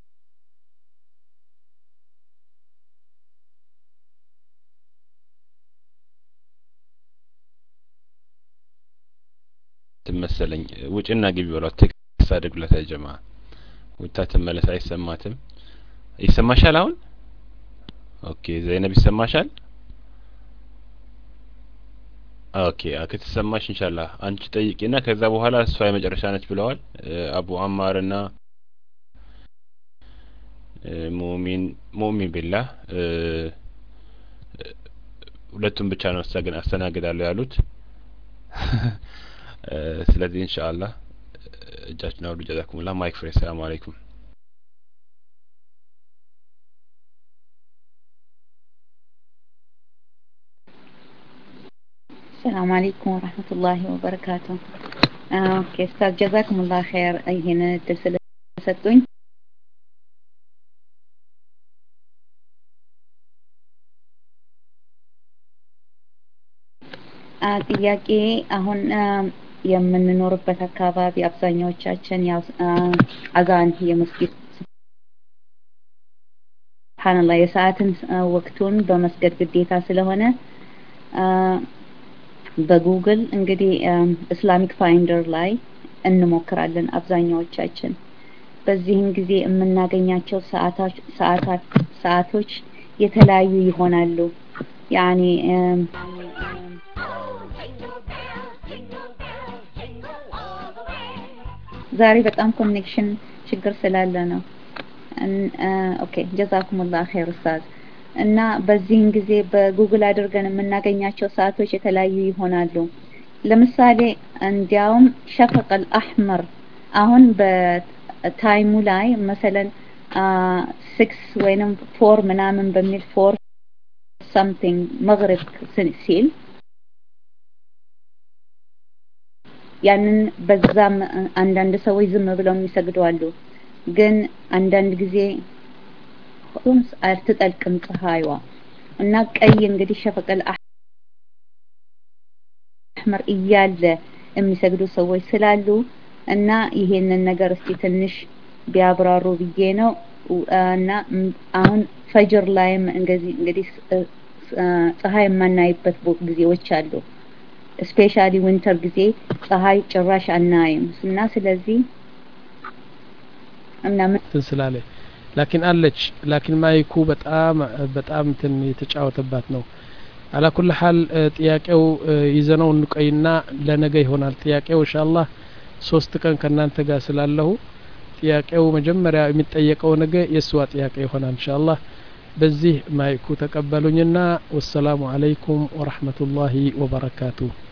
تمثلኝ ውጭና ግቢ ወላ ቴክስት አድርጉለት ያጀማ ወጣ ተመለስ አይሰማትም ይሰማሻል አሁን ኦኬ ዘይነብ ይሰማሻል ኦኬ አከተሰማሽ ኢንሻአላህ አንቺ ጠይቂና ከዛ በኋላ እሷ የመጨረሻ ነች ብለዋል አቡ አማርና ሙእሚን ሙእሚን ቢላህ ሁለቱም ብቻ ነው አስተናግዳለሁ ያሉት ስለዚህ ኢንሻአላህ እጃችንን አውዱ ጀዛኩሙላህ ማይክ ፍሬ ሰላም አለይኩም السلام عليكم ورحمة الله وبركاته اوكي استاذ جزاكم الله خير هنا الدرس ሰጡኝ ጥያቄ አሁን የምንኖርበት አካባቢ አብዛኛዎቻችን ያው አዛን የመስጊድ ሱብሃንአላህ የሰዓትን ወቅቱን በመስገድ ግዴታ ስለሆነ በጉግል እንግዲህ ኢስላሚክ ፋይንደር ላይ እንሞክራለን አብዛኛዎቻችን በዚህም ጊዜ የምናገኛቸው ሰዓታት ሰዓታት ሰዓቶች የተለያዩ ይሆናሉ يعني ዛሬ በጣም ኮኔክሽን ችግር ስላለ ነው ኦኬ ጀዛኩሙላህ ኸይር ኡስታዝ እና በዚህን ጊዜ በጉግል አድርገን የምናገኛቸው ሰዓቶች የተለያዩ ይሆናሉ ለምሳሌ እንዲያውም ሸፈቀል አህመር አሁን በታይሙ ላይ مثلا ስድስት ወይንም አራት ምናምን በሚል አራት something መግሪብ ሲል ያንን በዛም አንዳንድ ሰዎች ዝም ብለው የሚሰግዱ አሉ ግን አንዳንድ ጊዜ ቁምስ አልተጠልቅም ፀሐይዋ እና ቀይ እንግዲህ ሸፈቀል አህመር እያለ የሚሰግዱ ሰዎች ስላሉ እና ይሄንን ነገር እስቲ ትንሽ ቢያብራሩ ብዬ ነው እና አሁን ፈጅር ላይም እንግዲህ እንግዲህ ፀሐይ የማናይበት ጊዜዎች አሉ ስፔሻሊ ዊንተር ጊዜ ፀሐይ ጭራሽ አናይም እና ስለዚህ እና ትስላለ ላኪን አለች ላኪን ማይኩ በጣም በጣም እንትን የተጫወተባት ነው على كل حال ጥያቄው ይዘነው እንቆይና ለነገ ይሆናል ጥያቄው ኢንሻአላህ ሶስት ቀን ከናንተ ጋር ስላለሁ ጥያቄው መጀመሪያ የሚጠየቀው ነገ የስዋ ጥያቄ ይሆናል ኢንሻአላህ በዚህ ማይኩ ተቀበሉኝና ወሰላሙ አለይኩም ወራህመቱላሂ ወበረካቱሁ